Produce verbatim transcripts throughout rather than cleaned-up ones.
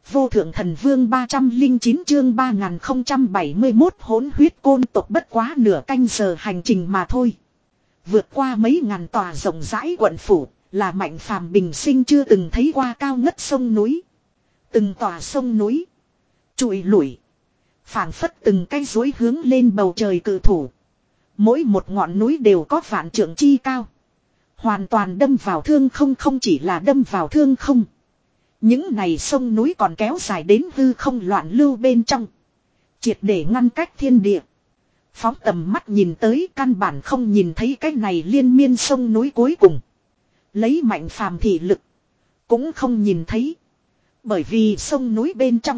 Vô thượng thần vương ba trăm linh chín chương ba nghìn không trăm bảy mươi mốt hỗn huyết côn tộc bất quá nửa canh giờ hành trình mà thôi. Vượt qua mấy ngàn tòa rộng rãi quận phủ là Mạnh Phàm bình sinh chưa từng thấy qua cao ngất sông núi. Từng tòa sông núi trụi lủi, phảng phất từng cây rối hướng lên bầu trời cự thủ. Mỗi một ngọn núi đều có vạn trượng chi cao. Hoàn toàn đâm vào thương không, không chỉ là đâm vào thương không. Những này sông núi còn kéo dài đến hư không loạn lưu bên trong. Triệt để ngăn cách thiên địa. Phóng tầm mắt nhìn tới căn bản không nhìn thấy cái này liên miên sông núi cuối cùng. Lấy Mạnh Phàm thị lực cũng không nhìn thấy. Bởi vì sông núi bên trong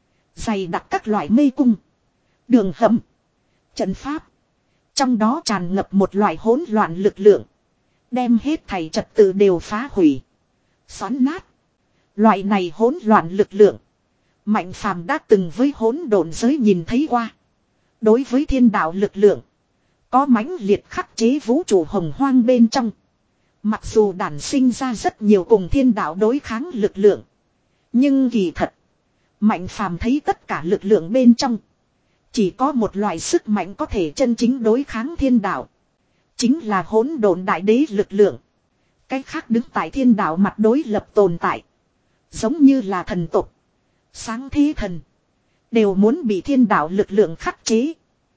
dày đặc các loại mê cung, đường hầm, trận pháp. Trong đó tràn ngập một loại hỗn loạn lực lượng, đem hết thảy trật tự đều phá hủy, xoắn nát. Loại này hỗn loạn lực lượng, Mạnh Phàm đã từng với hỗn độn giới nhìn thấy qua. Đối với thiên đạo lực lượng, có mãnh liệt khắc chế vũ trụ hồng hoang bên trong. Mặc dù đản sinh ra rất nhiều cùng thiên đạo đối kháng lực lượng, nhưng kỳ thật, Mạnh Phàm thấy tất cả lực lượng bên trong, chỉ có một loại sức mạnh có thể chân chính đối kháng thiên đạo. Chính là hỗn độn đại đế lực lượng. Cái khác đứng tại thiên đạo mặt đối lập tồn tại, giống như là thần tộc, sáng thế thần, đều muốn bị thiên đạo lực lượng khắc chế,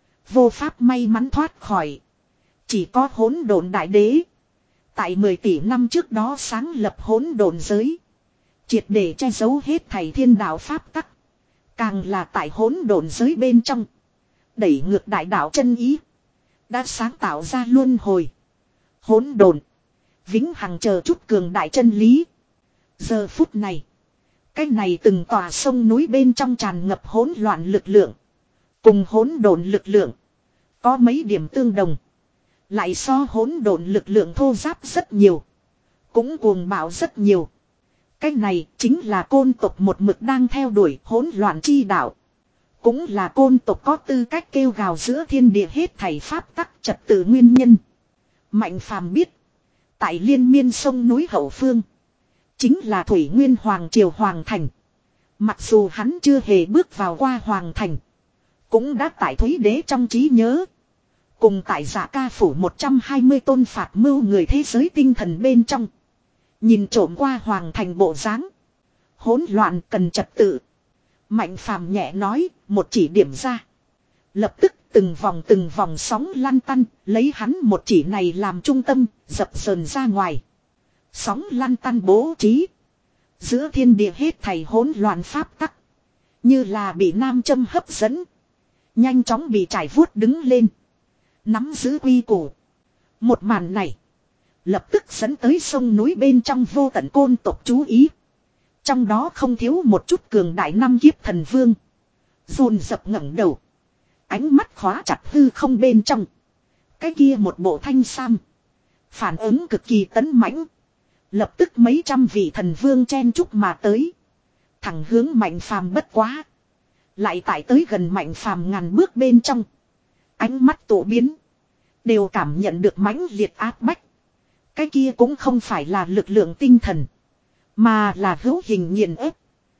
vô pháp may mắn thoát khỏi. Chỉ có hỗn độn đại đế, tại mười tỷ năm trước đó sáng lập hỗn độn giới, triệt để che giấu hết thảy thiên đạo pháp tắc. Càng là tại hỗn độn giới bên trong, đẩy ngược đại đạo chân ý, đã sáng tạo ra luân hồi, hỗn độn, vĩnh hằng chờ chút cường đại chân lý. Giờ phút này, cái này từng tòa sông núi bên trong tràn ngập hỗn loạn lực lượng, cùng hỗn độn lực lượng có mấy điểm tương đồng, lại so hỗn độn lực lượng thô ráp rất nhiều, cũng cuồng bạo rất nhiều. Cái này chính là côn tộc một mực đang theo đuổi hỗn loạn chi đạo. Cũng là côn tộc có tư cách kêu gào giữa thiên địa hết thảy pháp tắc trật tự nguyên nhân. Mạnh Phàm biết, tại liên miên sông núi hậu phương, chính là Thủy Nguyên Hoàng Triều Hoàng Thành. Mặc dù hắn chưa hề bước vào qua Hoàng Thành, cũng đã tại Thúy Đế trong trí nhớ. Cùng tại Dạ Ca Phủ một trăm hai mươi tôn phạt mưu người thế giới tinh thần bên trong, nhìn trộm qua Hoàng Thành bộ dáng. Hỗn loạn cần trật tự. Mạnh Phàm nhẹ nói, một chỉ điểm ra. Lập tức từng vòng từng vòng sóng lăn tăn, lấy hắn một chỉ này làm trung tâm, dập dờn ra ngoài. Sóng lăn tăn bố trí giữa thiên địa hết thảy hỗn loạn pháp tắc, như là bị nam châm hấp dẫn, nhanh chóng bị trải vuốt đứng lên, nắm giữ quy củ. Một màn này lập tức dẫn tới sông núi bên trong vô tận côn tộc chú ý. Trong đó không thiếu một chút cường đại năm kiếp thần vương, dồn dập ngẩng đầu, ánh mắt khóa chặt hư không bên trong. Cái kia một bộ thanh sam, phản ứng cực kỳ tấn mãnh. Lập tức mấy trăm vị thần vương chen chúc mà tới, thẳng hướng Mạnh Phàm. Bất quá, lại tại tới gần Mạnh Phàm ngàn bước bên trong, ánh mắt tổ biến, đều cảm nhận được mãnh liệt áp bách. Cái kia cũng không phải là lực lượng tinh thần, mà là hữu hình nghiền ép,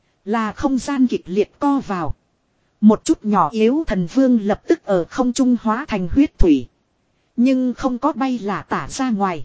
là không gian kịch liệt co vào. Một chút nhỏ yếu thần vương lập tức ở không trung hóa thành huyết thủy, nhưng không có bay lả tả ra ngoài,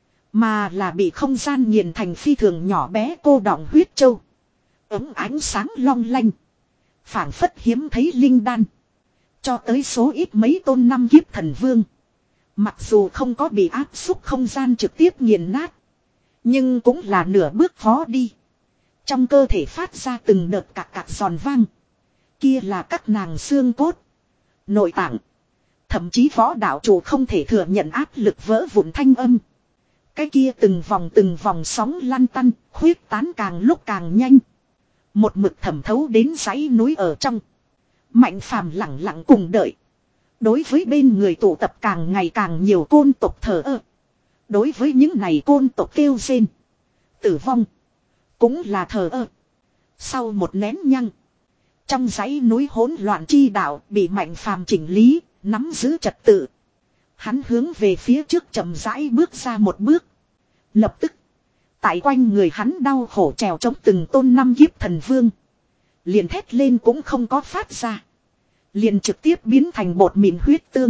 mà là bị không gian nghiền thành phi thường nhỏ bé cô đọng huyết châu, ấm ánh sáng long lanh, phảng phất hiếm thấy linh đan. Cho tới số ít mấy tôn năm kiếp thần vương, mặc dù không có bị áp xúc không gian trực tiếp nghiền nát, nhưng cũng là nửa bước khó đi. Trong cơ thể phát ra từng đợt cạc cạc giòn vang. Kia là các nàng xương cốt, nội tạng, thậm chí võ đạo chủ không thể thừa nhận áp lực vỡ vụn thanh âm. Cái kia từng vòng từng vòng sóng lăn tăn, khuyết tán càng lúc càng nhanh, một mực thẩm thấu đến dãy núi ở trong. Mạnh Phàm lặng lặng cùng đợi. Đối với bên người tụ tập càng ngày càng nhiều côn tộc thờ ơ. Đối với những này côn tộc kêu rên, tử vong, cũng là thờ ơ. Sau một nén nhăng, trong dãy núi hỗn loạn chi đạo bị Mạnh Phàm chỉnh lý, nắm giữ trật tự. Hắn hướng về phía trước chậm rãi bước ra một bước. Lập tức, tại quanh người hắn đau khổ trèo chống từng tôn năm kiếp thần vương, Liền thét lên cũng không có phát ra. Liền trực tiếp biến thành bột mịn huyết tương.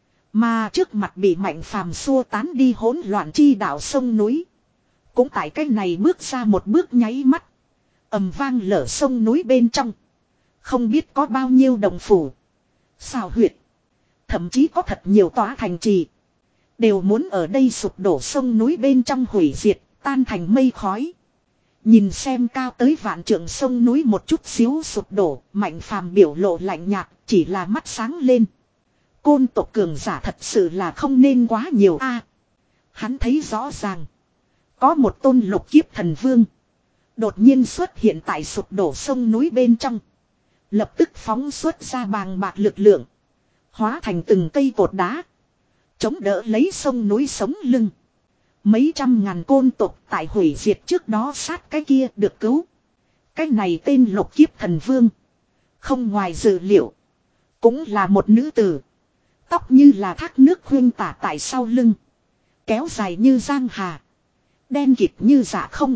Mà trước mặt bị Mạnh Phàm xua tán đi hỗn loạn chi đảo sông núi. Cũng tại cái này bước ra một bước nháy mắt. Ầm vang lở sông núi bên trong. Không biết có bao nhiêu đồng phủ. Xào huyệt. Thậm chí có thật nhiều tòa thành trì. Đều muốn ở đây sụp đổ sông núi bên trong hủy diệt. Tan thành mây khói. Nhìn xem cao tới vạn trượng sông núi một chút xíu sụp đổ. Mạnh Phàm biểu lộ lạnh nhạt. Chỉ là mắt sáng lên. Côn tộc cường giả thật sự là không nên quá nhiều a. Hắn thấy rõ ràng. Có một tôn lục kiếp thần vương. Đột nhiên xuất hiện tại sụp đổ sông núi bên trong. Lập tức phóng xuất ra bàng bạc lực lượng. Hóa thành từng cây cột đá. Chống đỡ lấy sông núi sống lưng. Mấy trăm ngàn côn tộc tại hủy diệt trước đó sát cái kia được cứu. Cái này tên lục kiếp thần vương. Không ngoài dự liệu. Cũng là một nữ tử. Tóc như là thác nước khuyên tả tại sau lưng. Kéo dài như giang hà. Đen kịt như dạ không.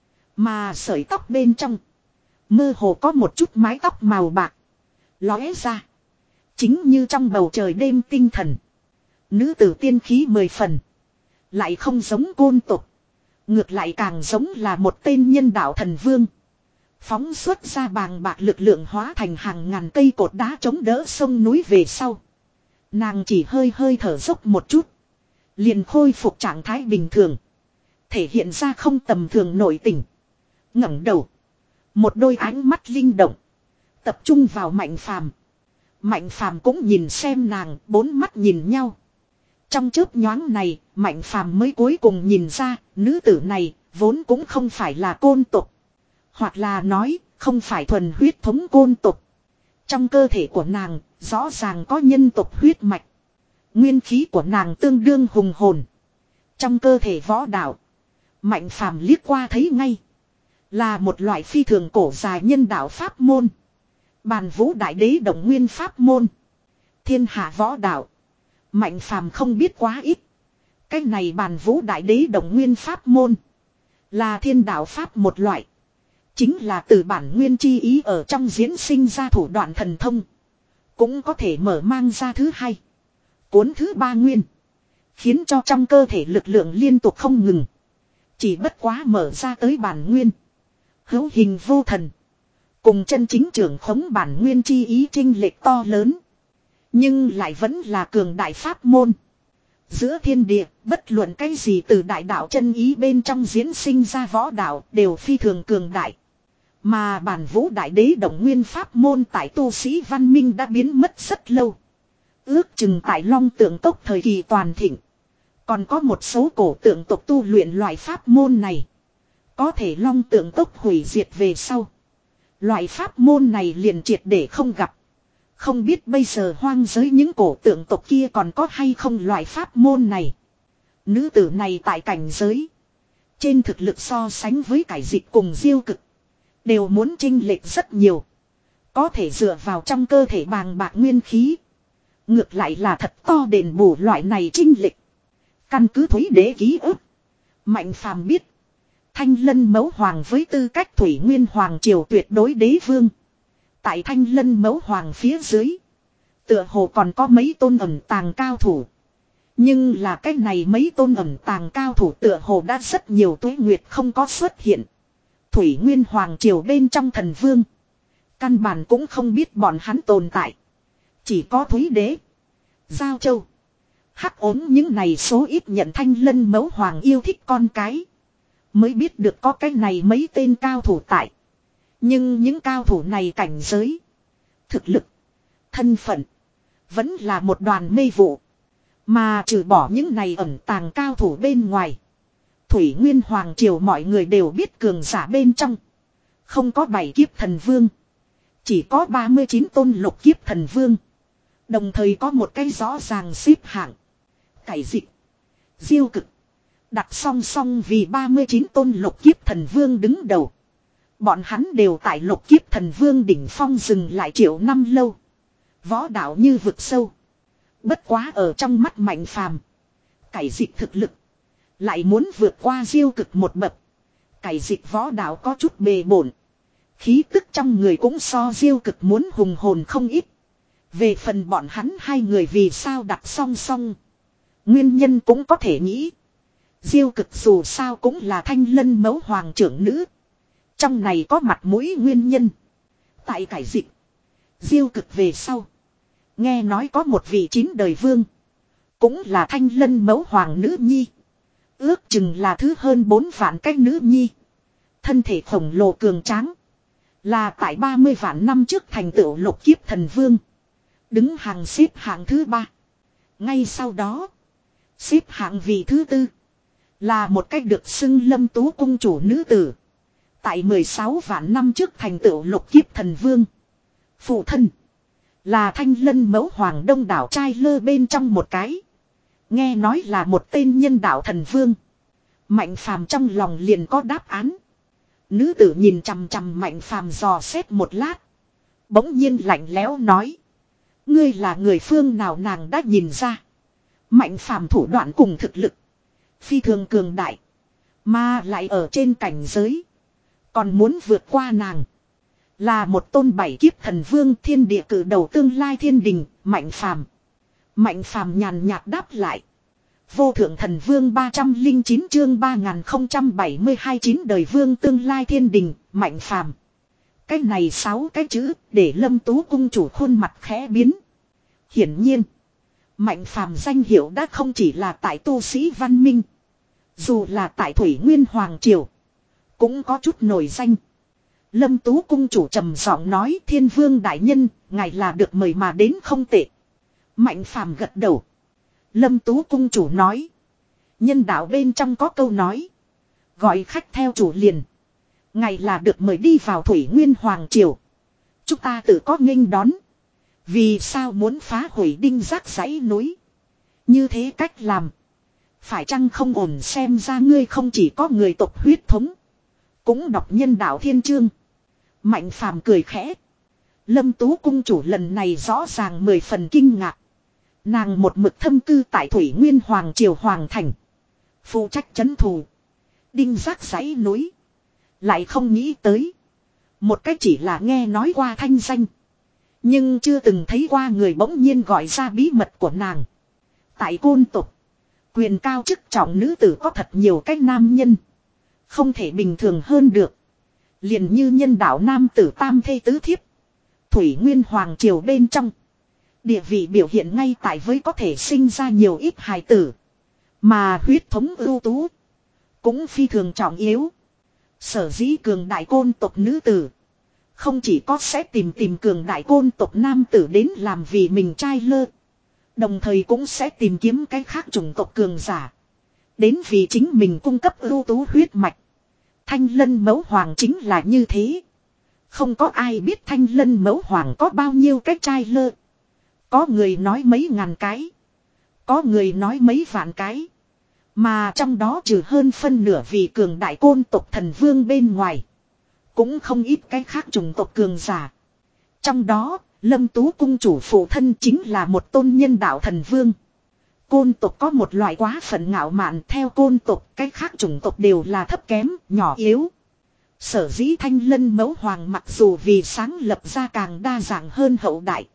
Mà sợi tóc bên trong. Mơ hồ có một chút mái tóc màu bạc. Lóe ra. Chính như trong bầu trời đêm tinh thần. Nữ tử tiên khí mười phần. Lại không giống côn tục. Ngược lại càng giống là một tên nhân đạo thần vương. Phóng xuất ra bàng bạc lực lượng hóa thành hàng ngàn cây cột đá chống đỡ sông núi về sau. Nàng chỉ hơi hơi thở dốc một chút. Liền khôi phục trạng thái bình thường. Thể hiện ra không tầm thường nội tình. Ngẩng đầu. Một đôi ánh mắt linh động. Tập trung vào Mạnh Phàm. Mạnh Phàm cũng nhìn xem nàng, bốn mắt nhìn nhau. Trong chớp nhoáng này, Mạnh Phàm mới cuối cùng nhìn ra, nữ tử này vốn cũng không phải là côn tộc. Hoặc là nói, không phải thuần huyết thống côn tộc. Trong cơ thể của nàng, rõ ràng có nhân tộc huyết mạch. Nguyên khí của nàng tương đương hùng hồn. Trong cơ thể võ đạo, Mạnh Phàm liếc qua thấy ngay. Là một loại phi thường cổ dài nhân đạo pháp môn. Bàn vũ đại đế động nguyên pháp môn. Thiên hạ võ đạo. Mạnh Phàm không biết quá ít. Cái này bàn vũ đại đế động nguyên pháp môn. Là thiên đạo pháp một loại. Chính là từ bản nguyên chi ý ở trong diễn sinh ra thủ đoạn thần thông. Cũng có thể mở mang ra thứ hai. Cuốn thứ ba nguyên. Khiến cho trong cơ thể lực lượng liên tục không ngừng. Chỉ bất quá mở ra tới bản nguyên. Hữu hình vô thần. Cùng chân chính trưởng khống bản nguyên chi ý trinh lệch to lớn. Nhưng lại vẫn là cường đại pháp môn. Giữa thiên địa, bất luận cái gì từ đại đạo chân ý bên trong diễn sinh ra võ đạo đều phi thường cường đại. Mà bản vũ đại đế động nguyên pháp môn tại tu sĩ văn minh đã biến mất rất lâu. Ước chừng tại Long Tượng Tốc thời kỳ toàn thịnh. Còn có một số cổ tượng tộc tu luyện loại pháp môn này. Có thể Long Tượng Tốc hủy diệt về sau. Loại pháp môn này liền triệt để không gặp. Không biết bây giờ hoang giới những cổ tượng tộc kia còn có hay không loại pháp môn này. Nữ tử này tại cảnh giới. Trên thực lực so sánh với cải dịch cùng diêu cực. Đều muốn chênh lệch rất nhiều. Có thể dựa vào trong cơ thể bàng bạc nguyên khí. Ngược lại là thật to đền bù loại này chênh lệch. Căn cứ Thúy Đế ký ức. Mạnh Phàm biết. Thanh Lân Mẫu Hoàng với tư cách Thủy Nguyên Hoàng triều tuyệt đối đế vương. Tại Thanh Lân Mẫu Hoàng phía dưới. Tựa hồ còn có mấy tôn ẩn tàng cao thủ. Nhưng là cái này mấy tôn ẩn tàng cao thủ tựa hồ đã rất nhiều tuế nguyệt không có xuất hiện. Thủy Nguyên Hoàng triều bên trong thần vương. Căn bản cũng không biết bọn hắn tồn tại. Chỉ có Thúy Đế. Giao Châu. Hắc ốm những này số ít nhận Thanh Lân Mẫu Hoàng yêu thích con cái. Mới biết được có cái này mấy tên cao thủ tại. Nhưng những cao thủ này cảnh giới. Thực lực. Thân phận. Vẫn là một đoàn mê vụ. Mà trừ bỏ những này ẩn tàng cao thủ bên ngoài. Thủy Nguyên Hoàng triều mọi người đều biết cường giả bên trong. Không có bảy kiếp thần vương. Chỉ có ba mươi chín tôn lục kiếp thần vương. Đồng thời có một cái rõ ràng xếp hạng. Cải dịch. Diêu cực. Đặt song song vì ba mươi chín tôn lục kiếp thần vương đứng đầu. Bọn hắn đều tại lục kiếp thần vương đỉnh phong dừng lại triệu năm lâu. Võ đạo như vực sâu. Bất quá ở trong mắt Mạnh Phàm. Cải dịch thực lực. Lại muốn vượt qua diêu cực một bậc. Cải dịch võ đạo có chút bề bổn. Khí tức trong người cũng so Diêu Cực muốn hùng hồn không ít. Về phần bọn hắn hai người vì sao đặt song song. Nguyên nhân cũng có thể nghĩ. Diêu Cực dù sao cũng là Thanh Lân mẫu hoàng trưởng nữ. Trong này có mặt mũi nguyên nhân. Tại cải dịch. Diêu Cực về sau. Nghe nói có một vị chín đời vương. Cũng là Thanh Lân mẫu hoàng nữ nhi. Ước chừng là thứ hơn bốn vạn cái nữ nhi. Thân thể khổng lồ cường tráng. Là tại ba mươi vạn năm trước thành tựu lục kiếp thần vương. Đứng hàng xếp hạng thứ ba. Ngay sau đó. Xếp hạng vị thứ tư. Là một cách được xưng Lâm Tú cung chủ nữ tử. Tại mười sáu vạn năm trước thành tựu lục kiếp thần vương. Phụ thân. Là Thanh Lân mẫu hoàng đông đảo trai lơ bên trong một cái. Nghe nói là một tên nhân đạo thần vương. Mạnh phàm trong lòng liền có đáp án. Nữ tử nhìn chằm chằm Mạnh phàm dò xét một lát. Bỗng nhiên lạnh lẽo nói. Ngươi là người phương nào nàng đã nhìn ra. Mạnh phàm thủ đoạn cùng thực lực. Phi thường cường đại. Mà lại ở trên cảnh giới. Còn muốn vượt qua nàng. Là một tôn bảy kiếp thần vương thiên địa cử đầu tương lai thiên đình. Mạnh phàm. Mạnh phàm nhàn nhạt đáp lại. Vô thượng thần vương ba trăm lẻ chín chương ba nghìn không trăm bảy mươi hai chín đời vương tương lai thiên đình. Mạnh phàm. Cái này sáu cái chữ để Lâm Tú cung chủ khuôn mặt khẽ biến. Hiển nhiên. Mạnh phàm danh hiệu đã không chỉ là tại tu sĩ văn minh. Dù là tại Thủy Nguyên Hoàng Triều. Cũng có chút nổi danh. Lâm Tú cung chủ trầm giọng nói thiên vương đại nhân. Ngài là được mời mà đến không tệ. Mạnh phàm gật đầu. Lâm Tú cung chủ nói. Nhân đạo bên trong có câu nói. Gọi khách theo chủ liền. Ngài là được mời đi vào Thủy Nguyên Hoàng Triều. Chúng ta tự có nghênh đón. Vì sao muốn phá hủy đinh giác dãy núi. Như thế cách làm. Phải chăng không ổn xem ra ngươi không chỉ có người tộc huyết thống. Cũng đọc nhân đạo thiên chương. Mạnh phàm cười khẽ. Lâm Tú cung chủ lần này rõ ràng mười phần kinh ngạc. Nàng một mực thâm cư tại Thủy Nguyên Hoàng Triều Hoàng Thành. Phụ trách chấn thủ. Đinh giác dãy núi. Lại không nghĩ tới. Một cách chỉ là nghe nói qua thanh danh. Nhưng chưa từng thấy qua người bỗng nhiên gọi ra bí mật của nàng. Tại côn tục. Quyền cao chức trọng nữ tử có thật nhiều cách nam nhân. Không thể bình thường hơn được. Liền như nhân đạo nam tử tam thê tứ thiếp. Thủy Nguyên Hoàng Triều bên trong. Địa vị biểu hiện ngay tại với có thể sinh ra nhiều ít hài tử. Mà huyết thống ưu tú. Cũng phi thường trọng yếu. Sở dĩ cường đại côn tộc nữ tử. Không chỉ có sẽ tìm tìm cường đại côn tộc nam tử đến làm vì mình trai lơ. Đồng thời cũng sẽ tìm kiếm cái khác chủng tộc cường giả. Đến vì chính mình cung cấp ưu tú huyết mạch. Thanh Lân mẫu hoàng chính là như thế. Không có ai biết Thanh Lân mẫu hoàng có bao nhiêu cái trai lơ. Có người nói mấy ngàn cái. Có người nói mấy vạn cái. Mà trong đó trừ hơn phân nửa vì cường đại côn tộc thần vương bên ngoài. Cũng không ít cái khác chủng tộc cường giả. Trong đó, Lâm Tú cung chủ phụ thân chính là một tôn nhân đạo thần vương. Côn tộc có một loại quá phận ngạo mạn theo côn tộc, cái khác chủng tộc đều là thấp kém, nhỏ yếu. Sở dĩ Thanh Lân mẫu hoàng mặc dù vì sáng lập ra càng đa dạng hơn hậu đại.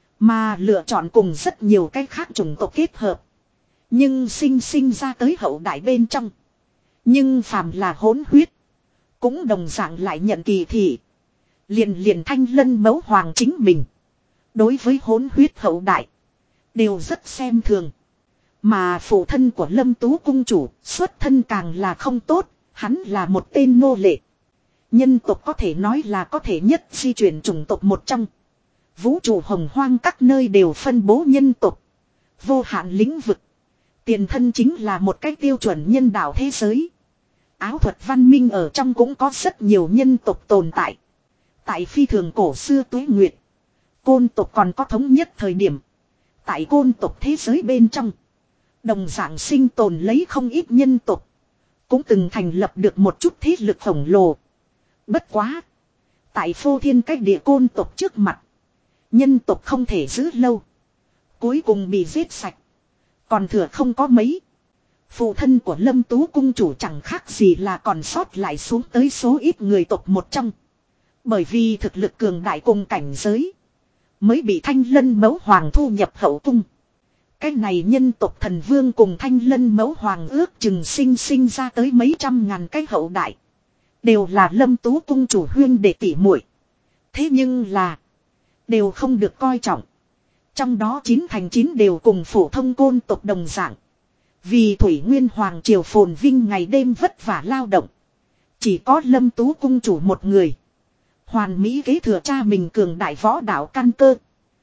Mà lựa chọn cùng rất nhiều cái khác chủng tộc kết hợp. Nhưng sinh sinh ra tới hậu đại bên trong. Nhưng phàm là hỗn huyết. Cũng đồng dạng lại nhận kỳ thị. Liền liền Thanh Lân mẫu hoàng chính mình. Đối với hỗn huyết hậu đại. Đều rất xem thường. Mà phụ thân của Lâm Tú cung chủ xuất thân càng là không tốt. Hắn là một tên nô lệ. Nhân tộc có thể nói là có thể nhất di chuyển chủng tộc một trong. Vũ trụ hồng hoang các nơi đều phân bố nhân tộc. Vô hạn lĩnh vực. Tiền thân chính là một cái tiêu chuẩn nhân đạo thế giới. Áo thuật văn minh ở trong cũng có rất nhiều nhân tộc tồn tại. Tại phi thường cổ xưa tuế nguyệt. Côn tộc còn có thống nhất thời điểm. Tại côn tộc thế giới bên trong. Đồng dạng sinh tồn lấy không ít nhân tộc. Cũng từng thành lập được một chút thế lực khổng lồ. Bất quá. Tại phô thiên cách địa côn tộc trước mặt. Nhân tộc không thể giữ lâu. Cuối cùng bị giết sạch. Còn thừa không có mấy. Phụ thân của Lâm Tú cung chủ chẳng khác gì là còn sót lại xuống tới số ít người tộc một trong. Bởi vì thực lực cường đại cùng cảnh giới. Mới bị Thanh Lân Mẫu Hoàng thu nhập hậu cung. Cái này nhân tộc thần vương cùng Thanh Lân Mẫu Hoàng ước chừng sinh sinh ra tới mấy trăm ngàn cái hậu đại. Đều là Lâm Tú cung chủ huyên để tỉ muội. Thế nhưng là. Đều không được coi trọng. Trong đó chín thành chín đều cùng phổ thông côn tộc đồng dạng. Vì Thủy Nguyên Hoàng triều phồn vinh ngày đêm vất vả lao động. Chỉ có Lâm Tú cung chủ một người. Hoàn mỹ kế thừa cha mình cường đại võ đạo căn cơ.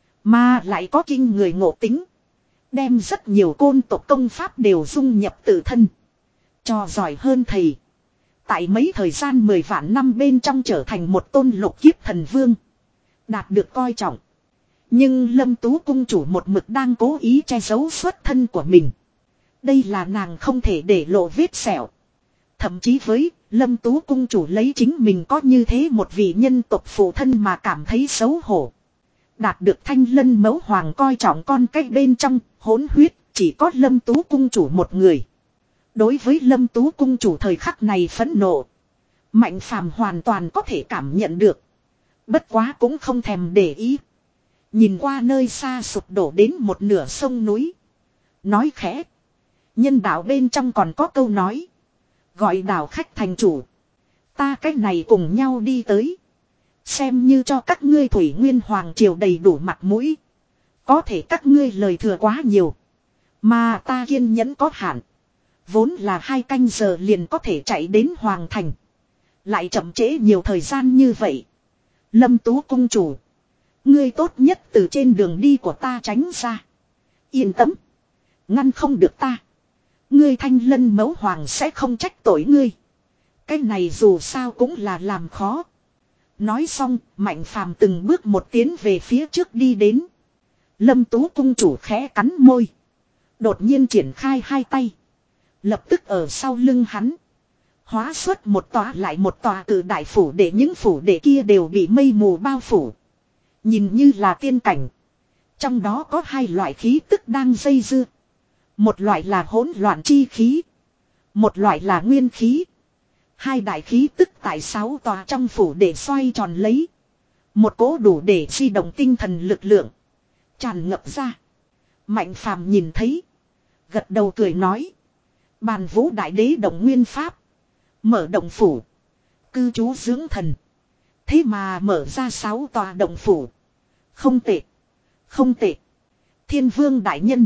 Mà lại có kinh người ngộ tính. Đem rất nhiều côn tộc công pháp đều dung nhập tự thân. Cho giỏi hơn thầy. Tại mấy thời gian mười vạn năm bên trong trở thành một tôn lục kiếp thần vương. Đạt được coi trọng. Nhưng Lâm Tú cung chủ một mực đang cố ý che giấu xuất thân của mình. Đây là nàng không thể để lộ vết sẹo. Thậm chí với Lâm Tú cung chủ lấy chính mình có như thế một vị nhân tộc phụ thân mà cảm thấy xấu hổ. Đạt được Thanh Lân Mẫu Hoàng coi trọng con cách bên trong hỗn huyết chỉ có Lâm Tú cung chủ một người. Đối với Lâm Tú cung chủ thời khắc này phẫn nộ. Mạnh Phàm hoàn toàn có thể cảm nhận được. Bất quá cũng không thèm để ý. Nhìn qua nơi xa sụp đổ đến một nửa sông núi. Nói khẽ. Nhân đạo bên trong còn có câu nói. Gọi đảo khách thành chủ. Ta cách này cùng nhau đi tới. Xem như cho các ngươi Thủy Nguyên Hoàng triều đầy đủ mặt mũi. Có thể các ngươi lời thừa quá nhiều. Mà ta kiên nhẫn có hạn. Vốn là hai canh giờ liền có thể chạy đến Hoàng thành. Lại chậm trễ nhiều thời gian như vậy. Lâm Tú cung chủ. Ngươi tốt nhất từ trên đường đi của ta tránh ra. Yên tâm. Ngăn không được ta. Ngươi Thanh Lân Mẫu Hoàng sẽ không trách tội ngươi. Cái này dù sao cũng là làm khó. Nói xong, Mạnh Phàm từng bước một tiến về phía trước đi đến. Lâm Tú cung chủ khẽ cắn môi. Đột nhiên triển khai hai tay. Lập tức ở sau lưng hắn. Hóa xuất một tòa lại một tòa cử đại phủ để những phủ để kia đều bị mây mù bao phủ. Nhìn như là tiên cảnh. Trong đó có hai loại khí tức đang dây dưa. Một loại là hỗn loạn chi khí. Một loại là nguyên khí. Hai đại khí tức tại sáu tòa trong phủ để xoay tròn lấy. Một cỗ đủ để di động tinh thần lực lượng. Tràn ngập ra. Mạnh Phàm nhìn thấy. Gật đầu cười nói. Bàn vũ đại đế động nguyên pháp. Mở động phủ. Cư trú dưỡng thần. Thế mà mở ra sáu tòa động phủ. Không tệ. Không tệ. Thiên vương đại nhân.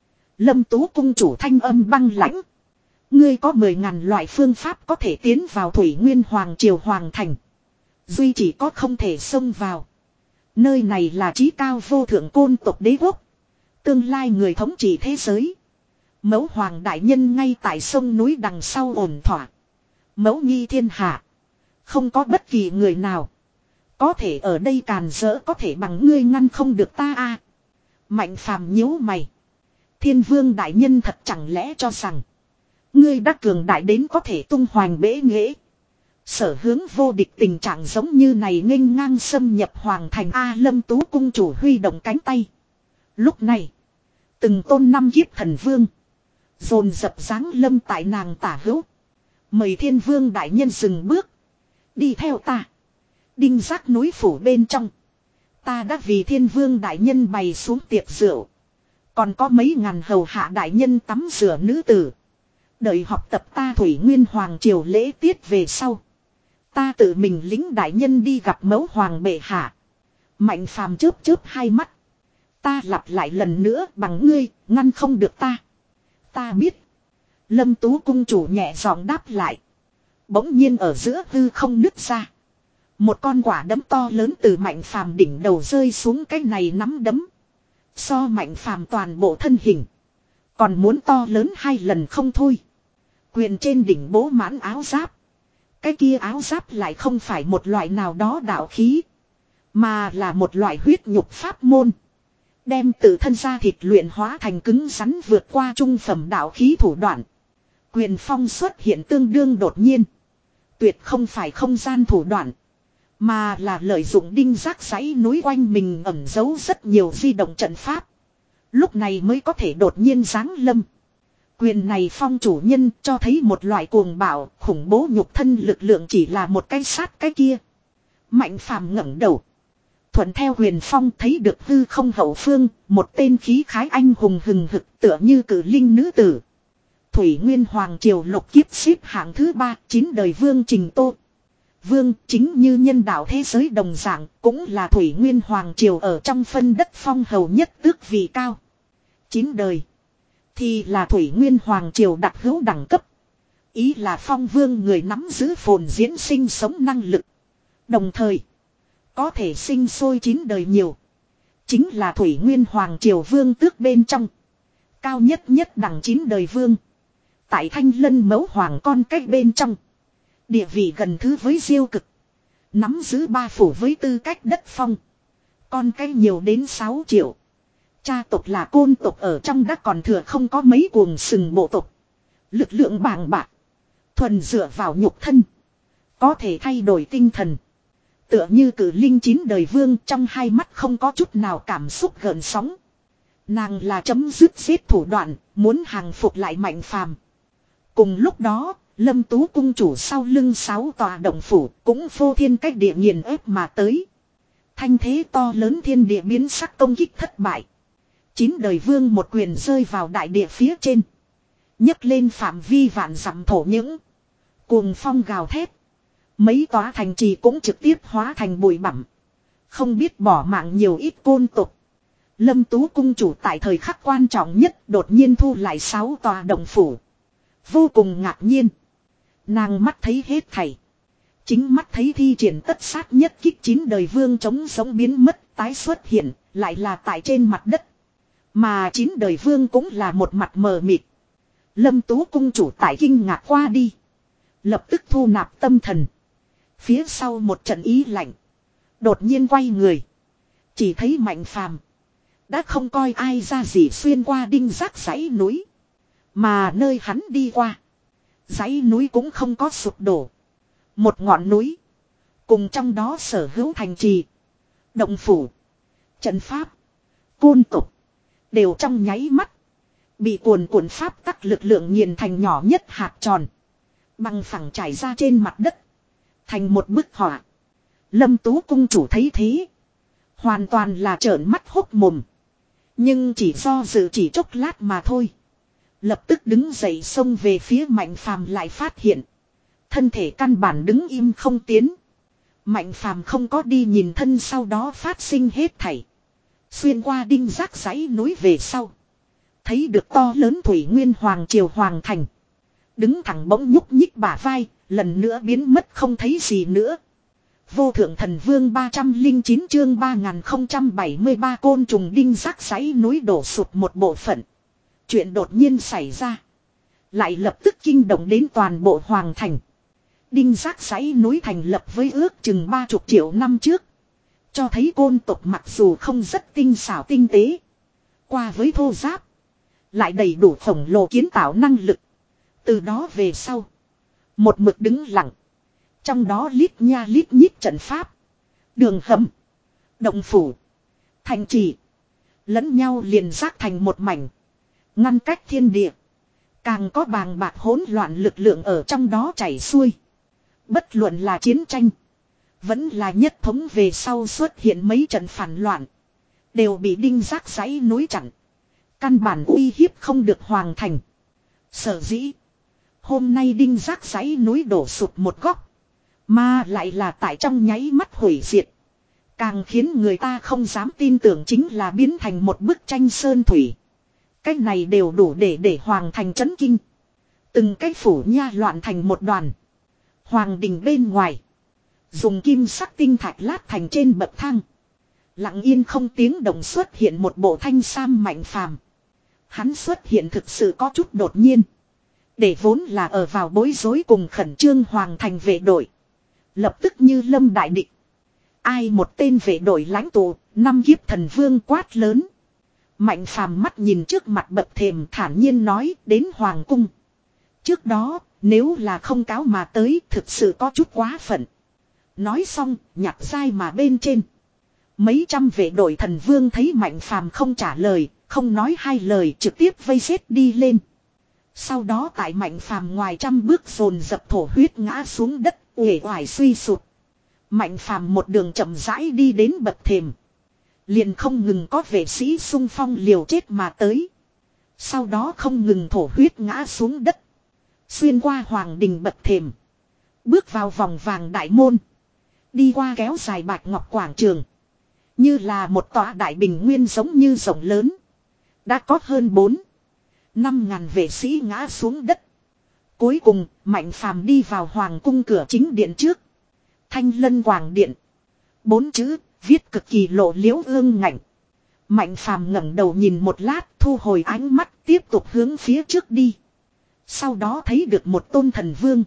Lâm Tú cung chủ thanh âm băng lãnh. Ngươi có mười ngàn loại phương pháp có thể tiến vào Thủy Nguyên Hoàng triều Hoàng thành. Duy chỉ có không thể xông vào. Nơi này là trí cao vô thượng côn tộc đế quốc. Tương lai người thống trị thế giới. Mẫu Hoàng đại nhân ngay tại sông núi đằng sau ổn thỏa. Mẫu nghi thiên hạ. Không có bất kỳ người nào. Có thể ở đây càn rỡ có thể bằng ngươi ngăn không được ta a. Mạnh Phàm nhíu mày. Thiên vương đại nhân thật chẳng lẽ cho rằng. Ngươi đã cường đại đến có thể tung hoành bể nghệ. Sở hướng vô địch tình trạng giống như này nghênh ngang xâm nhập hoàng thành A Lâm Tú cung chủ huy động cánh tay. Lúc này. Từng tôn năm kiếp thần vương. Dồn dập dáng lâm tại nàng tả hữu. Mời thiên vương đại nhân dừng bước. Đi theo ta. Đinh giác núi phủ bên trong. Ta đã vì thiên vương đại nhân bày xuống tiệc rượu. Còn có mấy ngàn hầu hạ đại nhân tắm rửa nữ tử. Đợi học tập ta Thủy Nguyên Hoàng triều lễ tiết về sau. Ta tự mình lính đại nhân đi gặp mẫu hoàng bệ hạ. Mạnh Phàm chớp chớp hai mắt. Ta lặp lại lần nữa bằng ngươi, ngăn không được ta. Ta biết. Lâm Tú cung chủ nhẹ giọng đáp lại. Bỗng nhiên ở giữa hư không nứt ra. Một con quả đấm to lớn từ Mạnh Phàm đỉnh đầu rơi xuống cái này nắm đấm. So Mạnh Phàm toàn bộ thân hình. Còn muốn to lớn hai lần không thôi. Quyền trên đỉnh bố mãn áo giáp. Cái kia áo giáp lại không phải một loại nào đó đạo khí. Mà là một loại huyết nhục pháp môn. Đem tự thân ra thịt luyện hóa thành cứng rắn vượt qua trung phẩm đạo khí thủ đoạn. Quyền phong xuất hiện tương đương đột nhiên. Tuyệt không phải không gian thủ đoạn. Mà là lợi dụng đinh giác dãy núi quanh mình ẩn giấu rất nhiều di động trận pháp. Lúc này mới có thể đột nhiên giáng lâm. Quyền này phong chủ nhân cho thấy một loại cuồng bạo, khủng bố nhục thân lực lượng chỉ là một cái sát cái kia. Mạnh phàm ngẩng đầu. Thuận theo huyền phong thấy được hư không hậu phương, một tên khí khái anh hùng hừng hực tựa như cử linh nữ tử. Thủy Nguyên Hoàng Triều lục kiếp xếp hạng thứ ba, chín đời vương Trình Tô. Vương chính như nhân đạo thế giới đồng dạng, cũng là Thủy Nguyên Hoàng Triều ở trong phân đất phong hầu nhất tước vị cao. Chín đời thì là Thủy Nguyên Hoàng Triều đặc hữu đẳng cấp. Ý là phong vương người nắm giữ phồn diễn sinh sống năng lực. Đồng thời có thể sinh sôi chín đời nhiều. Chính là Thủy Nguyên Hoàng Triều vương tước bên trong. Cao nhất nhất đẳng chín đời vương. Tại Thanh Lân mẫu hoàng con cách bên trong. Địa vị gần thứ với Diêu Cực. Nắm giữ ba phủ với tư cách đất phong. Con cái nhiều đến sáu triệu. Cha tộc là côn tộc ở trong đã còn thừa không có mấy cuồng sừng bộ tộc. Lực lượng bàng bạc. Thuần dựa vào nhục thân. Có thể thay đổi tinh thần. Tựa như cử linh chín đời vương trong hai mắt không có chút nào cảm xúc gợn sóng. Nàng là chấm dứt giết thủ đoạn, muốn hàng phục lại Mạnh Phàm. Cùng lúc đó, Lâm Tú cung chủ sau lưng sáu tòa động phủ cũng phô thiên cách địa nghiền ép mà tới. Thanh thế to lớn thiên địa biến sắc công kích thất bại. Chín đời vương một quyền rơi vào đại địa phía trên. Nhấc lên phạm vi vạn dặm thổ những. Cuồng phong gào thét. Mấy tòa thành trì cũng trực tiếp hóa thành bụi bặm. Không biết bỏ mạng nhiều ít côn tục. Lâm Tú cung chủ tại thời khắc quan trọng nhất đột nhiên thu lại sáu tòa động phủ. Vô cùng ngạc nhiên. Nàng mắt thấy hết thảy. Chính mắt thấy thi triển tất sát nhất kích chín đời vương chống sống biến mất tái xuất hiện lại là tại trên mặt đất. Mà chín đời vương cũng là một mặt mờ mịt. Lâm Tú cung chủ tại kinh ngạc qua đi. Lập tức thu nạp tâm thần. Phía sau một trận ý lạnh. Đột nhiên quay người. Chỉ thấy Mạnh Phàm đã không coi ai ra gì xuyên qua đinh rác dãy núi. Mà nơi hắn đi qua. Dãy núi cũng không có sụp đổ. Một ngọn núi. Cùng trong đó sở hữu thành trì. Động phủ. Trận pháp. Côn tục. Đều trong nháy mắt. Bị cuồn cuộn pháp tắc lực lượng nghiền thành nhỏ nhất hạt tròn. Bằng phẳng trải ra trên mặt đất. Thành một bức họa. Lâm Tú cung chủ thấy thế. Hoàn toàn là trợn mắt hốc mồm. Nhưng chỉ do dự chỉ chốc lát mà thôi. Lập tức đứng dậy xông về phía Mạnh Phàm lại phát hiện. Thân thể căn bản đứng im không tiến. Mạnh Phàm không có đi nhìn thân sau đó phát sinh hết thảy. Xuyên qua đinh rác dãy núi về sau. Thấy được to lớn Thủy Nguyên Hoàng Triều Hoàng Thành. Đứng thẳng bỗng nhúc nhích bả vai. Lần nữa biến mất không thấy gì nữa. Vô thượng thần vương ba trăm lẻ chín chương ba nghìn không trăm bảy mươi ba côn trùng đinh rác dãy núi đổ sụt một bộ phận. Chuyện đột nhiên xảy ra. Lại lập tức kinh động đến toàn bộ hoàng thành. Đinh rác dãy núi thành lập với ước chừng ba mươi triệu năm trước. Cho thấy côn tộc mặc dù không rất tinh xảo tinh tế. Qua với thô giáp. Lại đầy đủ khổng lồ kiến tạo năng lực. Từ đó về sau. Một mực đứng lặng. Trong đó lít nha lít nhít trận pháp. Đường hầm. Động phủ. Thành trì. Lẫn nhau liền rác thành một mảnh. Ngăn cách thiên địa. Càng có bàng bạc hỗn loạn lực lượng ở trong đó chảy xuôi. Bất luận là chiến tranh. Vẫn là nhất thống về sau xuất hiện mấy trận phản loạn. Đều bị đinh rác dãy núi chặn. Căn bản uy hiếp không được hoàng thành. Sở dĩ. Hôm nay đinh rác dãy núi đổ sụp một góc. Mà lại là tại trong nháy mắt hủy diệt. Càng khiến người ta không dám tin tưởng chính là biến thành một bức tranh sơn thủy. Cái này đều đủ để để hoàng thành chấn kinh. Từng cái phủ nha loạn thành một đoàn. Hoàng đình bên ngoài. Dùng kim sắc tinh thạch lát thành trên bậc thang. Lặng yên không tiếng động xuất hiện một bộ thanh sam Mạnh Phàm. Hắn xuất hiện thực sự có chút đột nhiên. Để vốn là ở vào bối rối cùng khẩn trương hoàng thành vệ đội. Lập tức như lâm đại địch. Ai một tên vệ đội lãnh tụ, năm kiếp thần vương quát lớn. Mạnh Phàm mắt nhìn trước mặt bậc thềm thản nhiên nói đến hoàng cung. Trước đó, nếu là không cáo mà tới thực sự có chút quá phận. Nói xong, nhặt dai mà bên trên. Mấy trăm vệ đội thần vương thấy Mạnh Phàm không trả lời, không nói hai lời trực tiếp vây giết đi lên. Sau đó tại Mạnh Phàm ngoài trăm bước dồn dập thổ huyết ngã xuống đất, uể oải suy sụp. Mạnh Phàm một đường chậm rãi đi đến bậc thềm. Liền không ngừng có vệ sĩ xung phong liều chết mà tới. Sau đó không ngừng thổ huyết ngã xuống đất. Xuyên qua hoàng đình bậc thềm. Bước vào vòng vàng đại môn. Đi qua kéo dài bạch ngọc quảng trường. Như là một tòa đại bình nguyên giống như rộng lớn. Đã có hơn bốn năm ngàn vệ sĩ ngã xuống đất. Cuối cùng, Mạnh Phàm đi vào hoàng cung cửa chính điện trước. Thanh Lân Quảng Điện. Bốn chữ, viết cực kỳ lộ liễu ương ngạnh. Mạnh Phàm ngẩng đầu nhìn một lát, thu hồi ánh mắt, tiếp tục hướng phía trước đi. Sau đó thấy được một tôn thần vương.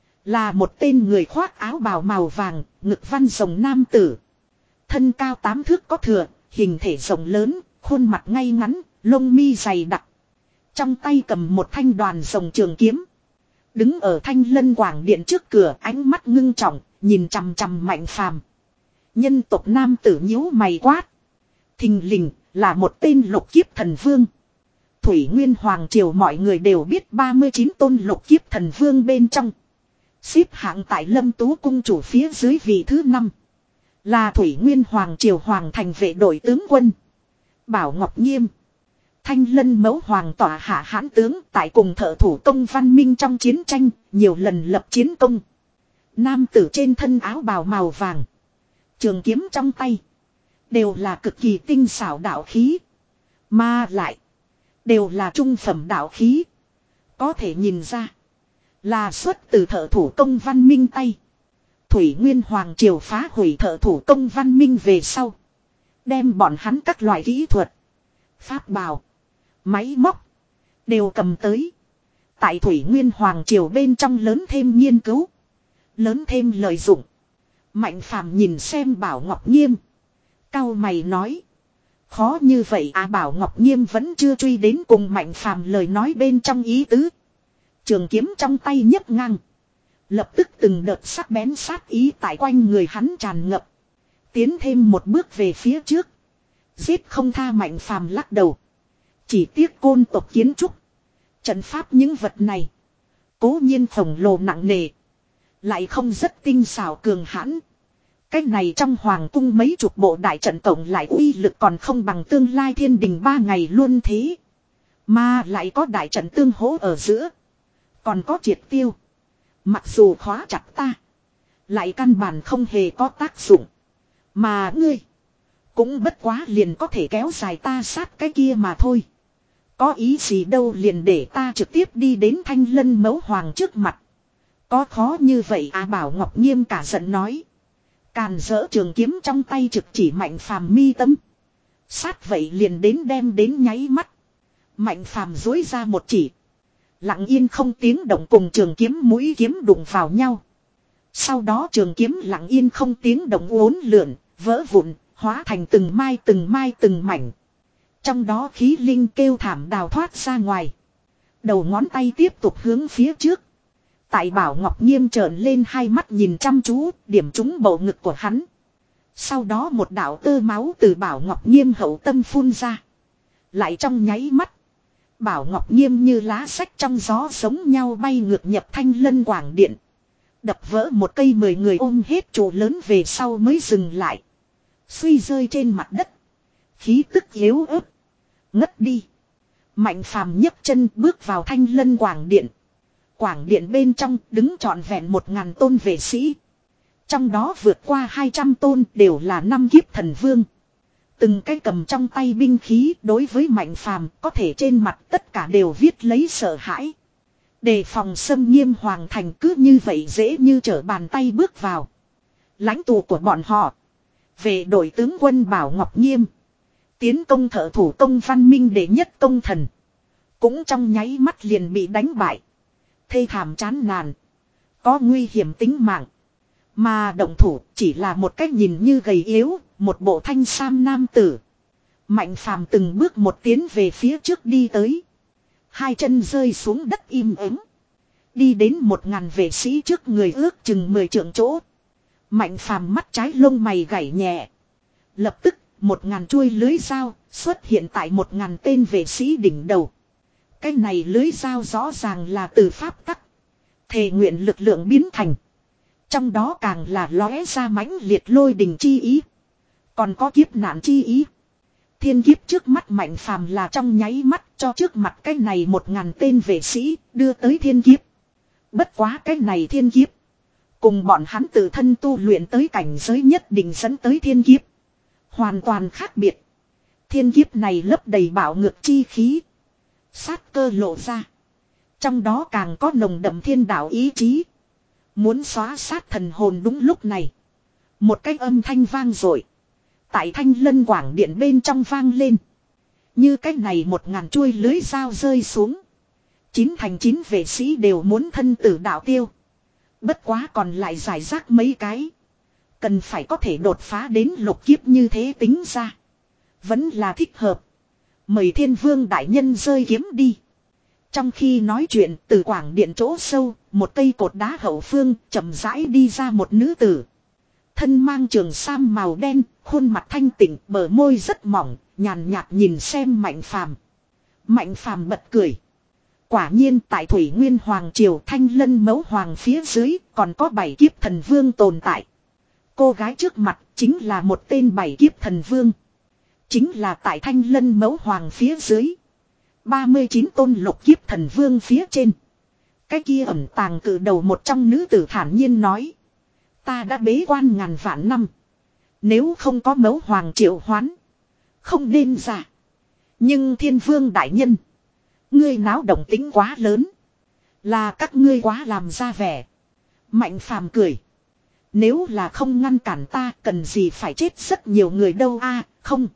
Là một tên người khoác áo bào màu vàng, ngực văn rồng nam tử. Thân cao tám thước có thừa, hình thể rộng lớn, khuôn mặt ngay ngắn, lông mi dày đặc. Trong tay cầm một thanh đoàn rồng trường kiếm. Đứng ở Thanh Lân Quảng Điện trước cửa, ánh mắt ngưng trọng, nhìn chằm chằm Mạnh Phàm. Nhân tộc nam tử nhíu mày quát. Thình lình là một tên lục kiếp thần vương. Thủy Nguyên Hoàng Triều mọi người đều biết ba mươi chín tôn lục kiếp thần vương bên trong. Xếp hạng tại Lâm Tú cung chủ phía dưới vị thứ năm. Là Thủy Nguyên Hoàng Triều Hoàng thành vệ đội tướng quân Bảo Ngọc Nghiêm. Thanh Lân Mẫu Hoàng tỏa hạ hãn tướng tại cùng thợ thủ công văn minh trong chiến tranh, nhiều lần lập chiến công. Nam tử trên thân áo bào màu vàng, trường kiếm trong tay, đều là cực kỳ tinh xảo đạo khí. Mà lại, đều là trung phẩm đạo khí. Có thể nhìn ra, là xuất từ thợ thủ công văn minh tay. Thủy Nguyên Hoàng Triều phá hủy thợ thủ công văn minh về sau. Đem bọn hắn các loại kỹ thuật, pháp bào, máy móc đều cầm tới. Tại Thủy Nguyên Hoàng Triều bên trong lớn thêm nghiên cứu, lớn thêm lợi dụng. Mạnh Phàm nhìn xem Bảo Ngọc Nghiêm, cau mày nói. Khó như vậy à? Bảo Ngọc Nghiêm vẫn chưa truy đến cùng Mạnh Phàm lời nói bên trong ý tứ. Trường kiếm trong tay nhấc ngang. Lập tức từng đợt sắc bén sát ý tại quanh người hắn tràn ngập. Tiến thêm một bước về phía trước. Giết không tha. Mạnh Phàm lắc đầu. Chỉ tiếc côn tộc kiến trúc, trận pháp những vật này cố nhiên khổng lồ nặng nề, lại không rất tinh xảo cường hãn. Cái này trong hoàng cung mấy chục bộ đại trận tổng lại uy lực còn không bằng tương lai thiên đình ba ngày luôn thế. Mà lại có đại trận tương hỗ ở giữa, còn có triệt tiêu. Mặc dù khóa chặt ta, lại căn bản không hề có tác dụng. Mà ngươi cũng bất quá liền có thể kéo dài ta sát cái kia mà thôi. Có ý gì đâu, liền để ta trực tiếp đi đến Thanh Lân Mẫu Hoàng trước mặt. Có khó như vậy à? Bảo Ngọc Nghiêm cả giận nói. Càn dỡ trường kiếm trong tay trực chỉ Mạnh Phàm mi tâm. Sát vậy liền đến đem đến nháy mắt. Mạnh Phàm dối ra một chỉ. Lặng yên không tiếng động cùng trường kiếm mũi kiếm đụng vào nhau. Sau đó trường kiếm lặng yên không tiếng động uốn lượn, vỡ vụn, hóa thành từng mai từng mai từng mảnh. Trong đó khí linh kêu thảm đào thoát ra ngoài. Đầu ngón tay tiếp tục hướng phía trước. Tại Bảo Ngọc Nghiêm trợn lên hai mắt nhìn chăm chú, điểm trúng bầu ngực của hắn. Sau đó một đạo tơ máu từ Bảo Ngọc Nghiêm hậu tâm phun ra. Lại trong nháy mắt, Bảo Ngọc Nghiêm như lá sách trong gió giống nhau bay ngược nhập Thanh Lân Quảng Điện. Đập vỡ một cây mười người ôm hết trụ lớn về sau mới dừng lại. Suy rơi trên mặt đất. Khí tức yếu ớt, ngất đi. Mạnh Phàm nhấc chân bước vào Thanh Lân Quảng Điện. Quảng Điện bên trong đứng trọn vẹn một ngàn tôn vệ sĩ. Trong đó vượt qua hai trăm tôn đều là năm kiếp thần vương. Từng cái cầm trong tay binh khí, đối với Mạnh Phàm có thể trên mặt tất cả đều viết lấy sợ hãi. Đề phòng xâm nghiêm hoàng thành cứ như vậy dễ như trở bàn tay bước vào. Lãnh tụ của bọn họ, về đội tướng quân Bảo Ngọc Nghiêm, tiến công thợ thủ công văn minh đệ nhất công thần, cũng trong nháy mắt liền bị đánh bại. Thê thảm chán nản, có nguy hiểm tính mạng. Mà động thủ chỉ là một cách nhìn như gầy yếu, một bộ thanh sam nam tử. Mạnh Phàm từng bước một tiến về phía trước đi tới. Hai chân rơi xuống đất im ắng. Đi đến một ngàn vệ sĩ trước người ước chừng mười trượng chỗ. Mạnh Phàm mắt trái lông mày gảy nhẹ. Lập tức, một ngàn chuôi lưới dao xuất hiện tại một ngàn tên vệ sĩ đỉnh đầu. Cái này lưới dao rõ ràng là từ pháp tắc, thề nguyện lực lượng biến thành. Trong đó càng là lóe ra mãnh liệt lôi đình chi ý. Còn có kiếp nạn chi ý. Thiên kiếp trước mắt Mạnh Phàm là trong nháy mắt cho trước mặt cái này một ngàn tên vệ sĩ đưa tới thiên kiếp. Bất quá cái này thiên kiếp. Cùng bọn hắn tự thân tu luyện tới cảnh giới nhất định dẫn tới thiên kiếp. Hoàn toàn khác biệt. Thiên kiếp này lấp đầy bạo ngược chi khí. Sát cơ lộ ra. Trong đó càng có nồng đậm thiên đạo ý chí. Muốn xóa sát thần hồn đúng lúc này. Một cái âm thanh vang dội tại Thanh Lân Quảng Điện bên trong vang lên. Như cái này một ngàn chuôi lưới dao rơi xuống. Chín thành chín vệ sĩ đều muốn thân tử đạo tiêu. Bất quá còn lại giải rác mấy cái. Cần phải có thể đột phá đến lục kiếp như thế tính ra. Vẫn là thích hợp. Mời Thiên Vương đại nhân rơi kiếm đi. Trong khi nói chuyện từ Quảng Điện chỗ sâu, một cây cột đá hậu phương chậm rãi đi ra một nữ tử. Thân mang trường sam màu đen, khuôn mặt thanh tịnh, bờ môi rất mỏng, nhàn nhạt nhìn xem Mạnh Phàm. Mạnh Phàm bật cười. Quả nhiên tại Thủy Nguyên Hoàng Triều Thanh Lân Mẫu Hoàng phía dưới còn có bảy kiếp thần vương tồn tại. Cô gái trước mặt chính là một tên bảy kiếp thần vương. Chính là tại Thanh Lân Mẫu Hoàng phía dưới. ba mươi chín tôn lục kiếp thần vương phía trên. Cái kia ẩn tàng cự đầu một trong nữ tử thản nhiên nói. Ta đã bế quan ngàn vạn năm. Nếu không có Mẫu Hoàng triệu hoán. Không nên ra. Nhưng Thiên Vương đại nhân. Ngươi náo động tính quá lớn. Là các ngươi quá làm ra vẻ. Mạnh Phàm cười. Nếu là không ngăn cản ta cần gì phải chết rất nhiều người đâu a không.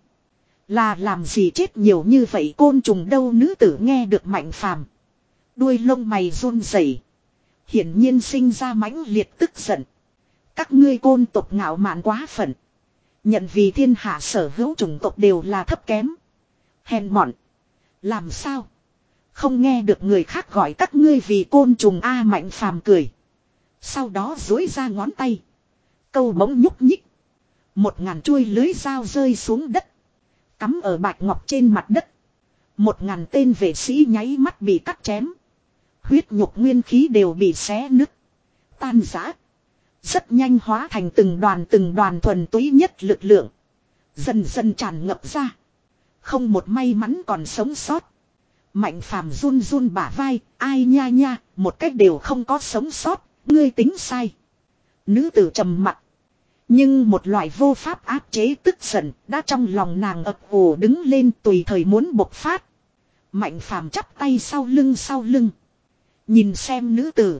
Là làm gì chết nhiều như vậy côn trùng đâu nữ tử nghe được Mạnh Phàm. Đuôi lông mày run rẩy, hiển nhiên sinh ra mãnh liệt tức giận. Các ngươi côn tộc ngạo mạn quá phận. Nhận vì thiên hạ sở hữu chủng tộc đều là thấp kém. Hèn mọn. Làm sao? Không nghe được người khác gọi các ngươi vì côn trùng a Mạnh Phàm cười. Sau đó duỗi ra ngón tay. Câu bỗng nhúc nhích. Một ngàn chuôi lưới dao rơi xuống đất. Cắm ở bạch ngọc trên mặt đất. Một ngàn tên vệ sĩ nháy mắt bị cắt chém. Huyết nhục nguyên khí đều bị xé nứt. Tan rã. Rất nhanh hóa thành từng đoàn từng đoàn thuần túy nhất lực lượng. Dần dần tràn ngập ra. Không một may mắn còn sống sót. Mạnh Phàm run run bả vai. Ai nha nha. Một cách đều không có sống sót. Ngươi tính sai. Nữ tử trầm mặc. Nhưng một loại vô pháp áp chế tức giận đã trong lòng nàng ập ủ đứng lên tùy thời muốn bộc phát. Mạnh Phàm chắp tay sau lưng sau lưng. Nhìn xem nữ tử.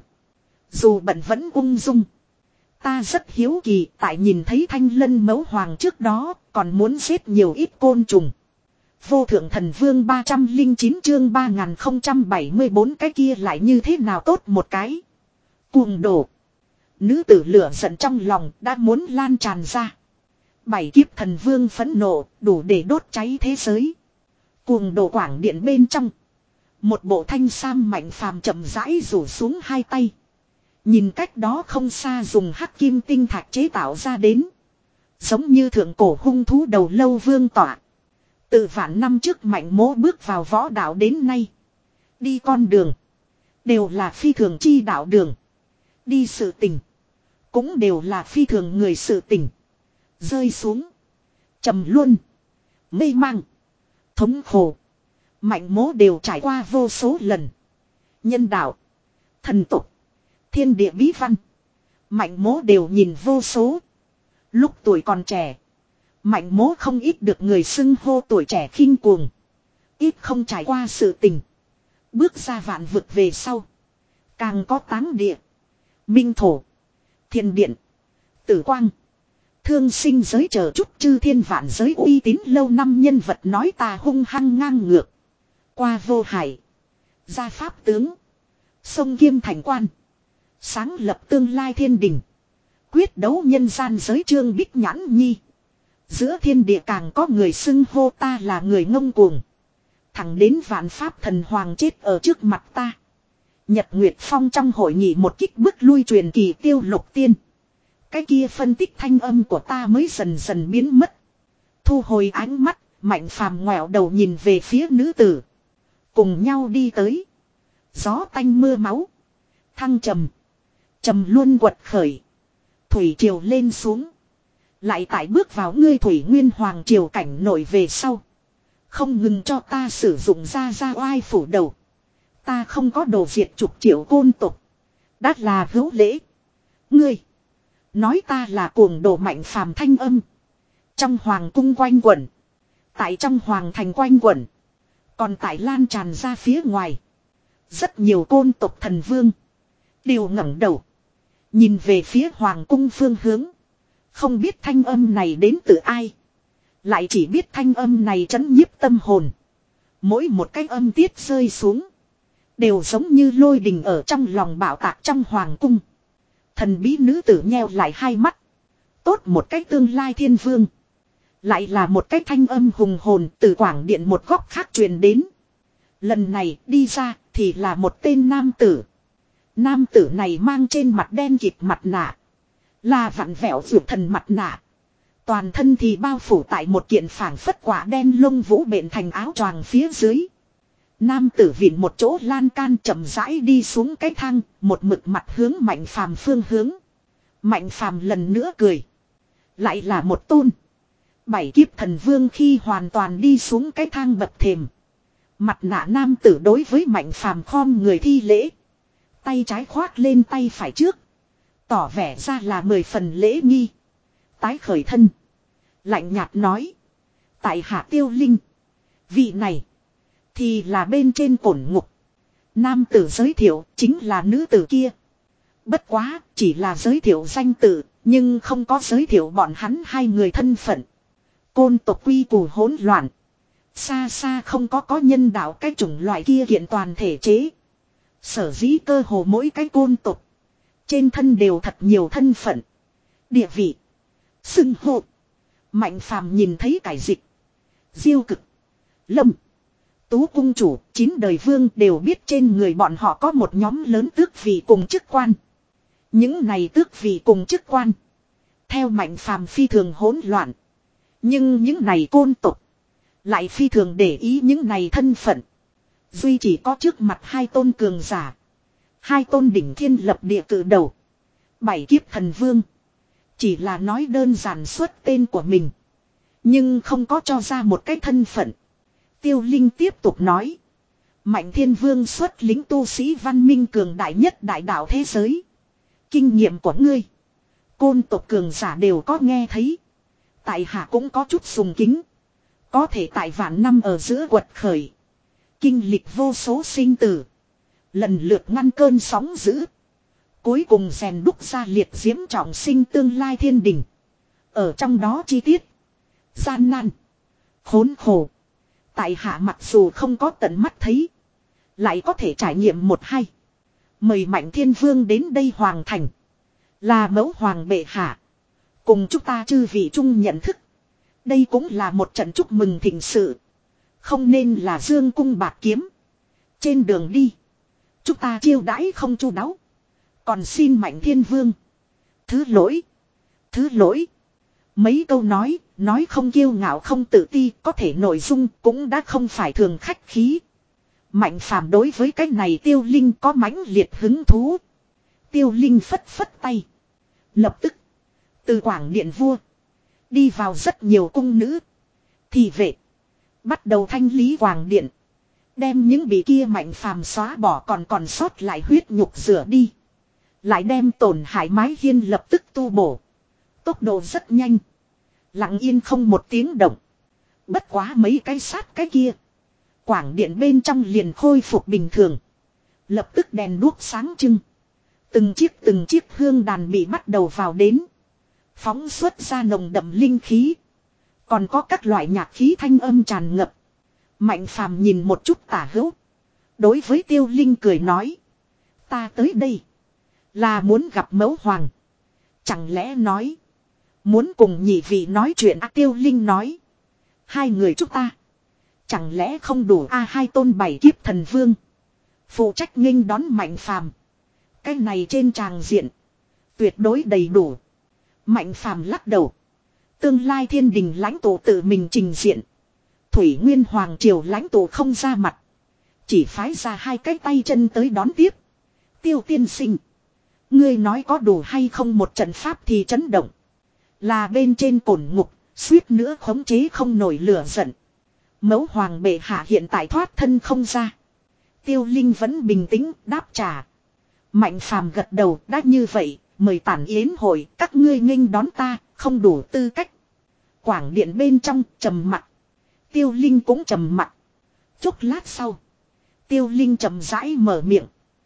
Dù bận vẫn ung dung. Ta rất hiếu kỳ tại nhìn thấy Thanh Lân Mẫu Hoàng trước đó còn muốn giết nhiều ít côn trùng. Vô thượng thần vương ba trăm lẻ chín chương ba nghìn không trăm bảy mươi bốn cái kia lại như thế nào tốt một cái. Cuồng đổ. Nữ tử lửa giận trong lòng đã muốn lan tràn ra. Bảy kiếp thần vương phẫn nộ đủ để đốt cháy thế giới. Cuồng đổ Quảng Điện bên trong. Một bộ thanh sam Mạnh Phàm chậm rãi rủ xuống hai tay. Nhìn cách đó không xa dùng hắc kim tinh thạch chế tạo ra đến. Giống như thượng cổ hung thú đầu lâu vương tỏa. Từ vạn năm trước Mạnh Mỗ bước vào võ đạo đến nay. Đi con đường. Đều là phi thường chi đạo đường. Đi sự tình. Cũng đều là phi thường người sự tình. Rơi xuống. Trầm luân. Mê mang. Thống khổ. Mạnh Mỗ đều trải qua vô số lần. Nhân đạo. Thần tục. Thiên địa bí văn. Mạnh Mỗ đều nhìn vô số. Lúc tuổi còn trẻ. Mạnh Mỗ không ít được người xưng hô tuổi trẻ khinh cuồng. Ít không trải qua sự tình. Bước ra vạn vực về sau. Càng có táng địa. Minh thổ. Thiên điện. Tử quang. Thương sinh giới chờ chút chư thiên vạn giới uy tín lâu năm nhân vật nói ta hung hăng ngang ngược. Qua vô hải. Gia pháp tướng. Sông Kiêm thành quan. Sáng lập tương lai thiên đình. Quyết đấu nhân gian giới trương bích nhãn nhi. Giữa thiên địa càng có người xưng hô ta là người ngông cuồng. Thẳng đến vạn pháp thần hoàng chết ở trước mặt ta. Nhật Nguyệt Phong trong hội nghị một kích bước lui truyền kỳ tiêu lục tiên. Cái kia phân tích thanh âm của ta mới dần dần biến mất. Thu hồi ánh mắt, Mạnh Phàm ngoẹo đầu nhìn về phía nữ tử. Cùng nhau đi tới. Gió tanh mưa máu. Thăng trầm. Trầm luôn quật khởi. Thủy triều lên xuống. Lại tại bước vào ngươi Thủy Nguyên Hoàng triều cảnh nổi về sau. Không ngừng cho ta sử dụng ra ra oai phủ đầu. Ta không có đồ diệt chục triệu côn tục. Đã là hữu lễ. Ngươi. Nói ta là cuồng đồ Mạnh Phàm thanh âm. Trong hoàng cung quanh quẩn. Tại trong hoàng thành quanh quẩn. Còn tại lan tràn ra phía ngoài. Rất nhiều côn tộc thần vương. Đều ngẩng đầu. Nhìn về phía hoàng cung phương hướng. Không biết thanh âm này đến từ ai. Lại chỉ biết thanh âm này trấn nhiếp tâm hồn. Mỗi một cái âm tiết rơi xuống. Đều giống như lôi đình ở trong lòng bạo tạc trong hoàng cung. Thần bí nữ tử nheo lại hai mắt. Tốt một cái tương lai thiên vương. Lại là một cái thanh âm hùng hồn từ quảng điện một góc khác truyền đến. Lần này đi ra thì là một tên nam tử. Nam tử này mang trên mặt đen kịt mặt nạ. Là vặn vẹo ruột thần mặt nạ. Toàn thân thì bao phủ tại một kiện phảng phất quả đen lông vũ bện thành áo choàng phía dưới. Nam tử vịn một chỗ lan can chậm rãi đi xuống cái thang, một mực mặt hướng Mạnh Phàm phương hướng. Mạnh Phàm lần nữa cười. Lại là một tôn. Bảy kiếp thần vương khi hoàn toàn đi xuống cái thang bậc thềm. Mặt nạ nam tử đối với Mạnh Phàm khom người thi lễ. Tay trái khoác lên tay phải trước. Tỏ vẻ ra là mười phần lễ nghi. Tái khởi thân. Lạnh nhạt nói. Tại hạ Tiêu Linh. Vị này. Thì là bên trên cổn ngục. Nam tử giới thiệu chính là nữ tử kia. Bất quá chỉ là giới thiệu danh tự. Nhưng không có giới thiệu bọn hắn hai người thân phận. Côn tộc quy củ hỗn loạn. Xa xa không có có nhân đạo cái chủng loại kia kiện toàn thể chế. Sở dĩ cơ hồ mỗi cái côn tộc. Trên thân đều thật nhiều thân phận. Địa vị. Xưng hô. Mạnh Phàm nhìn thấy cải dịch. Diêu cực. Lâm. Tú cung chủ, chín đời vương đều biết trên người bọn họ có một nhóm lớn tước vị cùng chức quan. Những này tước vị cùng chức quan. Theo Mạnh Phàm phi thường hỗn loạn. Nhưng những này côn tục. Lại phi thường để ý những này thân phận. Duy chỉ có trước mặt hai tôn cường giả. Hai tôn đỉnh thiên lập địa cự đầu. Bảy kiếp thần vương. Chỉ là nói đơn giản xuất tên của mình. Nhưng không có cho ra một cái thân phận. Tiêu Linh tiếp tục nói. Mạnh thiên vương xuất lính tu sĩ văn minh cường đại nhất đại đạo thế giới. Kinh nghiệm của ngươi. Côn tộc cường giả đều có nghe thấy. Tại hạ cũng có chút sùng kính. Có thể tại vạn năm ở giữa quật khởi. Kinh lịch vô số sinh tử. Lần lượt ngăn cơn sóng dữ. Cuối cùng rèn đúc ra liệt diễm trọng sinh tương lai thiên đình. Ở trong đó chi tiết. Gian nan. Khốn khổ. Tại hạ mặc dù không có tận mắt thấy. Lại có thể trải nghiệm một hai. Mời Mạnh Thiên Vương đến đây hoàng thành. Là mẫu hoàng bệ hạ. Cùng chúng ta chư vị chung nhận thức. Đây cũng là một trận chúc mừng thịnh sự. Không nên là dương cung bạc kiếm. Trên đường đi. Chúng ta chiêu đãi không chu đáo. Còn xin Mạnh Thiên Vương. Thứ lỗi. Thứ lỗi. Mấy câu nói. Nói không kiêu ngạo không tự ti. Có thể nội dung cũng đã không phải thường khách khí. Mạnh Phàm đối với cái này Tiêu Linh có mãnh liệt hứng thú. Tiêu Linh phất phất tay. Lập tức. Từ quảng điện vua. Đi vào rất nhiều cung nữ. Thị vệ. Bắt đầu thanh lý quảng điện. Đem những bị kia Mạnh Phàm xóa bỏ còn còn sót lại huyết nhục rửa đi. Lại đem tổn hại mái hiên lập tức tu bổ. Tốc độ rất nhanh. Lặng yên không một tiếng động. Bất quá mấy cái sát cái kia. Quảng điện bên trong liền khôi phục bình thường. Lập tức đèn đuốc sáng trưng. Từng chiếc từng chiếc hương đàn bị bắt đầu vào đến. Phóng xuất ra nồng đậm linh khí. Còn có các loại nhạc khí thanh âm tràn ngập. Mạnh Phàm nhìn một chút tả hữu. Đối với Tiêu Linh cười nói. Ta tới đây. Là muốn gặp mẫu hoàng. Chẳng lẽ nói. Muốn cùng nhị vị nói chuyện à, Tiêu Linh nói. Hai người chúng ta. Chẳng lẽ không đủ a à, hai tôn bảy kiếp thần vương. Phụ trách nghênh đón Mạnh Phàm. Cái này trên tràng diện. Tuyệt đối đầy đủ. Mạnh Phàm lắc đầu. Tương lai thiên đình lãnh tụ tự mình trình diện. Thủy Nguyên Hoàng triều lãnh tụ không ra mặt. Chỉ phái ra hai cái tay chân tới đón tiếp. Tiêu tiên sinh. Ngươi nói có đủ hay không một trận pháp thì chấn động. Là bên trên cổn ngục, suýt nữa khống chế không nổi lửa giận. Mẫu hoàng bệ hạ hiện tại thoát thân không ra. Tiêu Linh vẫn bình tĩnh đáp trả. Mạnh phàm gật đầu, đã như vậy, mời tản yến hội, các ngươi nghênh đón ta, không đủ tư cách. Quảng điện bên trong trầm mặc. Tiêu Linh cũng trầm mặc. Chốc lát sau, Tiêu Linh chậm rãi mở miệng,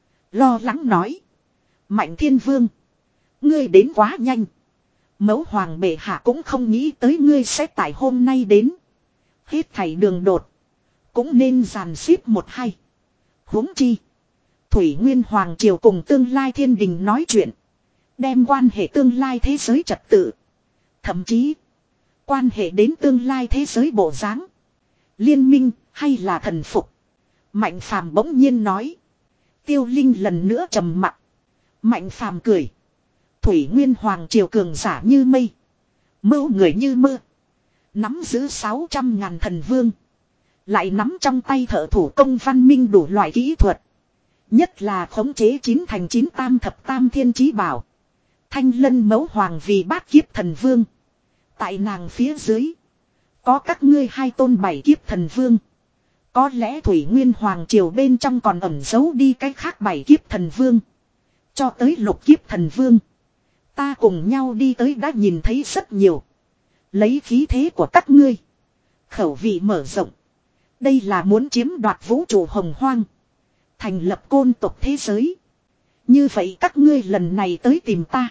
lo lắng nói: Mạnh Thiên Vương, ngươi đến quá nhanh. Mẫu hoàng bệ hạ cũng không nghĩ tới ngươi sẽ tại hôm nay đến. Hết thảy đường đột, cũng nên dàn xếp một hay. Huống chi, Thủy Nguyên Hoàng Triều cùng tương lai thiên đình nói chuyện, đem quan hệ tương lai thế giới trật tự, thậm chí quan hệ đến tương lai thế giới bộ dáng, liên minh hay là thần phục. Mạnh phàm bỗng nhiên nói. Tiêu Linh lần nữa trầm mặc. Mạnh phàm cười. Thủy Nguyên Hoàng Triều cường giả như mây, mưu người như mưa, nắm giữ sáu trăm ngàn thần vương, lại nắm trong tay thợ thủ công văn minh đủ loại kỹ thuật. Nhất là khống chế chín thành chín tam thập tam thiên chí bảo. Thanh Lân Mẫu Hoàng vì bát kiếp thần vương. Tại nàng phía dưới, có các ngươi hai tôn bảy kiếp thần vương. Có lẽ Thủy Nguyên Hoàng Triều bên trong còn ẩn giấu đi cái khác bảy kiếp thần vương. Cho tới lục kiếp thần vương, ta cùng nhau đi tới đã nhìn thấy rất nhiều. Lấy khí thế của các ngươi, khẩu vị mở rộng. Đây là muốn chiếm đoạt vũ trụ hồng hoang, thành lập côn tộc thế giới. Như vậy các ngươi lần này tới tìm ta,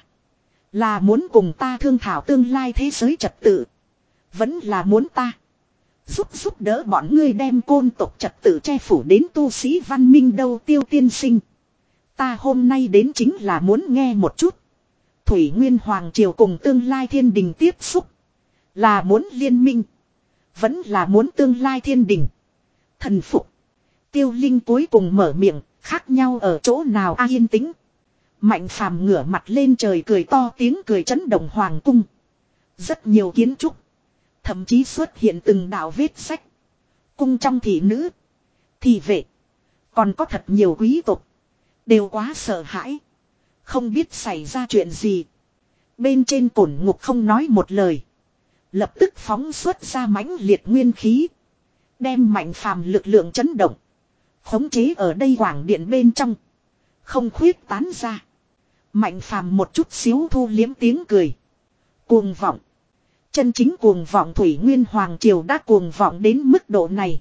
là muốn cùng ta thương thảo tương lai thế giới trật tự, vẫn là muốn ta giúp giúp đỡ bọn ngươi đem côn tộc trật tự che phủ đến tu sĩ văn minh đâu? Tiêu tiên sinh, ta hôm nay đến chính là muốn nghe một chút. Thủy Nguyên Hoàng Triều cùng tương lai thiên đình tiếp xúc, là muốn liên minh, vẫn là muốn tương lai thiên đình thần phục? Tiêu Linh cuối cùng mở miệng, khác nhau ở chỗ nào a? Yên tĩnh. Mạnh phàm ngửa mặt lên trời cười to, tiếng cười chấn động hoàng cung. Rất nhiều kiến trúc, thậm chí xuất hiện từng đạo vết sách. Cung trong thị nữ, thị vệ, còn có thật nhiều quý tộc, đều quá sợ hãi, không biết xảy ra chuyện gì. Bên trên cổn ngục không nói một lời, lập tức phóng xuất ra mãnh liệt nguyên khí, đem mạnh phàm lực lượng chấn động, khống chế ở đây quảng điện bên trong, không khuyết tán ra. Mạnh phàm một chút xíu thu liếm tiếng cười. Cuồng vọng, chân chính cuồng vọng. Thủy Nguyên Hoàng Triều đã cuồng vọng đến mức độ này.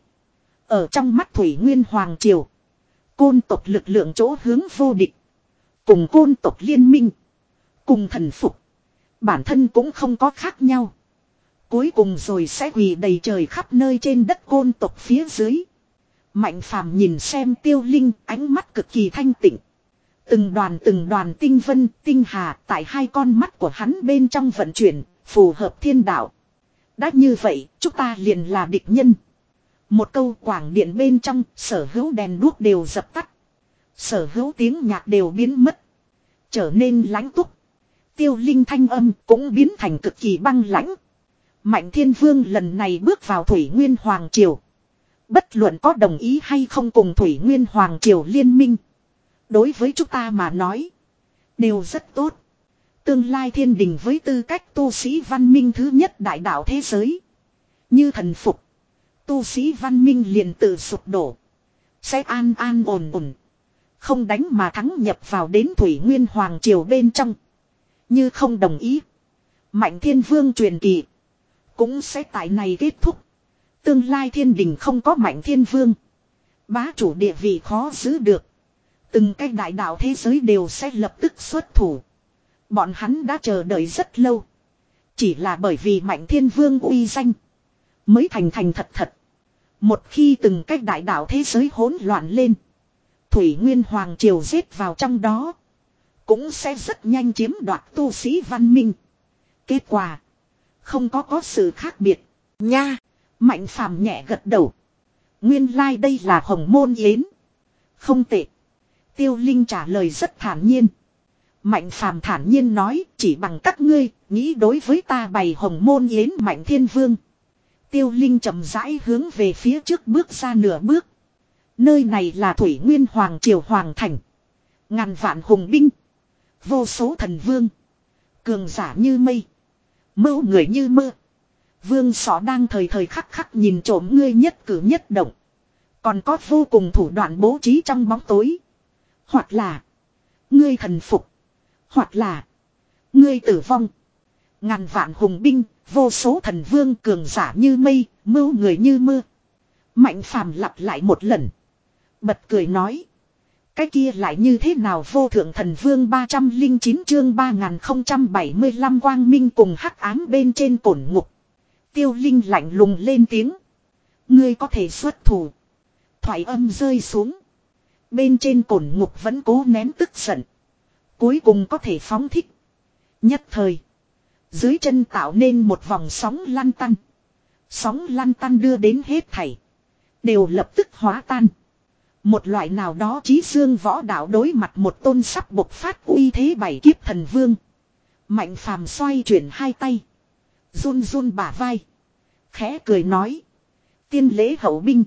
Ở trong mắt Thủy Nguyên Hoàng Triều, côn tộc lực lượng chỗ hướng vô địch, cùng côn tộc liên minh, cùng thần phục, bản thân cũng không có khác nhau. Cuối cùng rồi sẽ quỳ đầy trời khắp nơi trên đất côn tộc phía dưới. Mạnh phàm nhìn xem Tiêu Linh, ánh mắt cực kỳ thanh tịnh. Từng đoàn từng đoàn tinh vân, tinh hà tại hai con mắt của hắn bên trong vận chuyển, phù hợp thiên đạo. Đã như vậy, chúng ta liền là địch nhân. Một câu quảng điện bên trong, sở hữu đèn đuốc đều dập tắt. Sở hữu tiếng nhạc đều biến mất, trở nên lãnh túc. Tiêu Linh thanh âm cũng biến thành cực kỳ băng lãnh. Mạnh Thiên Vương lần này bước vào Thủy Nguyên Hoàng Triều, bất luận có đồng ý hay không cùng Thủy Nguyên Hoàng Triều liên minh, đối với chúng ta mà nói, đều rất tốt. Tương lai thiên đình với tư cách tu sĩ văn minh thứ nhất đại đạo thế giới, như thần phục, tu sĩ văn minh liền tự sụp đổ, sẽ an an ổn ổn, không đánh mà thắng nhập vào đến Thủy Nguyên Hoàng Triều bên trong. Như không đồng ý, Mạnh Thiên Vương truyền kỳ cũng sẽ tại này kết thúc. Tương lai thiên đình không có Mạnh Thiên Vương, bá chủ địa vị khó giữ được. Từng cái đại đạo thế giới đều sẽ lập tức xuất thủ. Bọn hắn đã chờ đợi rất lâu, chỉ là bởi vì Mạnh Thiên Vương uy danh mới thành thành thật thật. Một khi từng cái đại đạo thế giới hỗn loạn lên, Thủy Nguyên Hoàng Triều giết vào trong đó, cũng sẽ rất nhanh chiếm đoạt tu sĩ văn minh. Kết quả không có có sự khác biệt nha. Mạnh phàm nhẹ gật đầu. Nguyên lai like đây là Hồng Môn Yến. Không tệ. Tiêu Linh trả lời rất thản nhiên. Mạnh phàm thản nhiên nói, chỉ bằng các ngươi nghĩ đối với ta bày Hồng Môn Yến? Mạnh Thiên Vương. Tiêu Linh chậm rãi hướng về phía trước bước ra nửa bước. Nơi này là Thủy Nguyên Hoàng Triều Hoàng Thành, ngàn vạn hùng binh, Vô số thần vương. Cường giả như mây. Mưu người như mưa. Vương Sọ đang thời thời khắc khắc nhìn trộm ngươi nhất cử nhất động. Còn có vô cùng thủ đoạn bố trí trong bóng tối. Hoặc là ngươi thần phục. Hoặc là ngươi tử vong. Ngàn vạn hùng binh, vô số thần vương cường giả như mây, mưu người như mưa. Mạnh phàm lặp lại một lần. Bật cười nói. Cái kia lại như thế nào vô thượng thần vương ba trăm lẻ chín chương ba nghìn không trăm bảy mươi lăm quang minh cùng hắc ám bên trên cổn ngục. Tiêu Linh lạnh lùng lên tiếng. Ngươi có thể xuất thủ. Thoại âm rơi xuống. Bên trên cổn ngục vẫn cố nén tức giận. Cuối cùng có thể phóng thích. Nhất thời. Dưới chân tạo nên một vòng sóng lăn tăn. Sóng lăn tăn đưa đến hết thảy. Đều lập tức hóa tan. Một loại nào đó chí dương võ đạo đối mặt một tôn sắp bộc phát uy thế bảy kiếp thần vương. Mạnh phàm xoay chuyển hai tay. Run run bả vai. Khẽ cười nói. Tiên lễ hậu binh.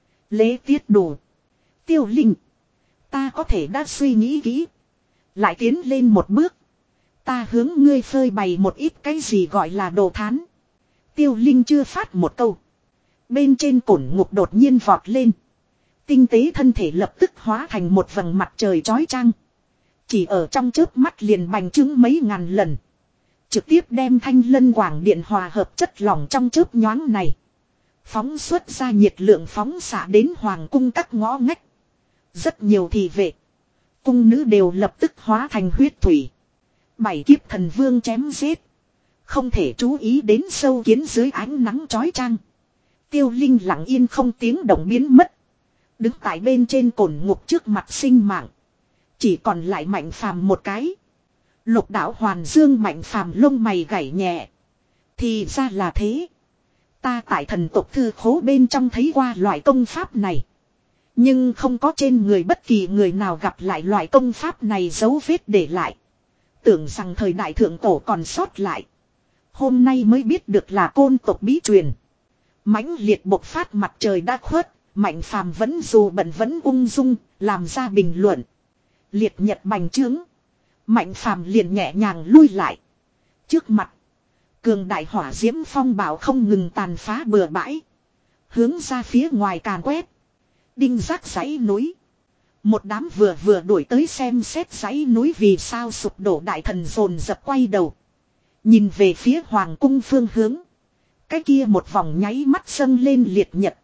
Lễ tiết đủ. Tiêu Linh. Ta có thể đã suy nghĩ kỹ. Lại tiến lên một bước. Ta hướng ngươi phơi bày một ít cái gì gọi là đồ thán. Tiêu Linh chưa phát một câu. Bên trên cổn ngục đột nhiên vọt lên. Tinh tế thân thể lập tức hóa thành một vầng mặt trời chói chang. Chỉ ở trong chớp mắt liền bành trướng mấy ngàn lần. Trực tiếp đem thanh lân quảng điện hòa hợp chất lỏng trong chớp nhoáng này. Phóng xuất ra nhiệt lượng phóng xạ đến hoàng cung các ngõ ngách. Rất nhiều thị vệ. Cung nữ đều lập tức hóa thành huyết thủy. Bảy kiếp thần vương chém giết. Không thể chú ý đến sâu kiến dưới ánh nắng chói chang. Tiêu Linh lặng yên không tiếng động biến mất. Đứng tại bên trên cổn ngục trước mặt sinh mạng. Chỉ còn lại Mạnh phàm một cái. Lục đạo hoàn dương Mạnh phàm lông mày gảy nhẹ. Thì ra là thế. Ta tại thần tộc thư khố bên trong thấy qua loại công pháp này. Nhưng không có trên người bất kỳ người nào gặp lại loại công pháp này dấu vết để lại. Tưởng rằng thời đại thượng cổ còn sót lại. Hôm nay mới biết được là côn tộc bí truyền. Mãnh liệt bộc phát mặt trời đã khuất. Mạnh phàm vẫn dù bận vẫn ung dung. Làm ra bình luận. Liệt nhật bành trướng. Mạnh phàm liền nhẹ nhàng lui lại. Trước mặt. Cường đại hỏa diễm phong bạo không ngừng tàn phá bừa bãi. Hướng ra phía ngoài càn quét. Đinh giác dãy núi. Một đám vừa vừa đuổi tới xem xét dãy núi vì sao sụp đổ đại thần dồn dập quay đầu. Nhìn về phía hoàng cung phương hướng. Cái kia một vòng nháy mắt dâng lên liệt nhật.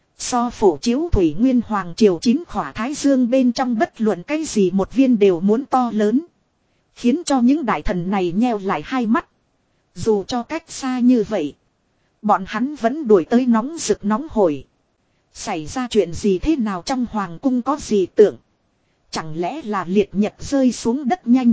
So phổ chiếu thủy nguyên hoàng triều chín khỏa thái dương bên trong bất luận cái gì một viên đều muốn to lớn. Khiến cho những đại thần này nheo lại hai mắt. Dù cho cách xa như vậy. Bọn hắn vẫn đuổi tới nóng rực nóng hổi. Xảy ra chuyện gì thế nào trong hoàng cung có gì tưởng. Chẳng lẽ là liệt nhật rơi xuống đất nhanh.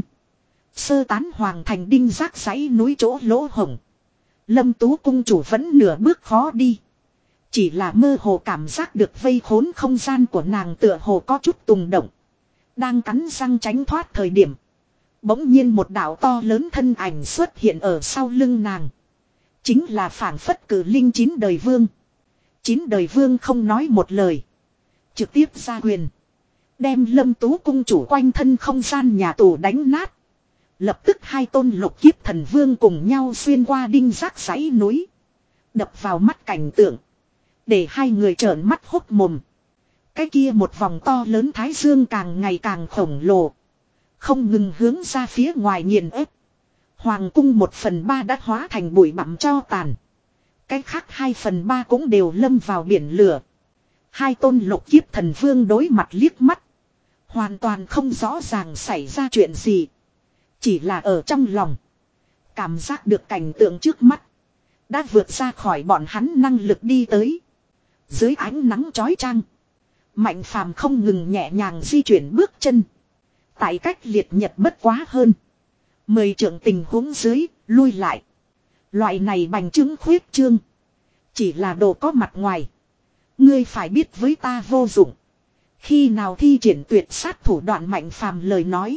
Sơ tán hoàng thành đinh giác dãy núi chỗ lỗ hổng. Lâm Tú cung chủ vẫn nửa bước khó đi. Chỉ là mơ hồ cảm giác được vây khốn không gian của nàng tựa hồ có chút tùng động. Đang cắn răng tránh thoát thời điểm. Bỗng nhiên một đạo to lớn thân ảnh xuất hiện ở sau lưng nàng. Chính là phảng phất cử linh chín đời vương. Chín đời vương không nói một lời. Trực tiếp ra quyền. Đem Lâm Tú cung chủ quanh thân không gian nhà tù đánh nát. Lập tức hai tôn lục kiếp thần vương cùng nhau xuyên qua đinh giác dãy núi. Đập vào mắt cảnh tượng. Để hai người trợn mắt hốt mồm. Cái kia một vòng to lớn thái dương càng ngày càng khổng lồ. Không ngừng hướng ra phía ngoài nghiền ép. Hoàng cung một phần ba đã hóa thành bụi bặm cho tàn. Cái khác hai phần ba cũng đều lâm vào biển lửa. Hai tôn lục kiếp thần vương đối mặt liếc mắt. Hoàn toàn không rõ ràng xảy ra chuyện gì. Chỉ là ở trong lòng. Cảm giác được cảnh tượng trước mắt. Đã vượt ra khỏi bọn hắn năng lực đi tới. Dưới ánh nắng chói chang. Mạnh phàm không ngừng nhẹ nhàng di chuyển bước chân. Tại cách liệt nhật bất quá hơn. Mười trượng tình huống dưới, lui lại. Loại này bành trướng khuyết trương. Chỉ là đồ có mặt ngoài. Ngươi phải biết với ta vô dụng. Khi nào thi triển tuyệt sát thủ đoạn mạnh phàm lời nói.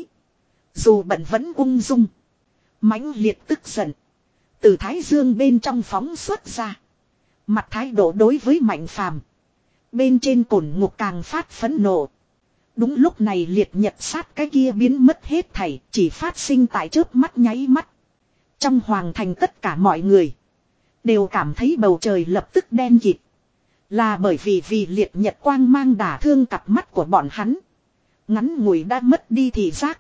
Dù bận vẫn ung dung. Mãnh liệt tức giận. Từ thái dương bên trong phóng xuất ra. Mặt thái độ đối với mạnh phàm. Bên trên cổn ngục càng phát phẫn nộ. Đúng lúc này liệt nhật sát cái kia biến mất hết thảy, chỉ phát sinh tại chớp mắt nháy mắt. Trong hoàng thành tất cả mọi người đều cảm thấy bầu trời lập tức đen kịt. Là bởi vì vì liệt nhật quang mang đả thương cặp mắt của bọn hắn. Ngắn ngủi đã mất đi thị giác.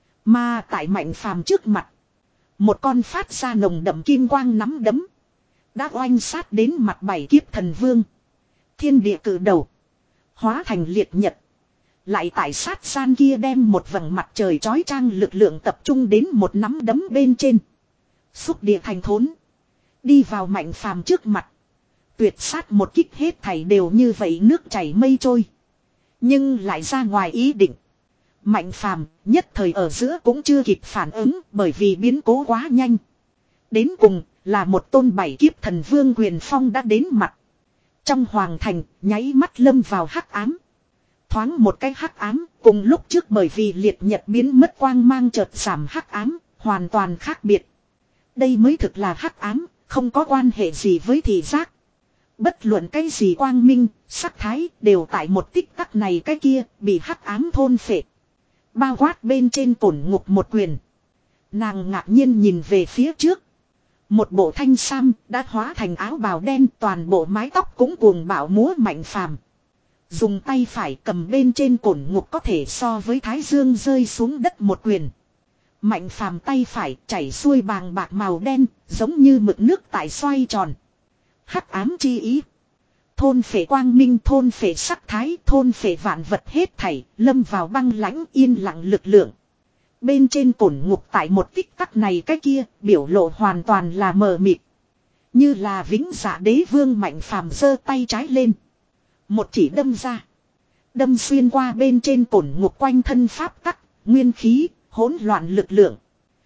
Mà tại Mạnh Phàm trước mặt, một con phát ra nồng đậm kim quang nắm đấm đã oanh sát đến mặt bảy kiếp thần vương. Thiên địa cử đầu hóa thành liệt nhật. Lại tại sát san kia đem một vầng mặt trời chói chang lực lượng tập trung đến một nắm đấm bên trên. Xúc địa thành thốn. Đi vào Mạnh Phàm trước mặt. Tuyệt sát một kích hết thảy đều như vậy nước chảy mây trôi. Nhưng lại ra ngoài ý định. Mạnh Phàm nhất thời ở giữa cũng chưa kịp phản ứng bởi vì biến cố quá nhanh. Đến cùng là một tôn bảy kiếp thần vương quyền phong đã đến mặt. Trong hoàng thành nháy mắt lâm vào hắc ám. Thoáng một cái hắc ám cùng lúc trước bởi vì liệt nhật biến mất quang mang chợt giảm hắc ám hoàn toàn khác biệt. Đây mới thực là hắc ám, không có quan hệ gì với thị giác. Bất luận cái gì quang minh, sắc thái đều tại một tích tắc này cái kia bị hắc ám thôn phệ. Bao quát bên trên cổn ngục một quyền. Nàng ngạc nhiên nhìn về phía trước. Một bộ thanh sam đã hóa thành áo bào đen, toàn bộ mái tóc cũng cuồng bạo múa Mạnh Phàm. Dùng tay phải cầm bên trên cổn ngục có thể so với thái dương rơi xuống đất một quyền. Mạnh Phàm tay phải chảy xuôi bàng bạc màu đen, giống như mực nước tại xoay tròn. Hắc ám chi ý. Thôn phệ quang minh, thôn phệ sắc thái, thôn phệ vạn vật hết thảy, lâm vào băng lãnh yên lặng lực lượng. Bên trên cổn ngục tại một tích tắc này cái kia, biểu lộ hoàn toàn là mờ mịt. Như là vĩnh dạ đế vương Mạnh Phàm giơ tay trái lên. Một chỉ đâm ra. Đâm xuyên qua bên trên cổn ngục quanh thân pháp tắc, nguyên khí, hỗn loạn lực lượng.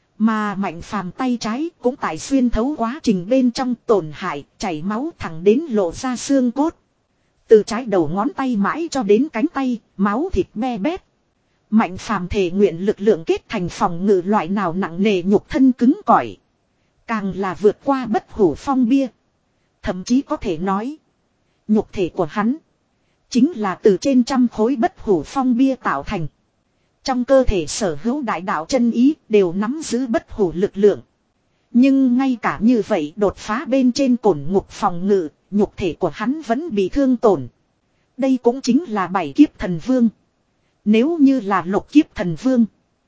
Mà Mạnh Phàm tay trái cũng tại xuyên thấu quá trình bên trong tổn hại, chảy máu thẳng đến lộ ra xương cốt. Từ trái đầu ngón tay mãi cho đến cánh tay, máu thịt me bét. Mạnh Phàm thể nguyện lực lượng kết thành phòng ngự loại nào nặng nề nhục thân cứng cỏi. Càng là vượt qua bất hủ phong bia. Thậm chí có thể nói, nhục thể của hắn chính là từ trên trăm khối bất hủ phong bia tạo thành. Trong cơ thể sở hữu đại đạo chân ý đều nắm giữ bất hủ lực lượng. Nhưng ngay cả như vậy đột phá bên trên cổn ngục phòng ngự, nhục thể của hắn vẫn bị thương tổn. Đây cũng chính là bảy kiếp thần vương. Nếu như là lục kiếp thần vương,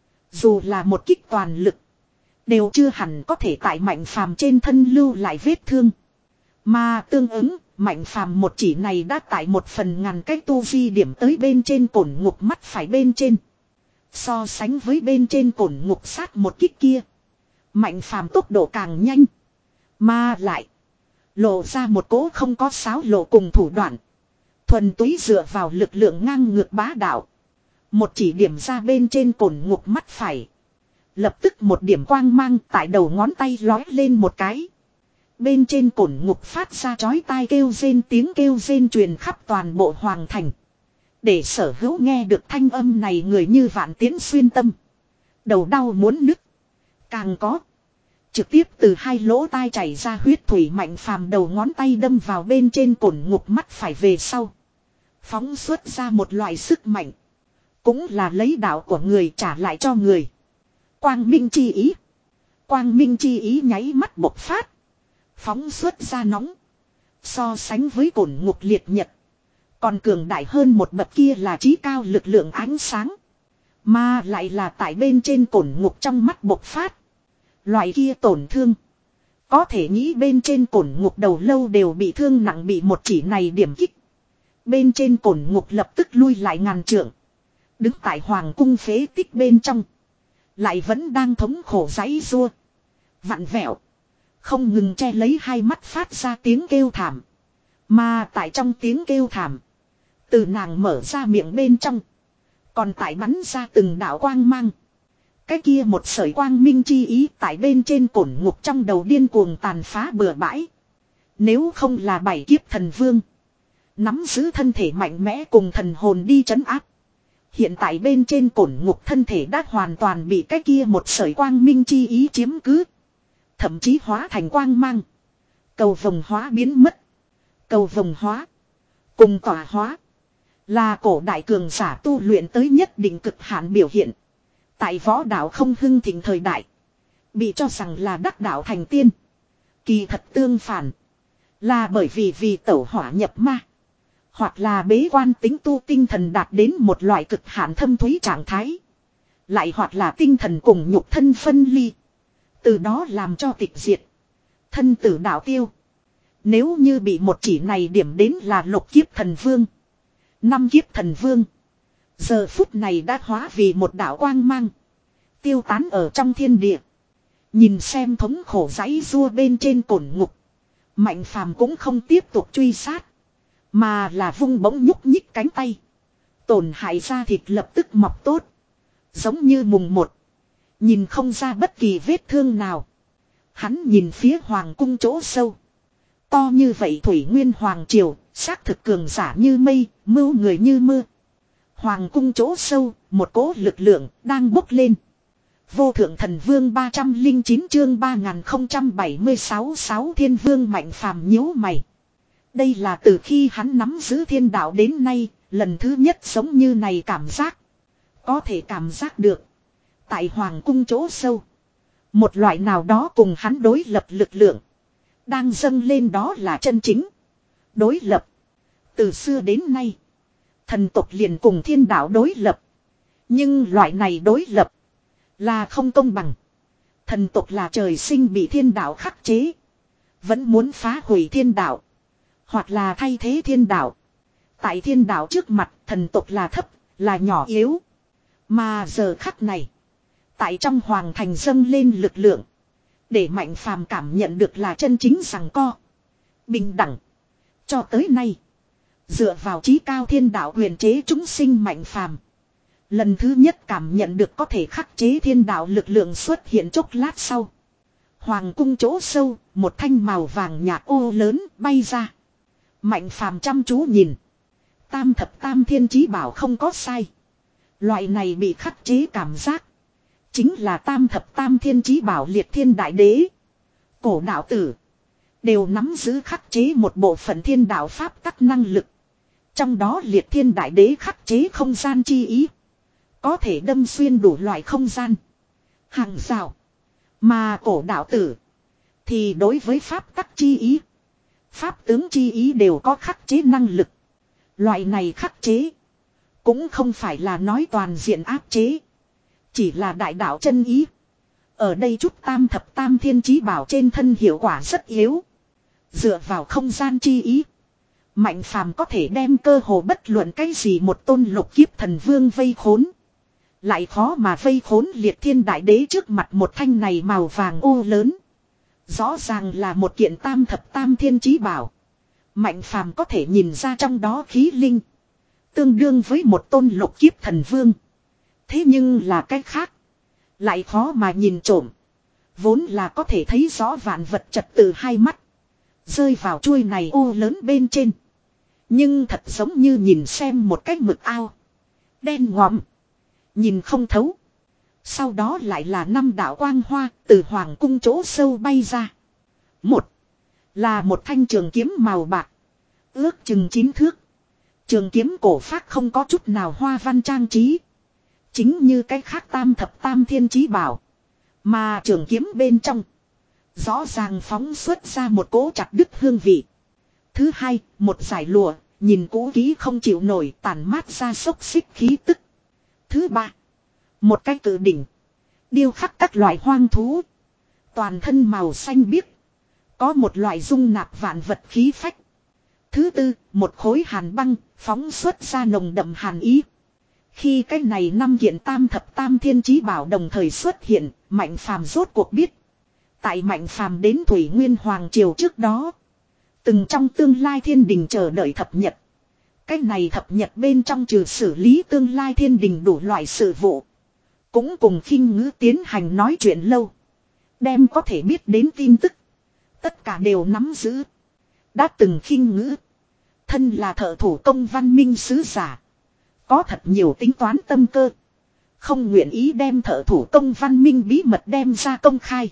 dù là một kích toàn lực, đều chưa hẳn có thể tại Mạnh Phàm trên thân lưu lại vết thương. Mà tương ứng, Mạnh Phàm một chỉ này đã tại một phần ngàn cái tu vi điểm tới bên trên cổn ngục mắt phải bên trên. So sánh với bên trên cổn ngục sát một kích kia, Mạnh Phàm tốc độ càng nhanh. Mà lại lộ ra một cỗ không có xáo lộ cùng thủ đoạn. Thuần túy dựa vào lực lượng ngang ngược bá đạo. Một chỉ điểm ra bên trên cổn ngục mắt phải. Lập tức một điểm quang mang tại đầu ngón tay lói lên một cái. Bên trên cổn ngục phát ra chói tai kêu rên, tiếng kêu rên truyền khắp toàn bộ hoàng thành. Để sở hữu nghe được thanh âm này người như vạn tiễn xuyên tâm. Đầu đau muốn nứt. Càng có trực tiếp từ hai lỗ tai chảy ra huyết thủy. Mạnh Phàm đầu ngón tay đâm vào bên trên cổn ngục mắt phải về sau. Phóng xuất ra một loại sức mạnh. Cũng là lấy đạo của người trả lại cho người. Quang minh chi ý. Quang minh chi ý nháy mắt bộc phát. Phóng xuất ra nóng. So sánh với cổn ngục liệt nhật, còn cường đại hơn một bậc kia là chí cao lực lượng ánh sáng. Mà lại là tại bên trên cổn ngục trong mắt bộc phát. Loại kia tổn thương. Có thể nghĩ bên trên cổn ngục đầu lâu đều bị thương nặng, bị một chỉ này điểm kích. Bên trên cổn ngục lập tức lui lại ngàn trượng. Đứng tại hoàng cung phế tích bên trong. Lại vẫn đang thống khổ giãy giụa. Vặn vẹo. Không ngừng che lấy hai mắt phát ra tiếng kêu thảm. Mà tại trong tiếng kêu thảm, từ nàng mở ra miệng bên trong, còn tại bắn ra từng đạo quang mang. Cái kia một sợi quang minh chi ý tại bên trên cổn ngục trong đầu điên cuồng tàn phá bừa bãi. Nếu không là bảy kiếp thần vương, nắm giữ thân thể mạnh mẽ cùng thần hồn đi trấn áp, hiện tại bên trên cổn ngục thân thể đã hoàn toàn bị cái kia một sợi quang minh chi ý chiếm cứ. Thậm chí hóa thành quang mang. Cầu vồng hóa biến mất. Cầu vồng hóa cùng tỏa hóa Là cổ đại cường giả tu luyện tới nhất định cực hạn biểu hiện. Tại võ đạo không hưng thịnh thời đại. Bị cho rằng là đắc đạo thành tiên. Kỳ thật tương phản. Là bởi vì vì tẩu hỏa nhập ma. Hoặc là bế quan tính tu tinh thần đạt đến một loại cực hạn thâm thúy trạng thái. Lại hoặc là tinh thần cùng nhục thân phân ly. Từ đó làm cho tịch diệt. Thân tử đạo tiêu. Nếu như bị một chỉ này điểm đến là lục kiếp thần vương. Năm kiếp thần vương. Giờ phút này đã hóa vì một đạo quang mang. Tiêu tán ở trong thiên địa. Nhìn xem thống khổ giãy rua bên trên cổn ngục. Mạnh phàm cũng không tiếp tục truy sát. Mà là vung bỗng nhúc nhích cánh tay. Tổn hại da thịt lập tức mọc tốt. Giống như mùng một. Nhìn không ra bất kỳ vết thương nào. Hắn nhìn phía hoàng cung chỗ sâu. To như vậy thủy nguyên hoàng triều. Xác thực cường giả như mây. Mưu người như mưa. Hoàng cung chỗ sâu. Một cỗ lực lượng đang bốc lên. Vô thượng thần vương ba trăm lẻ chín chương ba nghìn không trăm bảy mươi sáu sáu thiên vương mạnh phàm nhíu mày. Đây là từ khi hắn nắm giữ thiên đạo đến nay, lần thứ nhất giống như này cảm giác. Có thể cảm giác được. Tại hoàng cung chỗ sâu. Một loại nào đó cùng hắn đối lập lực lượng. Đang dâng lên đó là chân chính. Đối lập. Từ xưa đến nay. Thần tộc liền cùng thiên đạo đối lập. Nhưng loại này đối lập. Là không công bằng. Thần tộc là trời sinh bị thiên đạo khắc chế. Vẫn muốn phá hủy thiên đạo. Hoặc là thay thế thiên đạo. Tại thiên đạo trước mặt thần tộc là thấp, là nhỏ yếu. Mà giờ khắc này. Tại trong hoàng thành dâng lên lực lượng. Để mạnh phàm cảm nhận được là chân chính giằng co. Bình đẳng. Cho tới nay. Dựa vào chí cao thiên đạo quyền chế chúng sinh mạnh phàm. Lần thứ nhất cảm nhận được có thể khắc chế thiên đạo lực lượng xuất hiện chốc lát sau. Hoàng cung chỗ sâu, một thanh màu vàng nhạt ô lớn bay ra. Mạnh phàm chăm chú nhìn. Tam thập tam thiên chí bảo không có sai. Loại này bị khắc chế cảm giác. Chính là tam thập tam thiên chí bảo liệt thiên đại đế. Cổ đạo tử. Đều nắm giữ khắc chế một bộ phận thiên đạo pháp tắc năng lực. Trong đó liệt thiên đại đế khắc chế không gian chi ý. Có thể đâm xuyên đủ loại không gian. Hàng rào. Mà cổ đạo tử. Thì đối với pháp tắc chi ý. Pháp tướng chi ý đều có khắc chế năng lực. Loại này khắc chế. Cũng không phải là nói toàn diện áp chế. Chỉ là đại đạo chân ý. Ở đây chút tam thập tam thiên chí bảo trên thân hiệu quả rất yếu. Dựa vào không gian chi ý. Mạnh phàm có thể đem cơ hồ bất luận cái gì một tôn lục kiếp thần vương vây khốn. Lại khó mà vây khốn liệt thiên đại đế trước mặt một thanh này màu vàng ô lớn. Rõ ràng là một kiện tam thập tam thiên chí bảo. Mạnh phàm có thể nhìn ra trong đó khí linh. Tương đương với một tôn lục kiếp thần vương. Thế nhưng là cách khác. Lại khó mà nhìn trộm. Vốn là có thể thấy rõ vạn vật trật tự hai mắt. Rơi vào chuôi này ô lớn bên trên. Nhưng thật giống như nhìn xem một cái mực ao. Đen ngòm. Nhìn không thấu. Sau đó lại là năm đạo quang hoa từ hoàng cung chỗ sâu bay ra. Một. Là một thanh trường kiếm màu bạc. Ước chừng chín thước. Trường kiếm cổ phát không có chút nào hoa văn trang trí. Chính như cái khác tam thập tam thiên chí bảo. Mà trường kiếm bên trong. Rõ ràng phóng xuất ra một cỗ chặt đứt hương vị. Thứ hai, một dải lụa. Nhìn cũ kỹ không chịu nổi tàn mát ra xốc xích khí tức. Thứ ba. Một cái cự đỉnh. Điêu khắc các loại hoang thú. Toàn thân màu xanh biếc. Có một loại dung nạp vạn vật khí phách. Thứ tư, một khối hàn băng, phóng xuất ra nồng đậm hàn ý. Khi cái này năm kiện tam thập tam thiên chí bảo đồng thời xuất hiện, Mạnh Phàm rốt cuộc biết. Tại Mạnh Phàm đến Thủy Nguyên Hoàng Triều trước đó. Từng trong tương lai thiên đình chờ đợi thập nhật. Cái này thập nhật bên trong trừ xử lý tương lai thiên đình đủ loại sự vụ. Cũng cùng khinh ngữ tiến hành nói chuyện lâu. Đem có thể biết đến tin tức. Tất cả đều nắm giữ. Đã từng khinh ngữ. Thân là thợ thủ công văn minh sứ giả. Có thật nhiều tính toán tâm cơ. Không nguyện ý đem thợ thủ công văn minh bí mật đem ra công khai.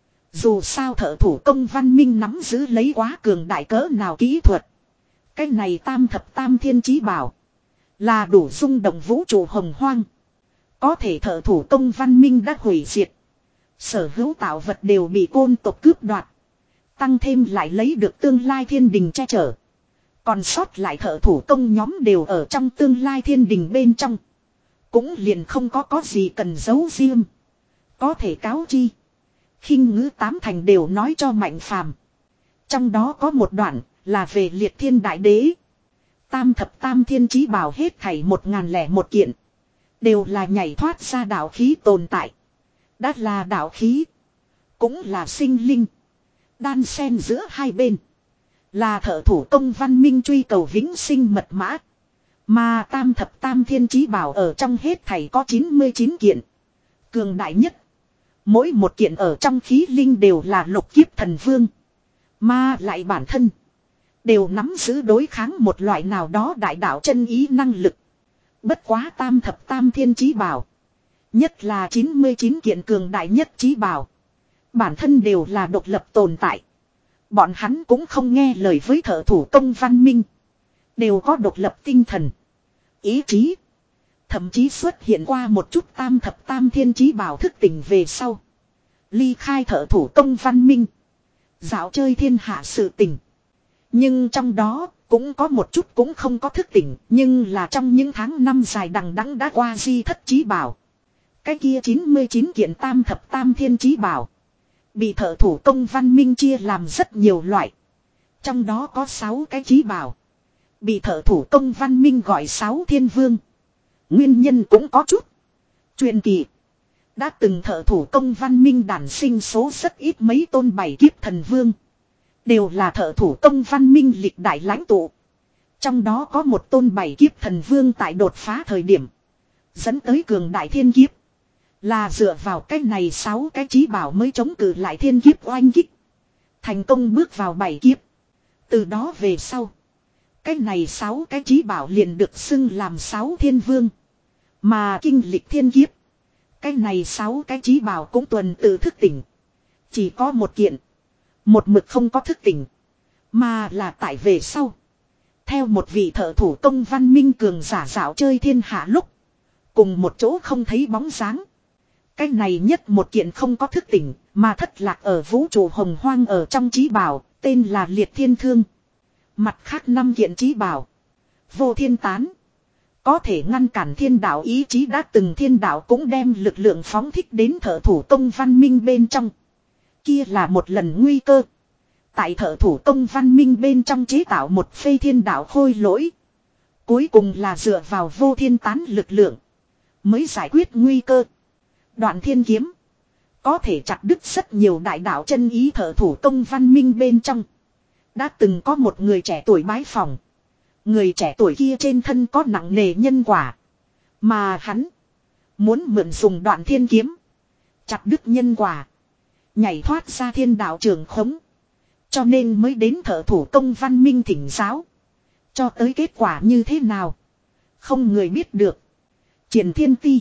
Dù sao thợ thủ công văn minh nắm giữ lấy quá cường đại cỡ nào kỹ thuật. Cái này tam thập tam thiên chí bảo. Là đủ rung động vũ trụ hồng hoang. Có thể thợ thủ công văn minh đã hủy diệt. Sở hữu tạo vật đều bị côn tộc cướp đoạt. Tăng thêm lại lấy được tương lai thiên đình che chở. Còn sót lại thợ thủ công nhóm đều ở trong tương lai thiên đình bên trong. Cũng liền không có có gì cần giấu riêng. Có thể cáo chi. Khinh ngữ tám thành đều nói cho Mạnh Phàm. Trong đó có một đoạn là về liệt thiên đại đế. Tam thập tam thiên chí bảo hết thảy một ngàn lẻ một kiện. Đều là nhảy thoát ra đạo khí tồn tại. Đã là đạo khí. Cũng là sinh linh. Đan xen giữa hai bên. Là thợ thủ công văn minh truy cầu vĩnh sinh mật mã. Mà tam thập tam thiên chí bảo ở trong hết thảy có chín mươi chín kiện. Cường đại nhất. Mỗi một kiện ở trong khí linh đều là lục kiếp thần vương. Mà lại bản thân. Đều nắm giữ đối kháng một loại nào đó đại đạo chân ý năng lực. Bất quá tam thập tam thiên chí bảo. Nhất là chín mươi chín kiện cường đại nhất chí bảo. Bản thân đều là độc lập tồn tại. Bọn hắn cũng không nghe lời với thợ thủ công văn minh. Đều có độc lập tinh thần. Ý chí. Thậm chí xuất hiện qua một chút tam thập tam thiên chí bảo thức tỉnh về sau. Ly khai thợ thủ công văn minh. Dạo chơi thiên hạ sự tình. Nhưng trong đó cũng có một chút cũng không có thức tỉnh. Nhưng là trong những tháng năm dài đằng đẵng đã qua di thất chí bảo. Cái kia chín mươi chín kiện tam thập tam thiên chí bảo. Bị thợ thủ công văn minh chia làm rất nhiều loại. Trong đó có sáu cái chí bảo. Bị thợ thủ công văn minh gọi sáu thiên vương. Nguyên nhân cũng có chút. Truyền kỳ. Đã từng thợ thủ công văn minh đản sinh số rất ít mấy tôn bảy kiếp thần vương. Đều là thợ thủ công văn minh lịch đại lãnh tụ. Trong đó có một tôn bảy kiếp thần vương tại đột phá thời điểm. Dẫn tới cường đại thiên kiếp. Là dựa vào cái này sáu cái chí bảo mới chống cự lại thiên kiếp oanh kích. Thành công bước vào bảy kiếp. Từ đó về sau. Cái này sáu cái chí bảo liền được xưng làm sáu thiên vương. Mà kinh lịch thiên kiếp. Cái này sáu cái chí bảo cũng tuần tự thức tỉnh. Chỉ có một kiện. Một mực không có thức tỉnh. Mà là tại về sau. Theo một vị thợ thủ công văn minh cường giả dạo chơi thiên hạ lúc. Cùng một chỗ không thấy bóng dáng. Cái này nhất một kiện không có thức tỉnh. Mà thất lạc ở vũ trụ hồng hoang ở trong chí bảo. Tên là liệt thiên thương. Mặt khác năm kiện chí bảo. Vô thiên tán. Có thể ngăn cản thiên đạo ý chí đã từng thiên đạo cũng đem lực lượng phóng thích đến thợ thủ công văn minh bên trong. Kia là một lần nguy cơ. Tại thợ thủ công văn minh bên trong chế tạo một phê thiên đạo khôi lỗi. Cuối cùng là dựa vào vô thiên tán lực lượng. Mới giải quyết nguy cơ. Đoạn thiên kiếm. Có thể chặt đứt rất nhiều đại đạo chân ý thợ thủ công văn minh bên trong. Đã từng có một người trẻ tuổi bái phỏng. Người trẻ tuổi kia trên thân có nặng nề nhân quả. Mà hắn. Muốn mượn dùng đoạn thiên kiếm. Chặt đứt nhân quả. Nhảy thoát ra thiên đạo trường khống. Cho nên mới đến thợ thủ công văn minh thỉnh giáo. Cho tới kết quả như thế nào. Không người biết được. Triển thiên ti.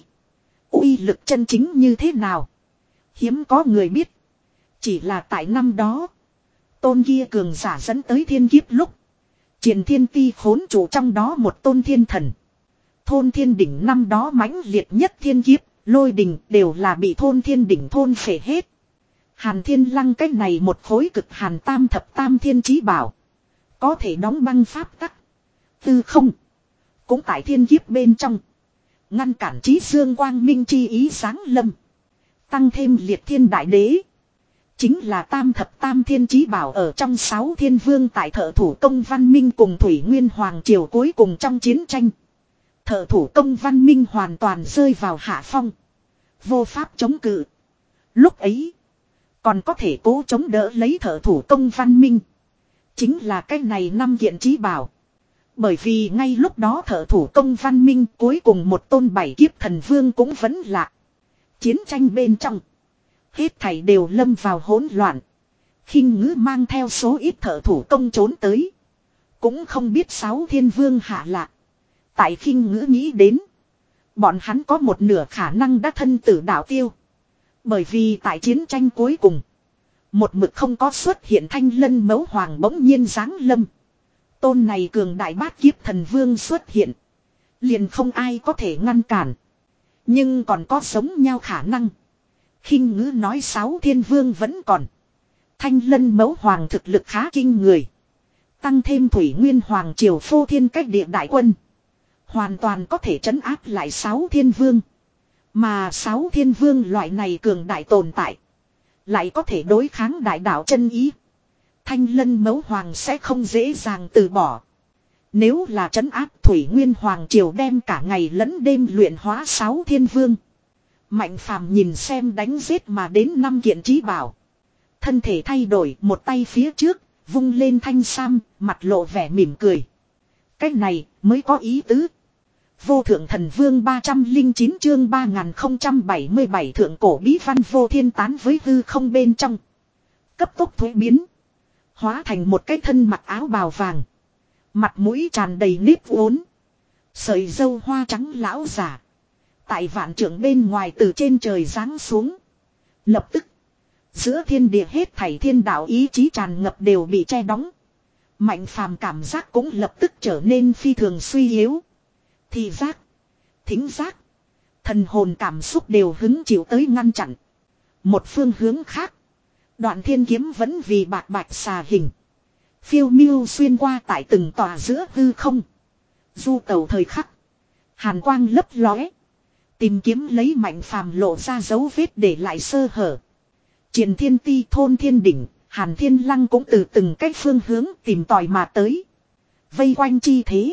Uy lực chân chính như thế nào. Hiếm có người biết. Chỉ là tại năm đó. Tôn kia cường giả dẫn tới thiên kiếp lúc. Triển thiên ti khốn chủ trong đó một tôn thiên thần. Thôn thiên đỉnh năm đó mãnh liệt nhất thiên kiếp. Lôi đình đều là bị thôn thiên đỉnh thôn phệ hết. Hàn thiên lăng cách này một khối cực hàn tam thập tam thiên chí bảo. Có thể đóng băng pháp tắc. Tư không. Cũng tại thiên kiếp bên trong. Ngăn cản chí dương quang minh chi ý sáng lâm. Tăng thêm liệt thiên đại đế. Chính là tam thập tam thiên chí bảo ở trong sáu thiên vương tại thợ thủ công văn minh cùng Thủy Nguyên Hoàng Triều cuối cùng trong chiến tranh. Thợ thủ công văn minh hoàn toàn rơi vào hạ phong. Vô pháp chống cự. Lúc ấy. Còn có thể cố chống đỡ lấy thợ thủ công văn minh. Chính là cái này năm kiện chí bảo. Bởi vì ngay lúc đó thợ thủ công văn minh cuối cùng một tôn bảy kiếp thần vương cũng vẫn lạ. Chiến tranh bên trong. Hết thảy đều lâm vào hỗn loạn. Khinh ngữ mang theo số ít thợ thủ công trốn tới. Cũng không biết sáu thiên vương hạ lạ. Tại khinh ngữ nghĩ đến. Bọn hắn có một nửa khả năng đã thân tử đạo tiêu. Bởi vì tại chiến tranh cuối cùng. Một mực không có xuất hiện thanh lân mẫu hoàng bỗng nhiên giáng lâm. Tôn này cường đại bát kiếp thần vương xuất hiện. liền không ai có thể ngăn cản. Nhưng còn có giống nhau khả năng. Khinh ngữ nói sáu thiên vương vẫn còn. Thanh lân mẫu hoàng thực lực khá kinh người. Tăng thêm thủy nguyên hoàng triều phô thiên cách địa đại quân. Hoàn toàn có thể trấn áp lại sáu thiên vương. Mà sáu thiên vương loại này cường đại tồn tại. Lại có thể đối kháng đại đạo chân ý. Thanh lân mẫu hoàng sẽ không dễ dàng từ bỏ. Nếu là trấn áp thủy nguyên hoàng triều đem cả ngày lẫn đêm luyện hóa sáu thiên vương. Mạnh phàm nhìn xem đánh giết mà đến năm kiện trí bảo. Thân thể thay đổi một tay phía trước, vung lên thanh sam, mặt lộ vẻ mỉm cười. Cách này mới có ý tứ. Vô thượng thần vương ba trăm linh chín chương ba nghìn không trăm bảy mươi bảy thượng cổ bí văn vô thiên tán với hư không bên trong. Cấp tốc thuế biến. Hóa thành một cái thân mặc áo bào vàng. Mặt mũi tràn đầy nếp uốn. Sợi dâu hoa trắng lão giả. Tại vạn trưởng bên ngoài từ trên trời giáng xuống. Lập tức. Giữa thiên địa hết thảy thiên đạo ý chí tràn ngập đều bị che đóng. Mạnh phàm cảm giác cũng lập tức trở nên phi thường suy yếu. Thị giác. Thính giác. Thần hồn cảm xúc đều hứng chịu tới ngăn chặn. Một phương hướng khác. Đoạn thiên kiếm vẫn vì bạc bạch xà hình. Phiêu miêu xuyên qua tại từng tòa giữa hư không. Du tàu thời khắc. Hàn quang lấp lóe. Tìm kiếm lấy mạnh phàm lộ ra dấu vết để lại sơ hở. Triền thiên ti thôn thiên đỉnh. Hàn thiên lăng cũng từ từng cách phương hướng tìm tòi mà tới. Vây quanh chi thế.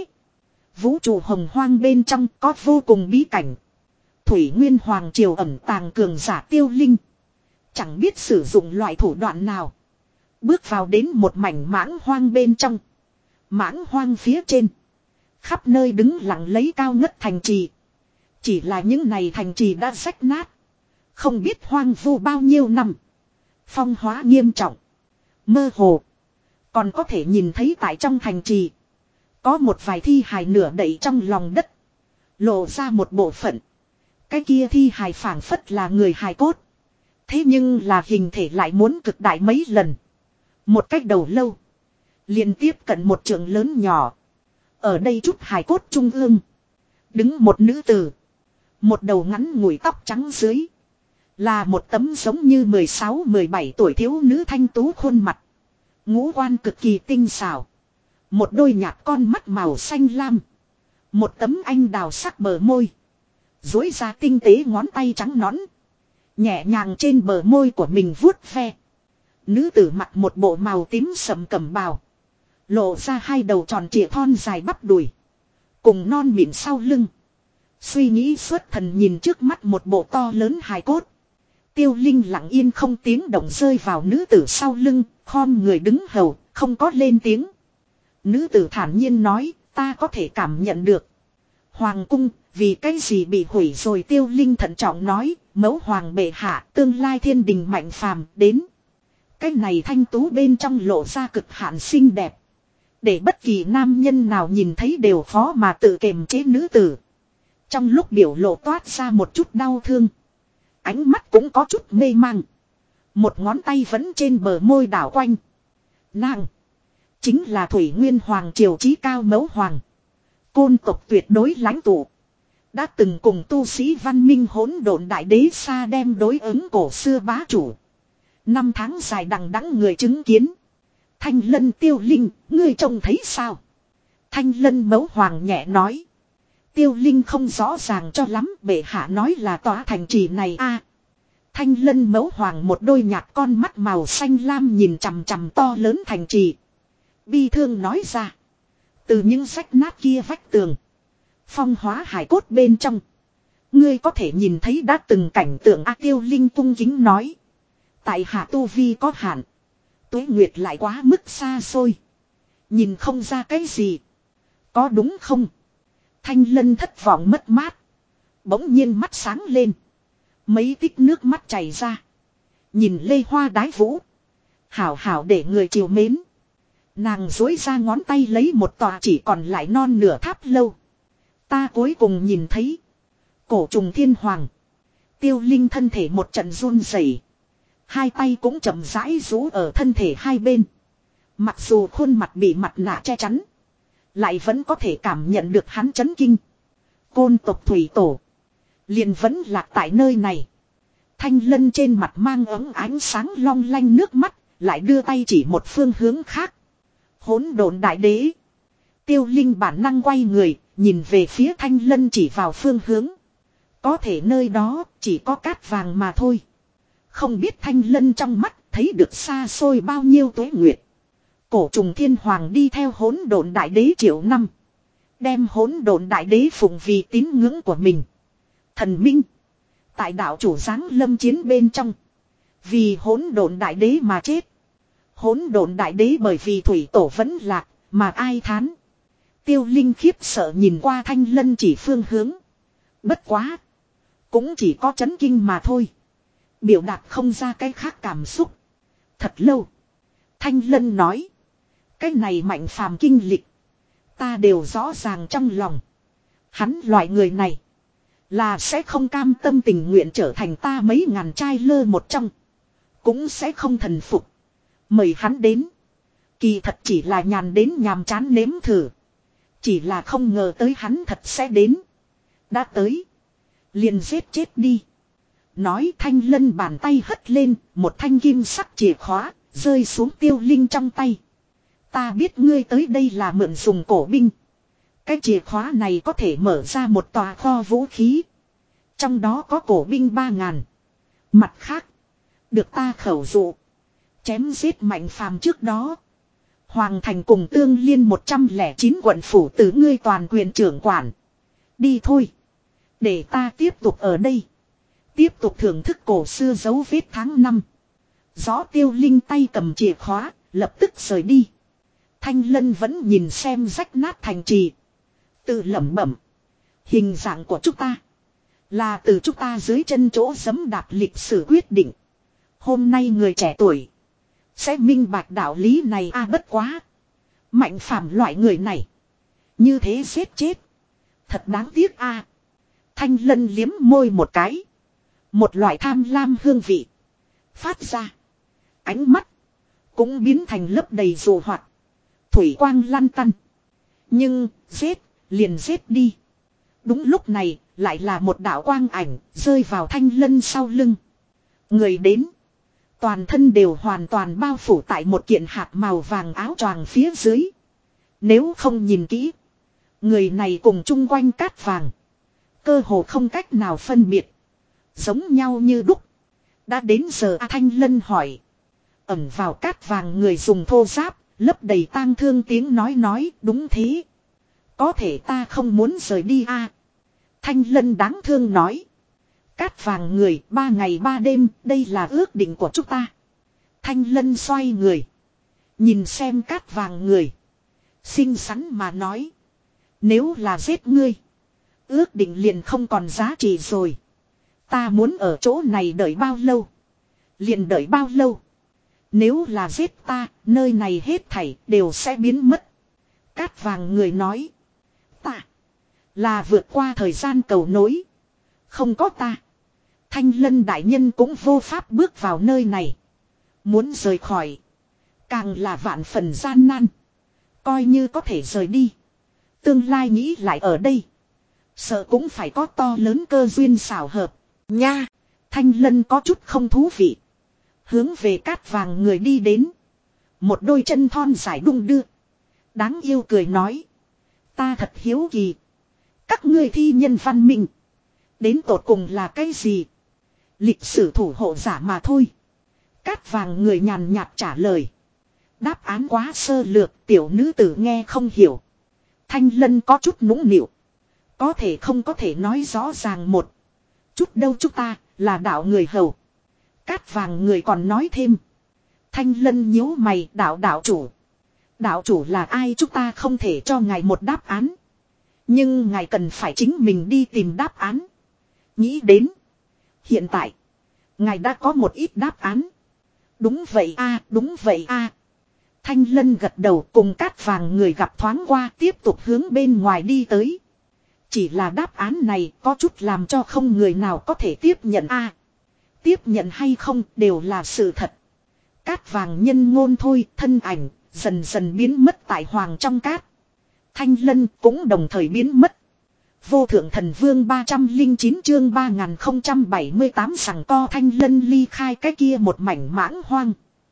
Vũ trụ hồng hoang bên trong có vô cùng bí cảnh. Thủy nguyên hoàng triều ẩn tàng cường giả tiêu linh. Chẳng biết sử dụng loại thủ đoạn nào. Bước vào đến một mảnh mãng hoang bên trong. Mãng hoang phía trên. Khắp nơi đứng lặng lấy cao ngất thành trì. Chỉ là những này thành trì đã rách nát. Không biết hoang vu bao nhiêu năm. Phong hóa nghiêm trọng. Mơ hồ. Còn có thể nhìn thấy tại trong thành trì. Có một vài thi hài nửa đậy trong lòng đất. Lộ ra một bộ phận. Cái kia thi hài phảng phất là người hài cốt. Thế nhưng là hình thể lại muốn cực đại mấy lần. Một cách đầu lâu. Liên tiếp cận một trượng lớn nhỏ. Ở đây chút hài cốt trung ương. Đứng một nữ tử. Một đầu ngắn ngủi tóc trắng dưới. Là một tấm giống như mười sáu mười bảy tuổi thiếu nữ thanh tú khuôn mặt. Ngũ quan cực kỳ tinh xảo. Một đôi nhạt con mắt màu xanh lam. Một tấm anh đào sắc bờ môi. Dối ra tinh tế ngón tay trắng nõn. Nhẹ nhàng trên bờ môi của mình vuốt ve. Nữ tử mặc một bộ màu tím sẫm cẩm bào. Lộ ra hai đầu tròn trịa thon dài bắp đùi. Cùng non mịn sau lưng. Suy nghĩ xuất thần nhìn trước mắt một bộ to lớn hài cốt. Tiêu Linh lặng yên không tiếng động rơi vào nữ tử sau lưng. Khom người đứng hầu, không có lên tiếng. Nữ tử thản nhiên nói, ta có thể cảm nhận được. Hoàng cung, vì cái gì bị hủy rồi? Tiêu Linh thận trọng nói, mẫu hoàng bệ hạ, tương lai thiên đình mạnh phàm, đến. Cái này thanh tú bên trong lộ ra cực hạn xinh đẹp. Để bất kỳ nam nhân nào nhìn thấy đều khó mà tự kiềm chế nữ tử. Trong lúc biểu lộ toát ra một chút đau thương. Ánh mắt cũng có chút mê mang. Một ngón tay vẫn trên bờ môi đảo quanh. Nàng. Chính là Thủy Nguyên Hoàng triều chí cao mẫu hoàng. Côn tộc tuyệt đối lãnh tụ. Đã từng cùng tu sĩ văn minh hỗn độn đại đế xa đem đối ứng cổ xưa bá chủ. Năm tháng dài đằng đẵng người chứng kiến. Thanh lân Tiêu Linh, ngươi trông thấy sao? Thanh lân mẫu hoàng nhẹ nói. Tiêu Linh không rõ ràng cho lắm, bệ hạ nói là tòa thành trì này a. Thanh lân mẫu hoàng một đôi nhạt con mắt màu xanh lam nhìn chằm chằm to lớn thành trì. Bi thương nói ra. Từ những rách nát kia vách tường. Phong hóa hải cốt bên trong. Ngươi có thể nhìn thấy đã từng cảnh tượng A. Tiêu Linh cung kính nói. Tại hạ tu vi có hạn. Tuế nguyệt lại quá mức xa xôi. Nhìn không ra cái gì. Có đúng không? Thanh lân thất vọng mất mát. Bỗng nhiên mắt sáng lên. Mấy tích nước mắt chảy ra. Nhìn lê hoa đái vũ. Hảo hảo để người chiều mến. Nàng dối ra ngón tay lấy một tòa chỉ còn lại non nửa tháp lâu. Ta cuối cùng nhìn thấy. Cổ trùng thiên hoàng. Tiêu Linh thân thể một trận run rẩy. Hai tay cũng chậm rãi rũ ở thân thể hai bên. Mặc dù khuôn mặt bị mặt nạ che chắn. Lại vẫn có thể cảm nhận được hắn chấn kinh. Côn tộc thủy tổ. Liền vẫn lạc tại nơi này. Thanh Lân trên mặt mang ấm ánh sáng long lanh nước mắt. Lại đưa tay chỉ một phương hướng khác. Hỗn độn đại đế. Tiêu Linh bản năng quay người. Nhìn về phía Thanh Lân chỉ vào phương hướng. Có thể nơi đó chỉ có cát vàng mà thôi. Không biết Thanh Lân trong mắt thấy được xa xôi bao nhiêu tuế nguyệt. Cổ trùng thiên hoàng đi theo hỗn độn đại đế triệu năm. Đem hỗn độn đại đế phụng vì tín ngưỡng của mình. Thần minh. Tại đạo chủ giáng lâm chiến bên trong. Vì hỗn độn đại đế mà chết. Hỗn độn đại đế bởi vì thủy tổ vẫn lạc. Mà ai thán. Tiêu Linh khiếp sợ nhìn qua Thanh Lân chỉ phương hướng. Bất quá. Cũng chỉ có chấn kinh mà thôi. Biểu đạt không ra cái khác cảm xúc. Thật lâu. Thanh Lân nói. Cái này mạnh phàm kinh lịch. Ta đều rõ ràng trong lòng. Hắn loại người này. Là sẽ không cam tâm tình nguyện trở thành ta mấy ngàn trai lơ một trong. Cũng sẽ không thần phục. Mời hắn đến. Kỳ thật chỉ là nhàn đến nhàm chán nếm thử. Chỉ là không ngờ tới hắn thật sẽ đến. Đã tới. Liền giết chết đi. Nói Thanh Lân bàn tay hất lên. Một thanh kim sắc chìa khóa. Rơi xuống Tiêu Linh trong tay. Ta biết ngươi tới đây là mượn dùng cổ binh. Cái chìa khóa này có thể mở ra một tòa kho vũ khí. Trong đó có cổ binh ba ngàn. Mặt khác. Được ta khẩu dụ. Chém giết mạnh phàm trước đó. Hoàng thành cùng tương liên một trăm lẻ chín quận phủ tử ngươi toàn quyền trưởng quản. Đi thôi. Để ta tiếp tục ở đây. Tiếp tục thưởng thức cổ xưa dấu vết tháng năm. Gió Tiêu Linh tay cầm chìa khóa. Lập tức rời đi. Thanh Lân vẫn nhìn xem rách nát thành trì. Tự lẩm bẩm. Hình dạng của chúng ta. Là từ chúng ta dưới chân chỗ giẫm đạp lịch sử quyết định. Hôm nay người trẻ tuổi. Sẽ minh bạch đạo lý này a bất quá. Mạnh phàm loại người này. Như thế giết chết. Thật đáng tiếc a. Thanh Lân liếm môi một cái. Một loại tham lam hương vị. Phát ra. Ánh mắt. Cũng biến thành lớp đầy rồ hoạt. Thủy quang lăn tăn. Nhưng, giết, liền giết đi. Đúng lúc này, lại là một đạo quang ảnh, rơi vào Thanh Lân sau lưng. Người đến. Toàn thân đều hoàn toàn bao phủ tại một kiện hạt màu vàng áo choàng phía dưới. Nếu không nhìn kỹ. Người này cùng chung quanh cát vàng. Cơ hồ không cách nào phân biệt. Giống nhau như đúc. Đã đến giờ A Thanh Lân hỏi. Ẩn vào cát vàng người dùng thô giáp. Lấp đầy tang thương tiếng nói nói đúng thế. Có thể ta không muốn rời đi a. À, Thanh Lân đáng thương nói. Cát vàng người ba ngày ba đêm đây là ước định của chúng ta. Thanh Lân xoay người. Nhìn xem cát vàng người. Xinh xắn mà nói. Nếu là giết ngươi. Ước định liền không còn giá trị rồi. Ta muốn ở chỗ này đợi bao lâu. Liền đợi bao lâu. Nếu là giết ta, nơi này hết thảy đều sẽ biến mất. Cát vàng người nói. Ta. Là vượt qua thời gian cầu nối. Không có ta. Thanh Lân đại nhân cũng vô pháp bước vào nơi này. Muốn rời khỏi. Càng là vạn phần gian nan. Coi như có thể rời đi. Tương lai nghĩ lại ở đây. Sợ cũng phải có to lớn cơ duyên xảo hợp. Nha. Thanh Lân có chút không thú vị. Hướng về cát vàng người đi đến. Một đôi chân thon dài đung đưa. Đáng yêu cười nói. Ta thật hiếu kỳ. Các ngươi thi nhân văn minh. Đến tột cùng là cái gì? Lịch sử thủ hộ giả mà thôi. Cát vàng người nhàn nhạt trả lời. Đáp án quá sơ lược tiểu nữ tử nghe không hiểu. Thanh Lân có chút nũng nịu. Có thể không có thể nói rõ ràng một chút đâu chúng ta là đạo người hầu. Cát vàng người còn nói thêm. Thanh Lân nhíu mày đạo đạo chủ. Đạo chủ là ai chúng ta không thể cho ngài một đáp án. Nhưng ngài cần phải chính mình đi tìm đáp án. Nghĩ đến. Hiện tại. Ngài đã có một ít đáp án. Đúng vậy a, đúng vậy a. Thanh Lân gật đầu cùng cát vàng người gặp thoáng qua tiếp tục hướng bên ngoài đi tới. Chỉ là đáp án này có chút làm cho không người nào có thể tiếp nhận a. Tiếp nhận hay không đều là sự thật. Cát vàng nhân ngôn thôi thân ảnh dần dần biến mất tại hoàng trong cát. Thanh Lân cũng đồng thời biến mất. Vô thượng thần vương ba trăm linh chín chương ba nghìn không trăm bảy mươi tám sằng co Thanh Lân ly khai cái kia một mảnh mãng hoang.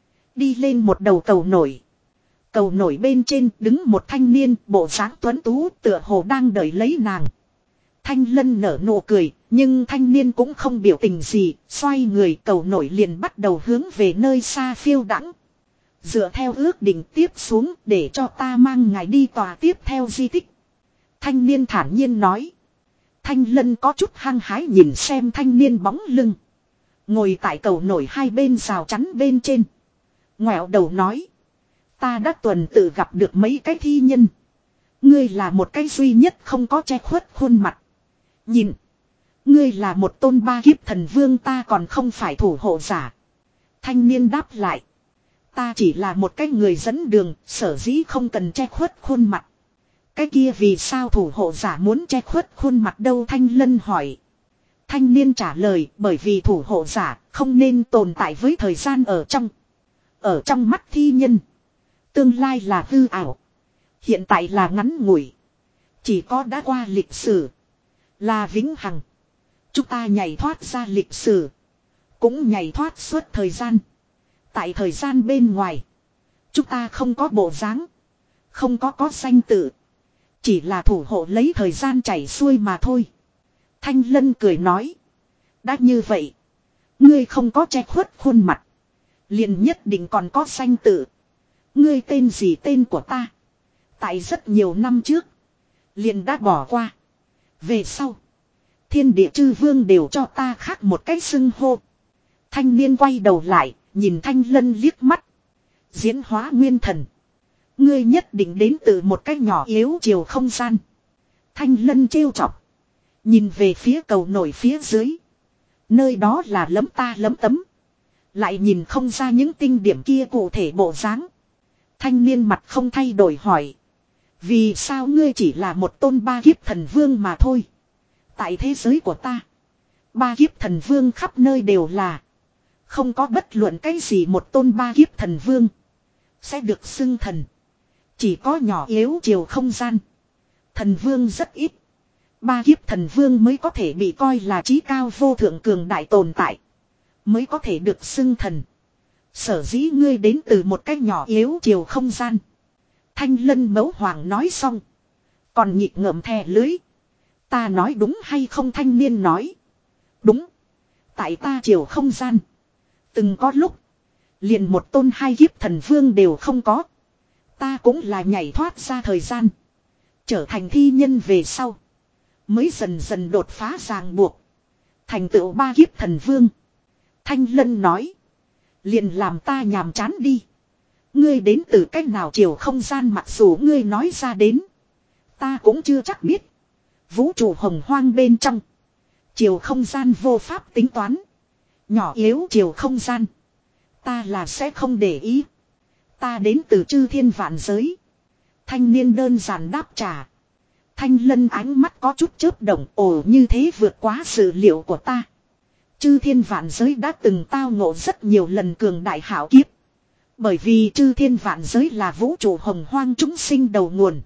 Đi lên một đầu cầu nổi. Cầu nổi bên trên đứng một thanh niên bộ dáng tuấn tú tựa hồ đang đợi lấy nàng. Thanh Lân nở nụ cười, nhưng thanh niên cũng không biểu tình gì, xoay người cầu nổi liền bắt đầu hướng về nơi xa phiêu đãng. Dựa theo ước định tiếp xuống để cho ta mang ngài đi tòa tiếp theo di tích. Thanh niên thản nhiên nói. Thanh Lân có chút hăng hái nhìn xem thanh niên bóng lưng. Ngồi tại cầu nổi hai bên rào chắn bên trên. Ngoẹo đầu nói. Ta đã tuần tự gặp được mấy cái thi nhân. Ngươi là một cái duy nhất không có che khuất khuôn mặt. Nhìn. Ngươi là một tôn ba kiếp thần vương, ta còn không phải thủ hộ giả. Thanh niên đáp lại. Ta chỉ là một cái người dẫn đường, sở dĩ không cần che khuất khuôn mặt. Cái kia vì sao thủ hộ giả muốn che khuất khuôn mặt đâu? Thanh Lân hỏi. Thanh niên trả lời, bởi vì thủ hộ giả không nên tồn tại với thời gian ở trong. Ở trong mắt thi nhân. Tương lai là hư ảo. Hiện tại là ngắn ngủi. Chỉ có đã qua lịch sử. Là vĩnh hằng. Chúng ta nhảy thoát ra lịch sử. Cũng nhảy thoát suốt thời gian. Tại thời gian bên ngoài. Chúng ta không có bộ dáng. Không có có danh tự. Chỉ là thủ hộ lấy thời gian chảy xuôi mà thôi. Thanh Lân cười nói. Đã như vậy. Ngươi không có che khuất khuôn mặt. Liền nhất định còn có danh tự. Ngươi tên gì? Tên của ta. Tại rất nhiều năm trước. Liền đã bỏ qua. Về sau. Thiên địa chư vương đều cho ta khác một cách xưng hô. Thanh niên quay đầu lại. Nhìn Thanh Lân liếc mắt. Diễn hóa nguyên thần. Ngươi nhất định đến từ một cách nhỏ yếu chiều không gian. Thanh Lân trêu chọc. Nhìn về phía cầu nổi phía dưới. Nơi đó là lấm ta lấm tấm. Lại nhìn không ra những tinh điểm kia cụ thể bộ dáng. Thanh niên mặt không thay đổi hỏi. Vì sao ngươi chỉ là một tôn ba kiếp thần vương mà thôi? Tại thế giới của ta. Ba kiếp thần vương khắp nơi đều là. Không có bất luận cái gì một tôn ba kiếp thần vương. Sẽ được xưng thần. Chỉ có nhỏ yếu chiều không gian. Thần vương rất ít. Ba kiếp thần vương mới có thể bị coi là trí cao vô thượng cường đại tồn tại. Mới có thể được xưng thần. Sở dĩ ngươi đến từ một cách nhỏ yếu chiều không gian. Thanh Lân mẫu hoàng nói xong. Còn nhịp ngợm thè lưới. Ta nói đúng hay không? Thanh niên nói. Đúng. Tại ta chiều không gian. Từng có lúc. Liền một tôn hai kiếp thần vương đều không có. Ta cũng là nhảy thoát ra thời gian. Trở thành thi nhân về sau. Mới dần dần đột phá ràng buộc. Thành tựu ba kiếp thần vương. Thanh Lân nói. Liền làm ta nhàm chán đi. Ngươi đến từ cách nào chiều không gian? Mặc dù ngươi nói ra đến. Ta cũng chưa chắc biết. Vũ trụ hồng hoang bên trong. Chiều không gian vô pháp tính toán. Nhỏ yếu chiều không gian. Ta là sẽ không để ý. Ta đến từ chư thiên vạn giới. Thanh niên đơn giản đáp trả. Thanh Lân ánh mắt có chút chớp động. Ồ, như thế vượt quá sự liệu của ta. Chư thiên vạn giới đã từng tao ngộ rất nhiều lần cường đại hảo kiếp. Bởi vì chư thiên vạn giới là vũ trụ hồng hoang chúng sinh đầu nguồn.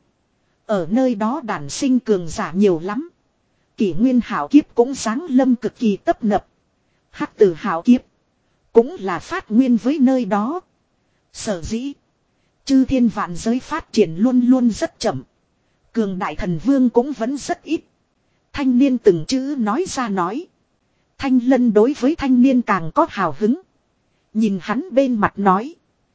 Ở nơi đó đản sinh cường giả nhiều lắm. Kỷ nguyên hảo kiếp cũng sáng lâm cực kỳ tấp nập. Hắc tử hảo kiếp cũng là phát nguyên với nơi đó. Sở dĩ chư thiên vạn giới phát triển luôn luôn rất chậm. Cường đại thần vương cũng vẫn rất ít. Thanh niên từng chữ nói ra nói. Thanh Lân đối với thanh niên càng có hào hứng. Nhìn hắn bên mặt nói.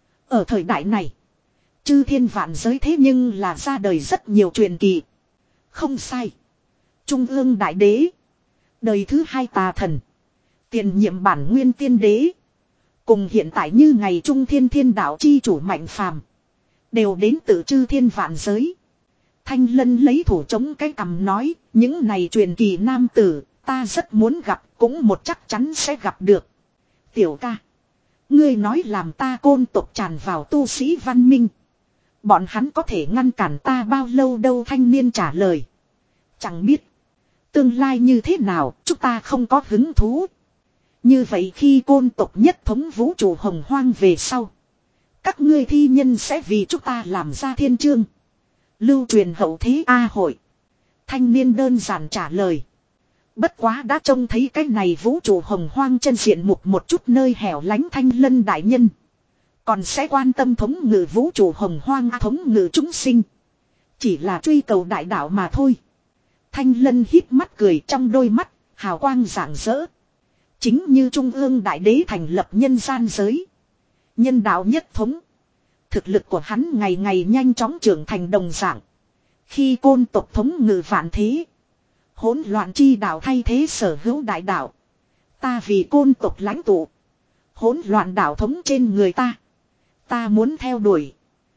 Ở thời đại này. Chư thiên vạn giới thế nhưng là ra đời rất nhiều truyền kỳ. Không sai. Trung ương đại đế. Đời thứ hai tà thần. Tiền nhiệm bản nguyên tiên đế. Cùng hiện tại như ngày trung thiên thiên đạo chi chủ mạnh phàm. Đều đến từ chư thiên vạn giới. Thanh Lân lấy thủ chống cái cằm nói. Những này truyền kỳ nam tử. Ta rất muốn gặp. Cũng một chắc chắn sẽ gặp được. Tiểu ca. Ngươi nói làm ta côn tộc tràn vào tu sĩ văn minh. Bọn hắn có thể ngăn cản ta bao lâu đâu? Thanh niên trả lời. Chẳng biết. Tương lai như thế nào chúng ta không có hứng thú. Như vậy khi côn tộc nhất thống vũ trụ hồng hoang về sau. Các ngươi thi nhân sẽ vì chúng ta làm ra thiên chương. Lưu truyền hậu thế A hội. Thanh niên đơn giản trả lời. Bất quá đã trông thấy cái này vũ trụ hồng hoang chân diện mục một chút nơi hẻo lánh Thanh Lân đại nhân. Còn sẽ quan tâm thống ngự vũ trụ hồng hoang thống ngự chúng sinh. Chỉ là truy cầu đại đạo mà thôi. Thanh Lân híp mắt cười, trong đôi mắt hào quang rạng rỡ. Chính như Trung ương Đại Đế thành lập nhân gian giới. Nhân đạo nhất thống. Thực lực của hắn ngày ngày nhanh chóng trưởng thành đồng dạng. Khi côn tộc thống ngự vạn thế. Hỗn loạn chi đạo thay thế sở hữu đại đạo. Ta vì côn tộc lãnh tụ. Hỗn loạn đạo thống trên người ta. Ta muốn theo đuổi.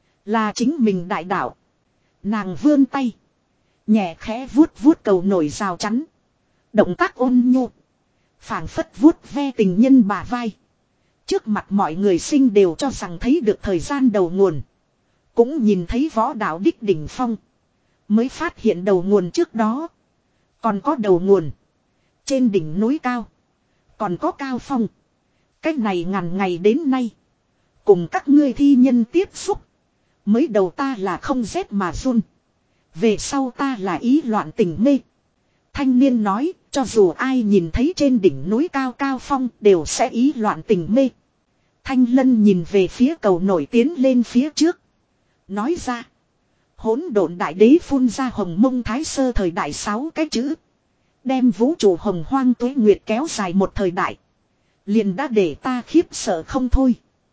Là chính mình đại đạo. Nàng vươn tay. Nhẹ khẽ vuốt vuốt cầu nổi rào chắn. Động tác ôn nhu. Phảng phất vuốt ve tình nhân bả vai. Trước mặt mọi người sinh đều cho rằng thấy được thời gian đầu nguồn. Cũng nhìn thấy võ đạo đích đỉnh phong. Mới phát hiện đầu nguồn trước đó. Còn có đầu nguồn. Trên đỉnh núi cao. Còn có cao phong. Cách này ngàn ngày đến nay. Cùng các ngươi thi nhân tiếp xúc. Mới đầu ta là không rét mà run. Về sau ta là ý loạn tình mê. Thanh niên nói, cho dù ai nhìn thấy trên đỉnh núi cao cao phong đều sẽ ý loạn tình mê. Thanh Lân nhìn về phía cầu nổi tiến lên phía trước. Nói ra. Hỗn độn đại đế phun ra hồng mông thái sơ thời đại sáu cái chữ. Đem vũ trụ hồng hoang tuế nguyệt kéo dài một thời đại. Liền đã để ta khiếp sợ không thôi.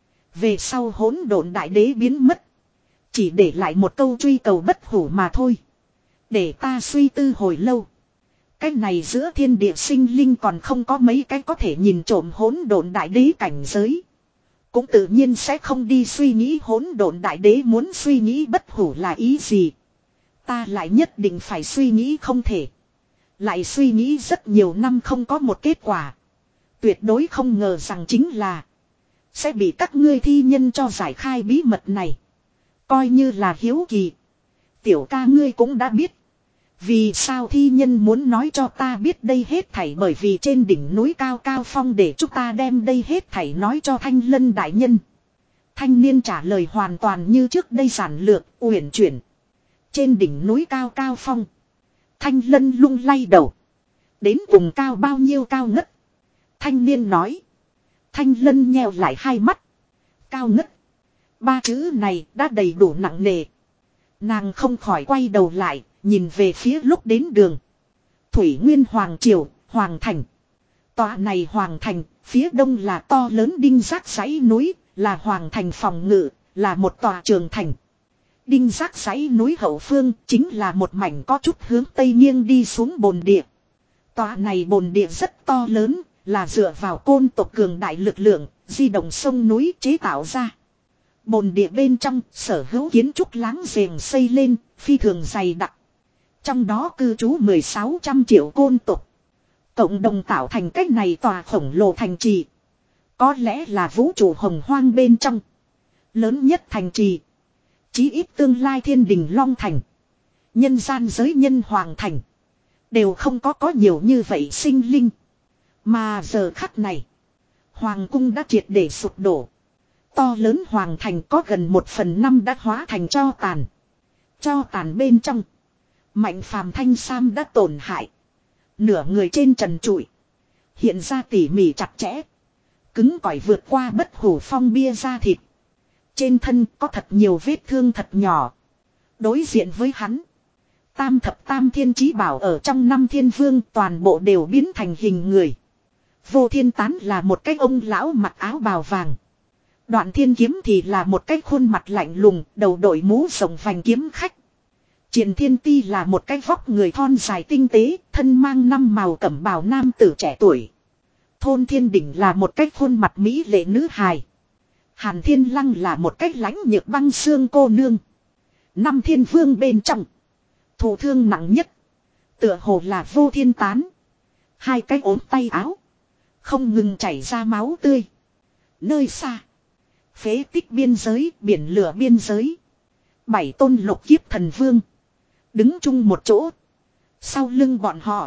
Về sau hỗn độn đại đế biến mất. Chỉ để lại một câu truy cầu bất hủ mà thôi. Để ta suy tư hồi lâu. Cái này giữa thiên địa sinh linh còn không có mấy cái có thể nhìn trộm hỗn độn đại đế cảnh giới. Cũng tự nhiên sẽ không đi suy nghĩ hỗn độn đại đế muốn suy nghĩ bất hủ là ý gì. Ta lại nhất định phải suy nghĩ không thể. Lại suy nghĩ rất nhiều năm không có một kết quả. Tuyệt đối không ngờ rằng chính là sẽ bị các ngươi thi nhân cho giải khai bí mật này. Coi như là hiếu kỳ. Tiểu ca ngươi cũng đã biết. Vì sao thi nhân muốn nói cho ta biết đây hết thảy, bởi vì trên đỉnh núi cao cao phong để chúng ta đem đây hết thảy nói cho Thanh Lân đại nhân. Thanh niên trả lời hoàn toàn như trước đây giản lược, uyển chuyển. Trên đỉnh núi cao cao phong. Thanh Lân lung lay đầu. Đến cùng cao bao nhiêu cao ngất. Thanh niên nói. Thanh Lân nheo lại hai mắt. Cao ngất. Ba chữ này đã đầy đủ nặng nề. Nàng không khỏi quay đầu lại. Nhìn về phía lúc đến đường. Thủy Nguyên Hoàng Triều, Hoàng Thành. Tòa này Hoàng Thành, phía đông là to lớn đinh giác dãy núi, là Hoàng Thành phòng ngự, là một tòa trường thành. Đinh giác dãy núi hậu phương chính là một mảnh có chút hướng tây nghiêng đi xuống bồn địa. Tòa này bồn địa rất to lớn, là dựa vào côn tộc cường đại lực lượng, di động sông núi chế tạo ra. Bồn địa bên trong sở hữu kiến trúc láng giềng xây lên, phi thường dày đặc. Trong đó cư trú mười sáu trăm triệu côn tộc. Cộng đồng tạo thành cách này tòa khổng lồ thành trì. Có lẽ là vũ trụ hồng hoang bên trong. Lớn nhất thành trì. Chí ít tương lai thiên đình long thành. Nhân gian giới nhân hoàng thành. Đều không có có nhiều như vậy sinh linh. Mà giờ khắc này. Hoàng cung đã triệt để sụp đổ. To lớn hoàng thành có gần một phần năm đã hóa thành tro tàn. Tro tàn bên trong. Mạnh phàm thanh sam đã tổn hại. Nửa người trên trần trụi. Hiện ra tỉ mỉ chặt chẽ. Cứng cỏi vượt qua bất hủ phong bia da thịt. Trên thân có thật nhiều vết thương thật nhỏ. Đối diện với hắn. Tam thập tam thiên chí bảo ở trong năm thiên vương toàn bộ đều biến thành hình người. Vô Thiên Tán là một cái ông lão mặc áo bào vàng. Đoạn Thiên Kiếm thì là một cái khuôn mặt lạnh lùng, đầu đội mũ rộng vành kiếm khách. Triển Thiên Ti là một cái vóc người thon dài tinh tế, thân mang năm màu cẩm bào nam tử trẻ tuổi. Thôn Thiên Đỉnh là một cái khuôn mặt mỹ lệ nữ hài. Hàn Thiên Lăng là một cái lãnh nhược băng xương cô nương. Năm thiên vương bên trong. Thụ thương nặng nhất. Tựa hồ là Vô Thiên Tán. Hai cái ốm tay áo. Không ngừng chảy ra máu tươi. Nơi xa. Phế tích biên giới, biển lửa biên giới. Bảy tôn lục kiếp thần vương. Đứng chung một chỗ. Sau lưng bọn họ.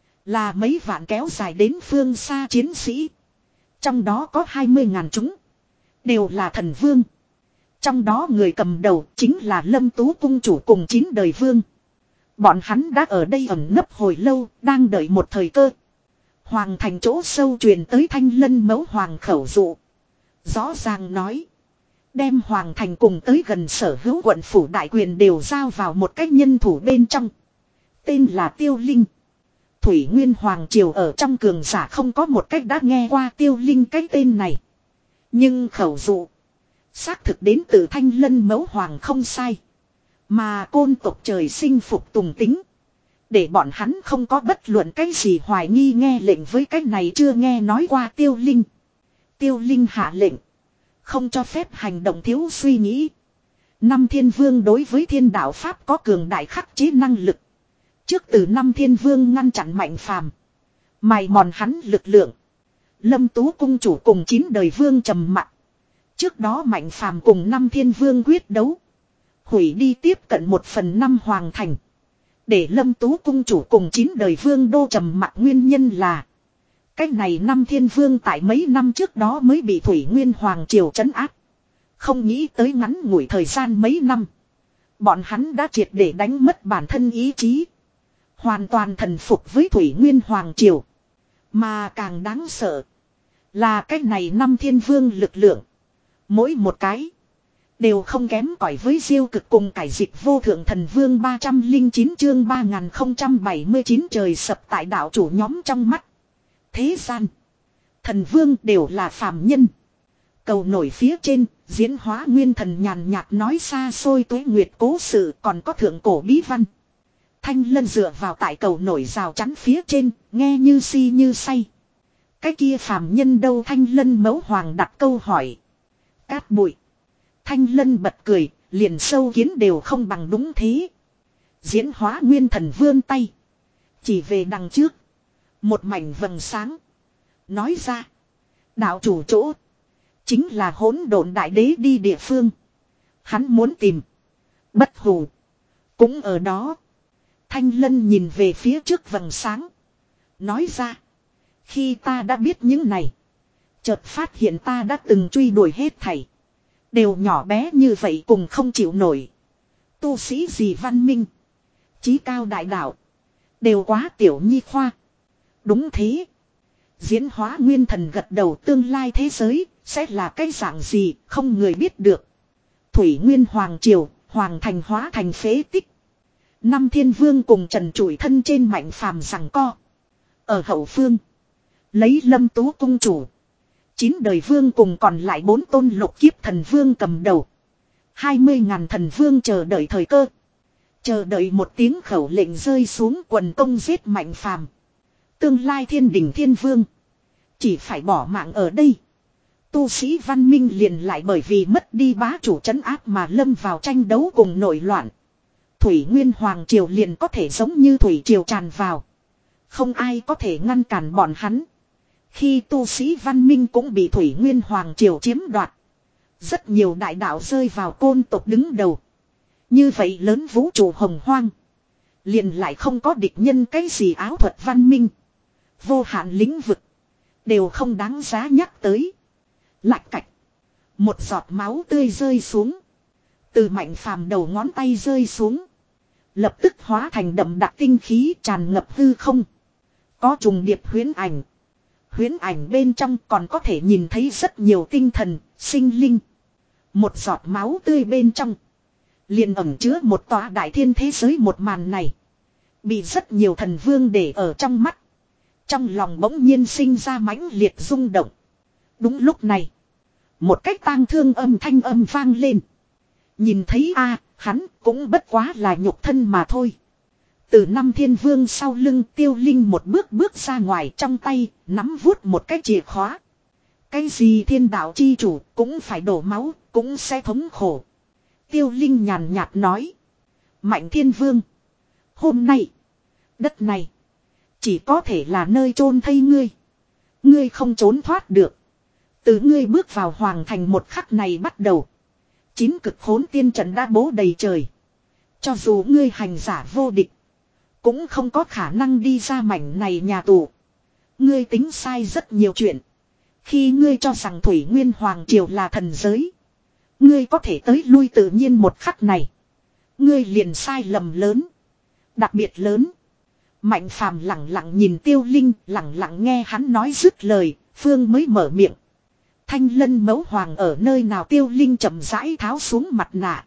Là mấy vạn kéo dài đến phương xa chiến sĩ. Trong đó có hai mươi ngàn chúng. Đều là thần vương. Trong đó người cầm đầu chính là Lâm Tú cung chủ cùng chín đời vương. Bọn hắn đã ở đây ẩn nấp hồi lâu, đang đợi một thời cơ. Hoàng thành chỗ sâu truyền tới Thanh Lân mẫu hoàng khẩu dụ. Rõ ràng nói. Đem hoàng thành cùng tới gần sở hữu quận phủ đại quyền đều giao vào một cách nhân thủ bên trong. Tên là Tiêu Linh. Thủy Nguyên Hoàng Triều ở trong cường giả không có một cách đã nghe qua Tiêu Linh cái tên này. Nhưng khẩu dụ. Xác thực đến từ Thanh Lân mẫu hoàng không sai. Mà côn tộc trời sinh phục tùng tính. Để bọn hắn không có bất luận cái gì hoài nghi nghe lệnh với cái này chưa nghe nói qua Tiêu Linh. Tiêu Linh hạ lệnh. Không cho phép hành động thiếu suy nghĩ. Năm thiên vương đối với thiên đạo Pháp có cường đại khắc chế năng lực. Trước từ năm thiên vương ngăn chặn mạnh phàm. Mài mòn hắn lực lượng. Lâm Tú cung chủ cùng chín đời vương trầm mặc. Trước đó mạnh phàm cùng năm thiên vương quyết đấu. Hủy đi tiếp cận một phần năm hoàng thành. Để Lâm Tú cung chủ cùng chín đời vương đô trầm mặc nguyên nhân là. Cái này năm thiên vương tại mấy năm trước đó mới bị Thủy Nguyên Hoàng Triều trấn áp. Không nghĩ tới ngắn ngủi thời gian mấy năm. Bọn hắn đã triệt để đánh mất bản thân ý chí. Hoàn toàn thần phục với Thủy Nguyên Hoàng Triều. Mà càng đáng sợ. Là cái này năm thiên vương lực lượng. Mỗi một cái. Đều không kém cỏi với diêu cực cùng cải dịch vô thượng thần vương ba trăm lẻ chín chương ba nghìn không trăm bảy mươi chín trời sập tại đạo chủ nhóm trong mắt. Thế gian. Thần vương đều là phàm nhân. Cầu nổi phía trên. Diễn hóa nguyên thần nhàn nhạt nói xa xôi tuế nguyệt cố sự còn có thượng cổ bí văn. Thanh Lân dựa vào tại cầu nổi rào chắn phía trên. Nghe như si như say. Cái kia phàm nhân đâu Thanh Lân mẫu hoàng đặt câu hỏi. Cát bụi. Thanh Lân bật cười. Liền sâu kiến đều không bằng đúng thế. Diễn hóa nguyên thần vươn tay. Chỉ về đằng trước. Một mảnh vầng sáng. Nói ra. Đạo chủ chỗ. Chính là hỗn độn đại đế đi địa phương. Hắn muốn tìm. Bất hủ. Cũng ở đó. Thanh Lân nhìn về phía trước vầng sáng. Nói ra. Khi ta đã biết những này. Chợt phát hiện ta đã từng truy đuổi hết thảy. Đều nhỏ bé như vậy cùng không chịu nổi. Tu sĩ gì văn minh. Chí cao đại đạo. Đều quá tiểu nhi khoa. Đúng thế. Diễn hóa nguyên thần gật đầu tương lai thế giới. Sẽ là cái dạng gì không người biết được. Thủy Nguyên Hoàng Triều. Hoàng thành hóa thành phế tích. Năm thiên vương cùng trần trụi thân trên mạnh phàm rằng co. Ở hậu phương. Lấy Lâm Tú cung chủ. Chín đời vương cùng còn lại bốn tôn lục kiếp thần vương cầm đầu. Hai mươi ngàn thần vương chờ đợi thời cơ. Chờ đợi một tiếng khẩu lệnh rơi xuống quần công giết mạnh phàm. Tương lai thiên đỉnh thiên vương. Chỉ phải bỏ mạng ở đây. Tu sĩ văn minh liền lại bởi vì mất đi bá chủ trấn áp mà lâm vào tranh đấu cùng nổi loạn. Thủy Nguyên Hoàng Triều liền có thể giống như Thủy Triều tràn vào. Không ai có thể ngăn cản bọn hắn. Khi tu sĩ văn minh cũng bị Thủy Nguyên Hoàng Triều chiếm đoạt. Rất nhiều đại đạo rơi vào côn tộc đứng đầu. Như vậy lớn vũ trụ hồng hoang. Liền lại không có địch nhân cái gì áo thuật văn minh. Vô hạn lĩnh vực. Đều không đáng giá nhắc tới. Lạch cạch. Một giọt máu tươi rơi xuống. Từ mạnh phàm đầu ngón tay rơi xuống. Lập tức hóa thành đậm đặc tinh khí tràn ngập hư không. Có trùng điệp huyễn ảnh. Huyễn ảnh bên trong còn có thể nhìn thấy rất nhiều tinh thần, sinh linh. Một giọt máu tươi bên trong. Liền ẩn chứa một tòa đại thiên thế giới một màn này. Bị rất nhiều thần vương để ở trong mắt. Trong lòng bỗng nhiên sinh ra mãnh liệt rung động. Đúng lúc này. Một cách tang thương âm thanh âm vang lên. Nhìn thấy a hắn cũng bất quá là nhục thân mà thôi. Từ năm thiên vương sau lưng Tiêu Linh một bước bước ra ngoài trong tay, nắm vuốt một cái chìa khóa. Cái gì thiên đạo chi chủ cũng phải đổ máu, cũng sẽ thống khổ. Tiêu Linh nhàn nhạt nói. Mạnh thiên vương. Hôm nay, đất này, chỉ có thể là nơi chôn thây ngươi. Ngươi không trốn thoát được. Từ ngươi bước vào hoàng thành một khắc này bắt đầu. Chín cực khốn tiên trận đã bố đầy trời. Cho dù ngươi hành giả vô địch. Cũng không có khả năng đi ra mảnh này nhà tù. Ngươi tính sai rất nhiều chuyện. Khi ngươi cho rằng Thủy Nguyên Hoàng Triều là thần giới. Ngươi có thể tới lui tự nhiên một khắc này. Ngươi liền sai lầm lớn. Đặc biệt lớn. Mạnh phàm lặng lặng nhìn Tiêu Linh, lặng lặng nghe hắn nói dứt lời, Phương mới mở miệng. Thanh lân mẫu hoàng ở nơi nào? Tiêu Linh chậm rãi tháo xuống mặt nạ.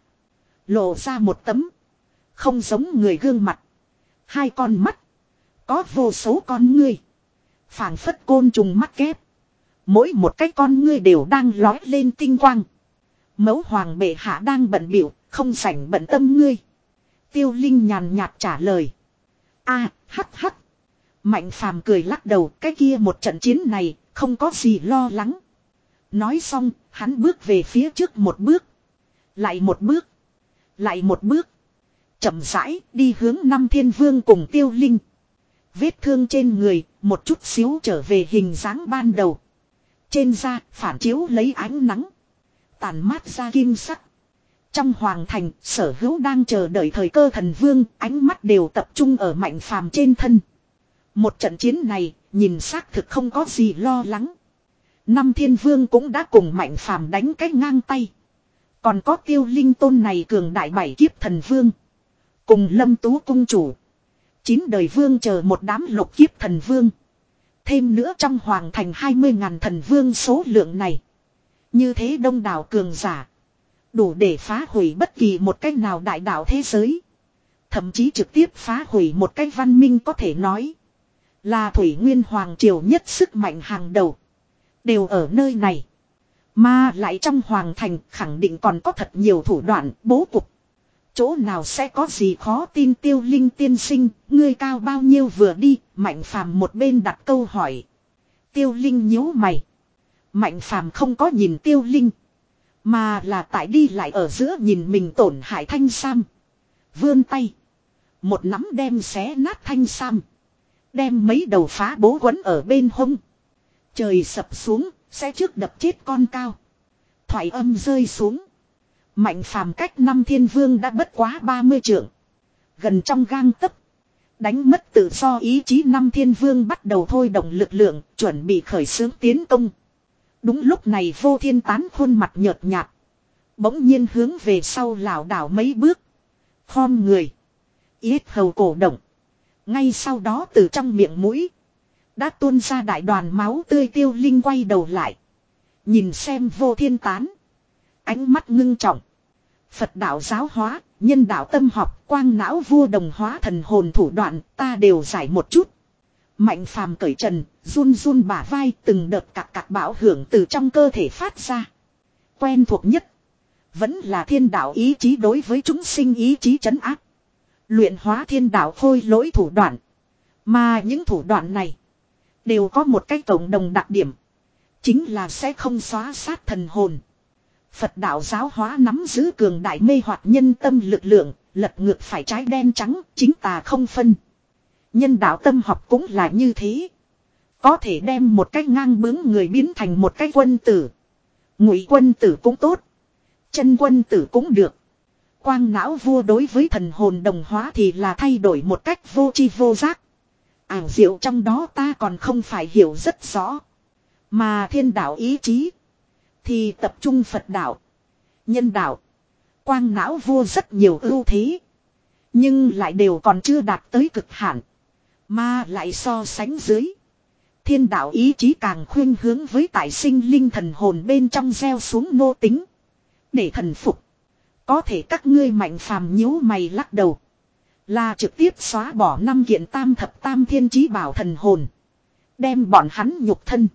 Lộ ra một tấm. Không giống người gương mặt. Hai con mắt. Có vô số con ngươi. Phảng phất côn trùng mắt kép. Mỗi một cái con ngươi đều đang lói lên tinh quang. Mẫu hoàng bệ hạ đang bận biểu, không rảnh bận tâm ngươi. Tiêu Linh nhàn nhạt trả lời. A, hắc hắc. Mạnh phàm cười lắc đầu, cái kia một trận chiến này, không có gì lo lắng. Nói xong, hắn bước về phía trước một bước. Lại một bước. Lại một bước. Chậm rãi đi hướng Năm Thiên Vương cùng Tiêu Linh. Vết thương trên người, một chút xíu trở về hình dáng ban đầu. Trên da, phản chiếu lấy ánh nắng. Tàn mát ra kim sắc. Trong hoàng thành, sở hữu đang chờ đợi thời cơ thần vương, ánh mắt đều tập trung ở Mạnh phàm trên thân. Một trận chiến này, nhìn xác thực không có gì lo lắng. Năm Thiên Vương cũng đã cùng Mạnh phàm đánh cái ngang tay. Còn có Tiêu Linh tôn này cường đại bảy kiếp thần vương. Cùng Lâm Tú cung chủ. Chín đời vương chờ một đám lục kiếp thần vương. Thêm nữa trong hoàng thành hai mươi ngàn thần vương số lượng này. Như thế đông đảo cường giả. Đủ để phá hủy bất kỳ một cách nào đại đạo thế giới. Thậm chí trực tiếp phá hủy một cách văn minh có thể nói. Là Thủy Nguyên Hoàng Triều nhất sức mạnh hàng đầu. Đều ở nơi này. Mà lại trong hoàng thành khẳng định còn có thật nhiều thủ đoạn bố cục. Chỗ nào sẽ có gì khó tin? Tiêu Linh tiên sinh, ngươi cao bao nhiêu vừa đi? Mạnh phàm một bên đặt câu hỏi. Tiêu Linh nhíu mày. Mạnh phàm không có nhìn Tiêu Linh. Mà là tại đi lại ở giữa nhìn mình tổn hại thanh sam. Vươn tay. Một nắm đem xé nát thanh sam. Đem mấy đầu phá bố quấn ở bên hông. Trời sập xuống, sẽ trước đập chết con cao. Thoại âm rơi xuống. Mạnh phàm cách Năm Thiên Vương đã bất quá ba mươi trượng. Gần trong gang tấc. Đánh mất tự do ý chí Năm Thiên Vương bắt đầu thôi động lực lượng, chuẩn bị khởi xướng tiến công. Đúng lúc này Vô Thiên Tán khuôn mặt nhợt nhạt. Bỗng nhiên hướng về sau lảo đảo mấy bước. Khom người. Yết hầu cổ động. Ngay sau đó từ trong miệng mũi. Đã tuôn ra đại đoàn máu tươi. Tiêu Linh quay đầu lại. Nhìn xem Vô Thiên Tán. Ánh mắt ngưng trọng. Phật đạo giáo hóa, nhân đạo tâm học, quang não vua đồng hóa thần hồn thủ đoạn, ta đều giải một chút. Mạnh phàm cởi trần, run run bả vai, từng đợt cạc cạc bão hưởng từ trong cơ thể phát ra. Quen thuộc nhất. Vẫn là thiên đạo ý chí đối với chúng sinh ý chí trấn áp. Luyện hóa thiên đạo khôi lỗi thủ đoạn. Mà những thủ đoạn này. Đều có một cái cộng đồng đặc điểm. Chính là sẽ không xóa sát thần hồn. Phật đạo giáo hóa nắm giữ cường đại mê hoặc nhân tâm lực lượng. Lật ngược phải trái đen trắng, chính tà không phân. Nhân đạo tâm học cũng là như thế. Có thể đem một cái ngang bướng người biến thành một cái quân tử. Ngụy quân tử cũng tốt. Chân quân tử cũng được. Quang não vua đối với thần hồn đồng hóa thì là thay đổi một cách vô tri vô giác. Ảo diệu trong đó ta còn không phải hiểu rất rõ. Mà thiên đạo ý chí. Thì tập trung Phật đạo. Nhân đạo. Quang não vua rất nhiều ưu thế. Nhưng lại đều còn chưa đạt tới cực hạn. Mà lại so sánh dưới. Thiên đạo ý chí càng khuyên hướng với tại sinh linh thần hồn bên trong gieo xuống nô tính. Để thần phục. Có thể các ngươi Mạnh phàm nhíu mày lắc đầu. Là trực tiếp xóa bỏ năm kiện tam thập tam thiên chí bảo thần hồn. Đem bọn hắn nhục thân.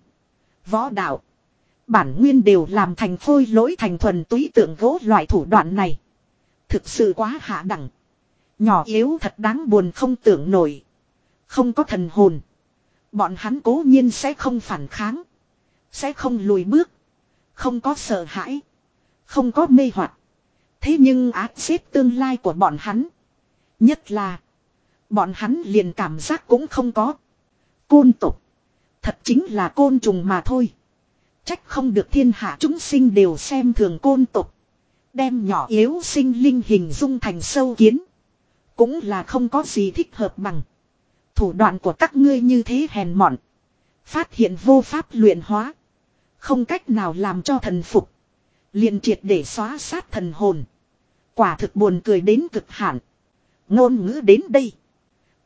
Võ đạo. Bản nguyên đều làm thành phôi lỗi thành thuần túy tượng gỗ loại thủ đoạn này. Thực sự quá hạ đẳng. Nhỏ yếu thật đáng buồn không tưởng nổi. Không có thần hồn. Bọn hắn cố nhiên sẽ không phản kháng. Sẽ không lùi bước. Không có sợ hãi. Không có mê hoặc. Thế nhưng áp xếp tương lai của bọn hắn. Nhất là. Bọn hắn liền cảm giác cũng không có. Côn tục. Thật chính là côn trùng mà thôi. Trách không được thiên hạ chúng sinh đều xem thường côn tục. Đem nhỏ yếu sinh linh hình dung thành sâu kiến. Cũng là không có gì thích hợp bằng. Thủ đoạn của các ngươi như thế hèn mọn. Phát hiện vô pháp luyện hóa. Không cách nào làm cho thần phục. Liền triệt để xóa sát thần hồn. Quả thực buồn cười đến cực hạn. Ngôn ngữ đến đây.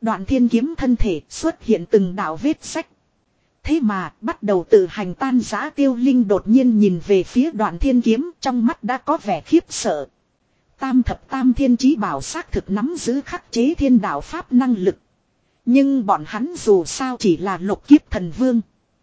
Đoạn thiên kiếm thân thể xuất hiện từng đạo vết sách. Thế mà bắt đầu tự hành tan rã Tiêu Linh đột nhiên nhìn về phía đoạn thiên kiếm, trong mắt đã có vẻ khiếp sợ. Tam thập tam thiên chí bảo xác thực nắm giữ khắc chế thiên đạo pháp năng lực. Nhưng bọn hắn dù sao chỉ là lục kiếp thần vương.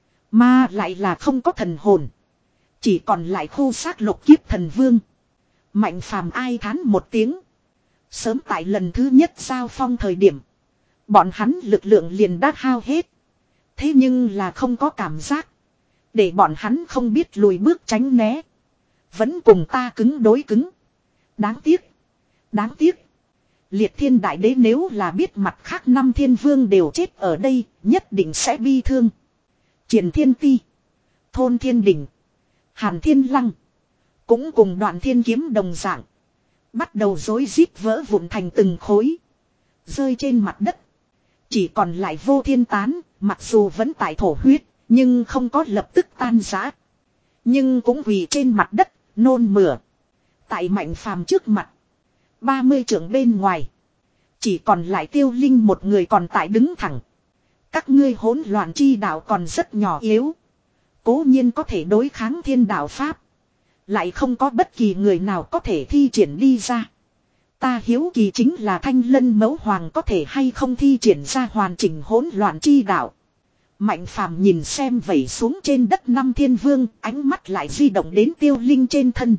Mà lại là không có thần hồn. Chỉ còn lại khu xác lục kiếp thần vương. Mạnh phàm ai thán một tiếng. Sớm tại lần thứ nhất giao phong thời điểm. Bọn hắn lực lượng liền đã hao hết. Thế nhưng là không có cảm giác. Để bọn hắn không biết lùi bước tránh né. Vẫn cùng ta cứng đối cứng. Đáng tiếc. Đáng tiếc. Liệt thiên đại đế nếu là biết mặt khác năm thiên vương đều chết ở đây, nhất định sẽ bi thương. Triển thiên ti. Thôn thiên đỉnh. Hàn thiên lăng. Cũng cùng đoạn thiên kiếm đồng dạng. Bắt đầu rối rít vỡ vụn thành từng khối. Rơi trên mặt đất. Chỉ còn lại vô thiên tán, mặc dù vẫn tại thổ huyết, nhưng không có lập tức tan rã. Nhưng cũng quỳ trên mặt đất, nôn mửa. Tại mạnh phàm trước mặt. ba mươi trượng bên ngoài. Chỉ còn lại Tiêu Linh một người còn tại đứng thẳng. Các ngươi hỗn loạn chi đạo còn rất nhỏ yếu. Cố nhiên có thể đối kháng thiên đạo pháp. Lại không có bất kỳ người nào có thể thi triển đi ra. Ta hiếu kỳ chính là Thanh Lân Mẫu Hoàng có thể hay không thi triển ra hoàn chỉnh hỗn loạn chi đạo. Mạnh phàm nhìn xem vẩy xuống trên đất năm thiên vương, ánh mắt lại di động đến Tiêu Linh trên thân.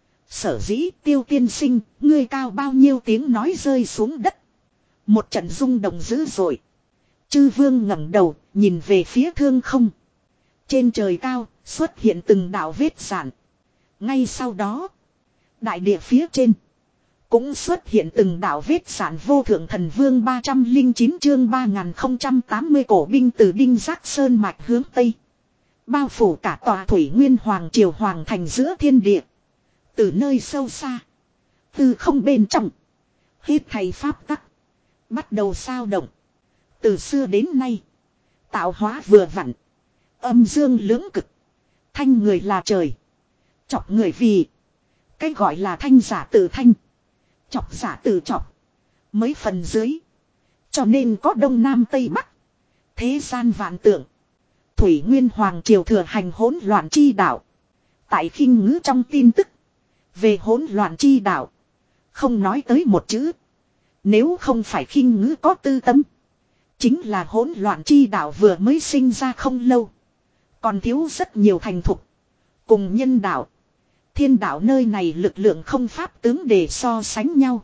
Sở dĩ Tiêu tiên sinh, ngươi cao bao nhiêu tiếng nói rơi xuống đất. Một trận rung động dữ dội. Chư vương ngẩng đầu, nhìn về phía thương không. Trên trời cao, xuất hiện từng đạo vết giản. Ngay sau đó, đại địa phía trên, cũng xuất hiện từng đạo vết giản. Vô thượng thần vương ba trăm linh chín chương ba nghìn không trăm tám mươi cổ binh từ Đinh Giác Sơn mạch hướng Tây. Bao phủ cả tòa Thủy Nguyên Hoàng Triều Hoàng thành giữa thiên địa. Từ nơi sâu xa, từ không bên trong, hít thầy pháp tắc, bắt đầu sao động. Từ xưa đến nay, tạo hóa vừa vặn, âm dương lưỡng cực. Thanh người là trời, chọc người vì. Cái gọi là thanh giả tự thanh, chọc giả tự chọc, mấy phần dưới. Cho nên có đông nam tây bắc, thế gian vạn tượng. Thủy Nguyên Hoàng Triều thừa hành hỗn loạn chi đạo. Tại khinh ngữ trong tin tức về hỗn loạn chi đạo, không nói tới một chữ. Nếu không phải khinh ngữ có tư tâm, chính là hỗn loạn chi đạo vừa mới sinh ra không lâu, còn thiếu rất nhiều thành thục. Cùng nhân đạo, thiên đạo nơi này lực lượng không pháp tướng để so sánh nhau.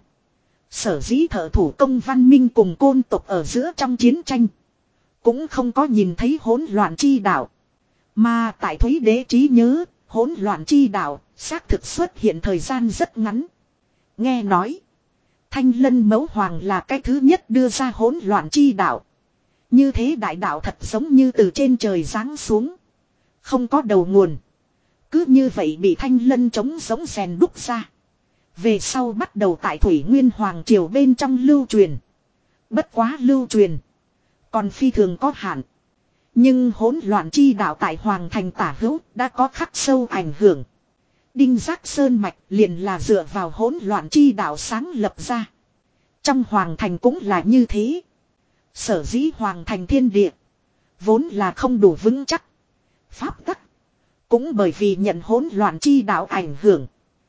Sở dĩ thợ thủ công văn minh cùng côn tộc ở giữa trong chiến tranh, cũng không có nhìn thấy hỗn loạn chi đạo. Mà tại Thúy Đế trí nhớ, hỗn loạn chi đạo xác thực xuất hiện thời gian rất ngắn. Nghe nói, Thanh Lân Mẫu Hoàng là cái thứ nhất đưa ra hỗn loạn chi đạo. Như thế đại đạo thật giống như từ trên trời giáng xuống, không có đầu nguồn. Cứ như vậy bị Thanh Lân chống giống rèn đúc ra. Về sau bắt đầu tại Thủy Nguyên Hoàng Triều bên trong lưu truyền. Bất quá lưu truyền, còn phi thường có hạn. Nhưng hỗn loạn chi đạo tại Hoàng thành tả hữu đã có khắc sâu ảnh hưởng. Đinh Giác Sơn mạch liền là dựa vào hỗn loạn chi đạo sáng lập ra. Trong Hoàng thành cũng là như thế. Sở dĩ Hoàng thành thiên địa vốn là không đủ vững chắc. Pháp tắc cũng bởi vì nhận hỗn loạn chi đạo ảnh hưởng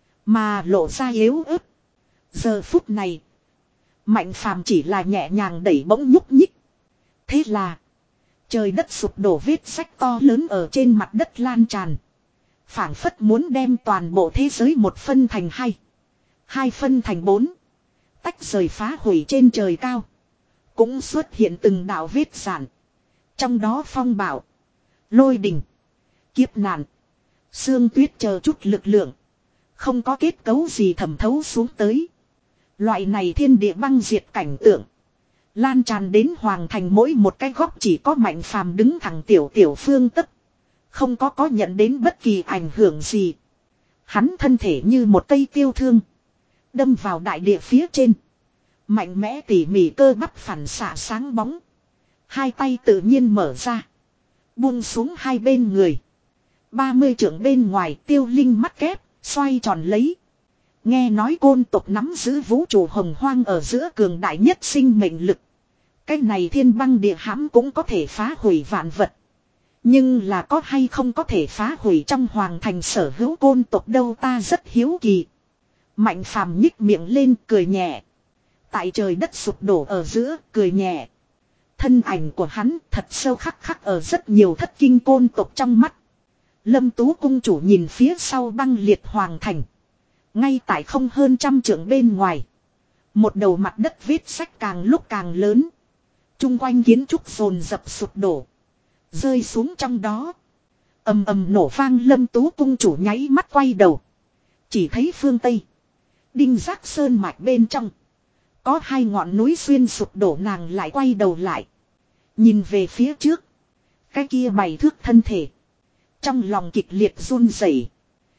mà lộ ra yếu ớt. Giờ phút này, Mạnh phàm chỉ là nhẹ nhàng đẩy bỗng nhúc nhích. Thế là trời đất sụp đổ, vết sách to lớn ở trên mặt đất lan tràn. Phảng phất muốn đem toàn bộ thế giới một phân thành hai, hai phân thành bốn, tách rời phá hủy. Trên trời cao cũng xuất hiện từng đạo vết giản. Trong đó phong bạo, lôi đình, kiếp nạn, sương tuyết chờ chút lực lượng không có kết cấu gì thẩm thấu xuống tới. Loại này thiên địa băng diệt cảnh tượng lan tràn đến Hoàng thành mỗi một cái góc, chỉ có Mạnh phàm đứng thẳng tiểu tiểu phương tấc, không có có nhận đến bất kỳ ảnh hưởng gì. Hắn thân thể như một cây tiêu thương, đâm vào đại địa phía trên. Mạnh mẽ tỉ mỉ cơ bắp phản xạ sáng bóng. Hai tay tự nhiên mở ra, buông xuống hai bên người. Ba mươi trượng bên ngoài, Tiêu Linh mắt kép xoay tròn lấy. Nghe nói côn tộc nắm giữ vũ trụ hồng hoang ở giữa cường đại nhất sinh mệnh lực. Cái này thiên băng địa hãm cũng có thể phá hủy vạn vật. Nhưng là có hay không có thể phá hủy trong hoàng thành sở hữu côn tộc đâu, ta rất hiếu kỳ. Mạnh phàm nhích miệng lên cười nhẹ. Tại trời đất sụp đổ ở giữa cười nhẹ. Thân ảnh của hắn thật sâu khắc khắc ở rất nhiều thất kinh côn tộc trong mắt. Lâm Tú cung chủ nhìn phía sau băng liệt hoàng thành. Ngay tại không hơn trăm trượng bên ngoài. Một đầu mặt đất vết sách càng lúc càng lớn. Trung quanh kiến trúc dồn dập sụp đổ. Rơi xuống trong đó. Ầm ầm nổ vang. Lâm Tú cung chủ nháy mắt quay đầu. Chỉ thấy phương Tây. Đinh Giác Sơn mạch bên trong. Có hai ngọn núi xuyên sụp đổ, nàng lại quay đầu lại. Nhìn về phía trước. Cái kia bảy thước thân thể. Trong lòng kịch liệt run rẩy.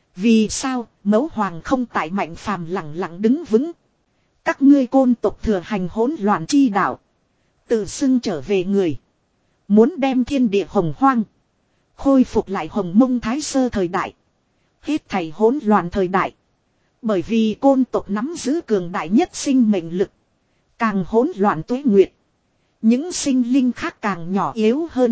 Vì sao Mẫu Hoàng không tại Mạnh Phàm lặng lặng đứng vững. Các ngươi côn tộc thừa hành hỗn loạn chi đạo. Tự xưng trở về người. Muốn đem thiên địa hồng hoang. Khôi phục lại hồng mông thái sơ thời đại. Hết thảy hỗn loạn thời đại. Bởi vì côn tộc nắm giữ cường đại nhất sinh mệnh lực. Càng hỗn loạn tuế nguyệt. Những sinh linh khác càng nhỏ yếu hơn.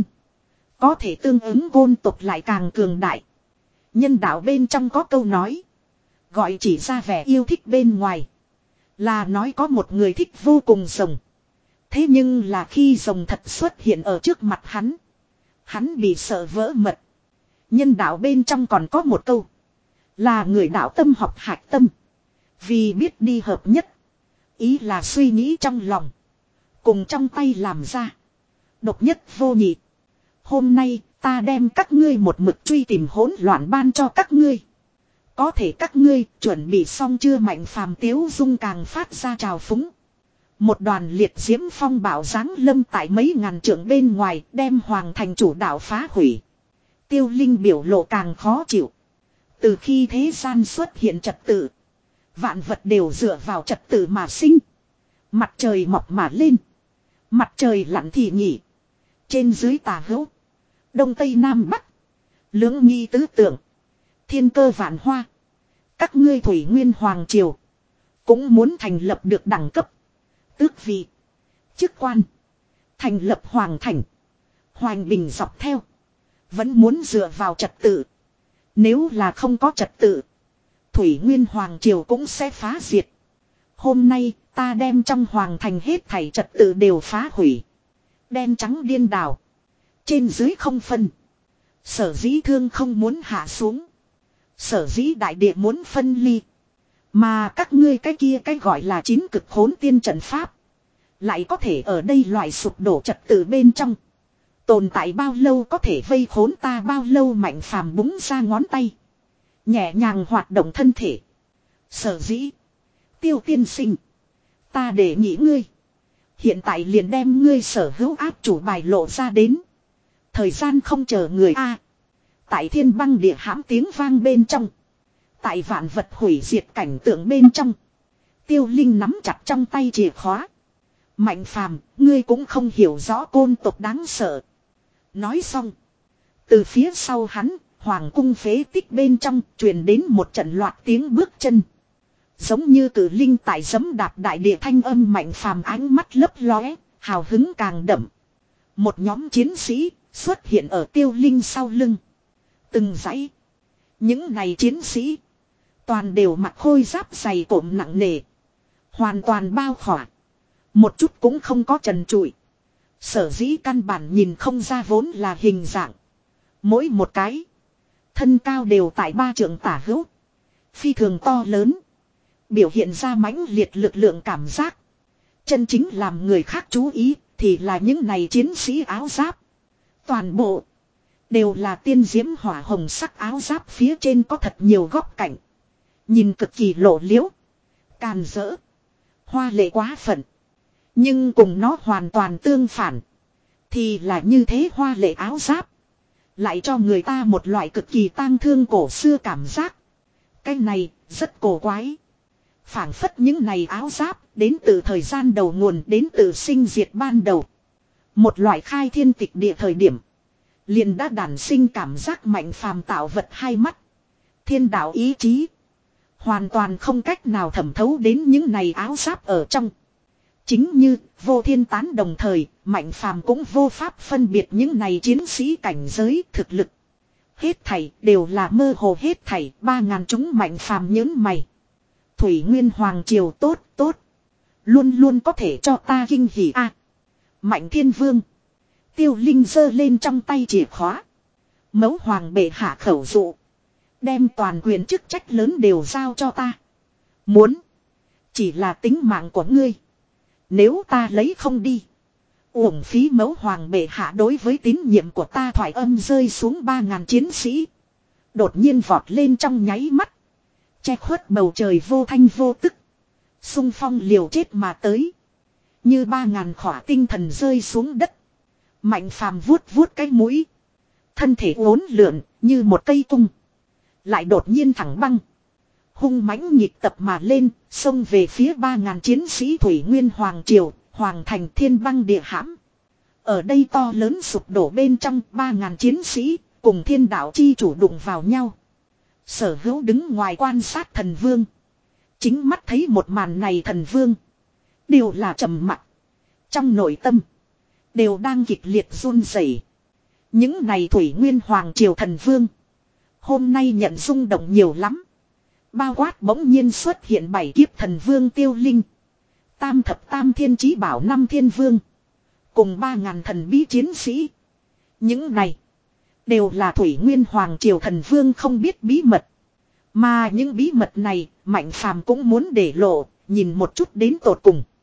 Có thể tương ứng côn tộc lại càng cường đại. Nhân đạo bên trong có câu nói. Gọi chỉ ra vẻ yêu thích bên ngoài. Là nói có một người thích vô cùng rồng. Thế nhưng là khi rồng thật xuất hiện ở trước mặt hắn. Hắn bị sợ vỡ mật. Nhân đạo bên trong còn có một câu. Là người đạo tâm học hạch tâm. Vì biết đi hợp nhất. Ý là suy nghĩ trong lòng. Cùng trong tay làm ra. Độc nhất vô nhị. Hôm nay ta đem các ngươi một mực truy tìm hỗn loạn ban cho các ngươi. Có thể các ngươi chuẩn bị xong chưa? Mạnh Phàm tiếu dung càng phát ra trào phúng. Một đoàn liệt diễm phong bạo giáng lâm tại mấy ngàn trượng bên ngoài, đem hoàng thành chủ đạo phá hủy. Tiêu Linh biểu lộ càng khó chịu. Từ khi thế gian xuất hiện trật tự, vạn vật đều dựa vào trật tự mà sinh. Mặt trời mọc mà lên, mặt trời lặn thì nghỉ. Trên dưới tả hữu, đông tây nam bắc, lưỡng nghi tứ tượng, thiên cơ vạn hoa. Các ngươi Thủy Nguyên Hoàng Triều cũng muốn thành lập được đẳng cấp, tước vị, chức quan, thành lập hoàng thành, hoành bình dọc theo. Vẫn muốn dựa vào trật tự. Nếu là không có trật tự, Thủy Nguyên Hoàng Triều cũng sẽ phá diệt. Hôm nay ta đem trong hoàng thành hết thảy trật tự đều phá hủy. Đen trắng điên đảo. Trên dưới không phân. Sở dĩ thương không muốn hạ xuống. Sở dĩ đại địa muốn phân ly. Mà các ngươi cái kia cái gọi là chín cực khốn tiên trận pháp. Lại có thể ở đây loại sụp đổ trật tự bên trong. Tồn tại bao lâu có thể vây khốn ta bao lâu? Mạnh Phàm búng ra ngón tay. Nhẹ nhàng hoạt động thân thể. Sở dĩ. Tiêu tiên sinh. Ta để nghĩ ngươi. Hiện tại liền đem ngươi sở hữu áp chủ bài lộ ra đến. Thời gian không chờ người a. Tại thiên băng địa hãm tiếng vang bên trong. Tại vạn vật hủy diệt cảnh tượng bên trong. Tiêu Linh nắm chặt trong tay chìa khóa. Mạnh Phàm, ngươi cũng không hiểu rõ côn tộc đáng sợ. Nói xong. Từ phía sau hắn, hoàng cung phế tích bên trong truyền đến một trận loạt tiếng bước chân. Giống như cử linh tại giẫm đạp đại địa thanh âm. Mạnh Phàm ánh mắt lấp lóe, hào hứng càng đậm. Một nhóm chiến sĩ xuất hiện ở Tiêu Linh sau lưng. Từng dãy. Những này chiến sĩ toàn đều mặc khôi giáp dày cộm nặng nề. Hoàn toàn bao khỏa. Một chút cũng không có trần trụi. Sở dĩ căn bản nhìn không ra vốn là hình dạng. Mỗi một cái thân cao đều tại ba trượng tả hữu. Phi thường to lớn. Biểu hiện ra mãnh liệt lực lượng cảm giác. Chân chính làm người khác chú ý thì là những này chiến sĩ áo giáp. Toàn bộ đều là tiên diễm hỏa hồng sắc áo giáp, phía trên có thật nhiều góc cạnh. Nhìn cực kỳ lộ liễu. Càn rỡ. Hoa lệ quá phận. Nhưng cùng nó hoàn toàn tương phản. Thì là như thế hoa lệ áo giáp. Lại cho người ta một loại cực kỳ tang thương cổ xưa cảm giác. Cái này rất cổ quái. Phảng phất những này áo giáp đến từ thời gian đầu nguồn, đến từ sinh diệt ban đầu. Một loại khai thiên tịch địa thời điểm. Liền đã đản sinh cảm giác. Mạnh Phàm tạo vật hai mắt. Thiên đạo ý chí. Hoàn toàn không cách nào thẩm thấu đến những này áo giáp ở trong. Chính như vô thiên tán đồng thời, Mạnh Phàm cũng vô pháp phân biệt những này chiến sĩ cảnh giới thực lực. Hết thảy đều là mơ hồ hết thảy, ba ngàn chúng Mạnh Phàm nhớn mày. Thủy Nguyên Hoàng Triều tốt tốt. Luôn luôn có thể cho ta kinh hỉ a. Mạnh Thiên Vương. Tiêu Linh giơ lên trong tay chìa khóa. Mẫu hoàng bệ hạ khẩu dụ. Đem toàn quyền chức trách lớn đều giao cho ta. Muốn. Chỉ là tính mạng của ngươi. Nếu ta lấy không đi. Uổng phí mẫu hoàng bệ hạ đối với tín nhiệm của ta thoại âm rơi xuống ba ngàn chiến sĩ. Đột nhiên vọt lên trong nháy mắt. Che khuất bầu trời vô thanh vô tức. Xung phong liều chết mà tới. Như ba ngàn khỏa tinh thần rơi xuống đất. Mạnh Phàm vuốt vuốt cái mũi. Thân thể uốn lượn như một cây cung. Lại đột nhiên thẳng băng. Hung mãnh nhịp tập mà lên. Xông về phía ba ngàn chiến sĩ Thủy Nguyên Hoàng Triều. Hoàng thành thiên băng địa hãm. Ở đây to lớn sụp đổ bên trong ba ngàn chiến sĩ. Cùng thiên đạo chi chủ đụng vào nhau. Sở Hữu đứng ngoài quan sát thần vương. Chính mắt thấy một màn này thần vương. Đều là trầm mặc. Trong nội tâm. Đều đang kịch liệt run rẩy. Những này Thủy Nguyên Hoàng Triều thần vương. Hôm nay nhận rung động nhiều lắm. Bao quát bỗng nhiên xuất hiện bảy kiếp thần vương Tiêu Linh. Tam thập tam thiên chí bảo năm thiên vương. Cùng ba ngàn thần bí chiến sĩ. Những này. Đều là Thủy Nguyên Hoàng Triều thần vương không biết bí mật. Mà những bí mật này Mạnh Phàm cũng muốn để lộ. Nhìn một chút đến tột cùng.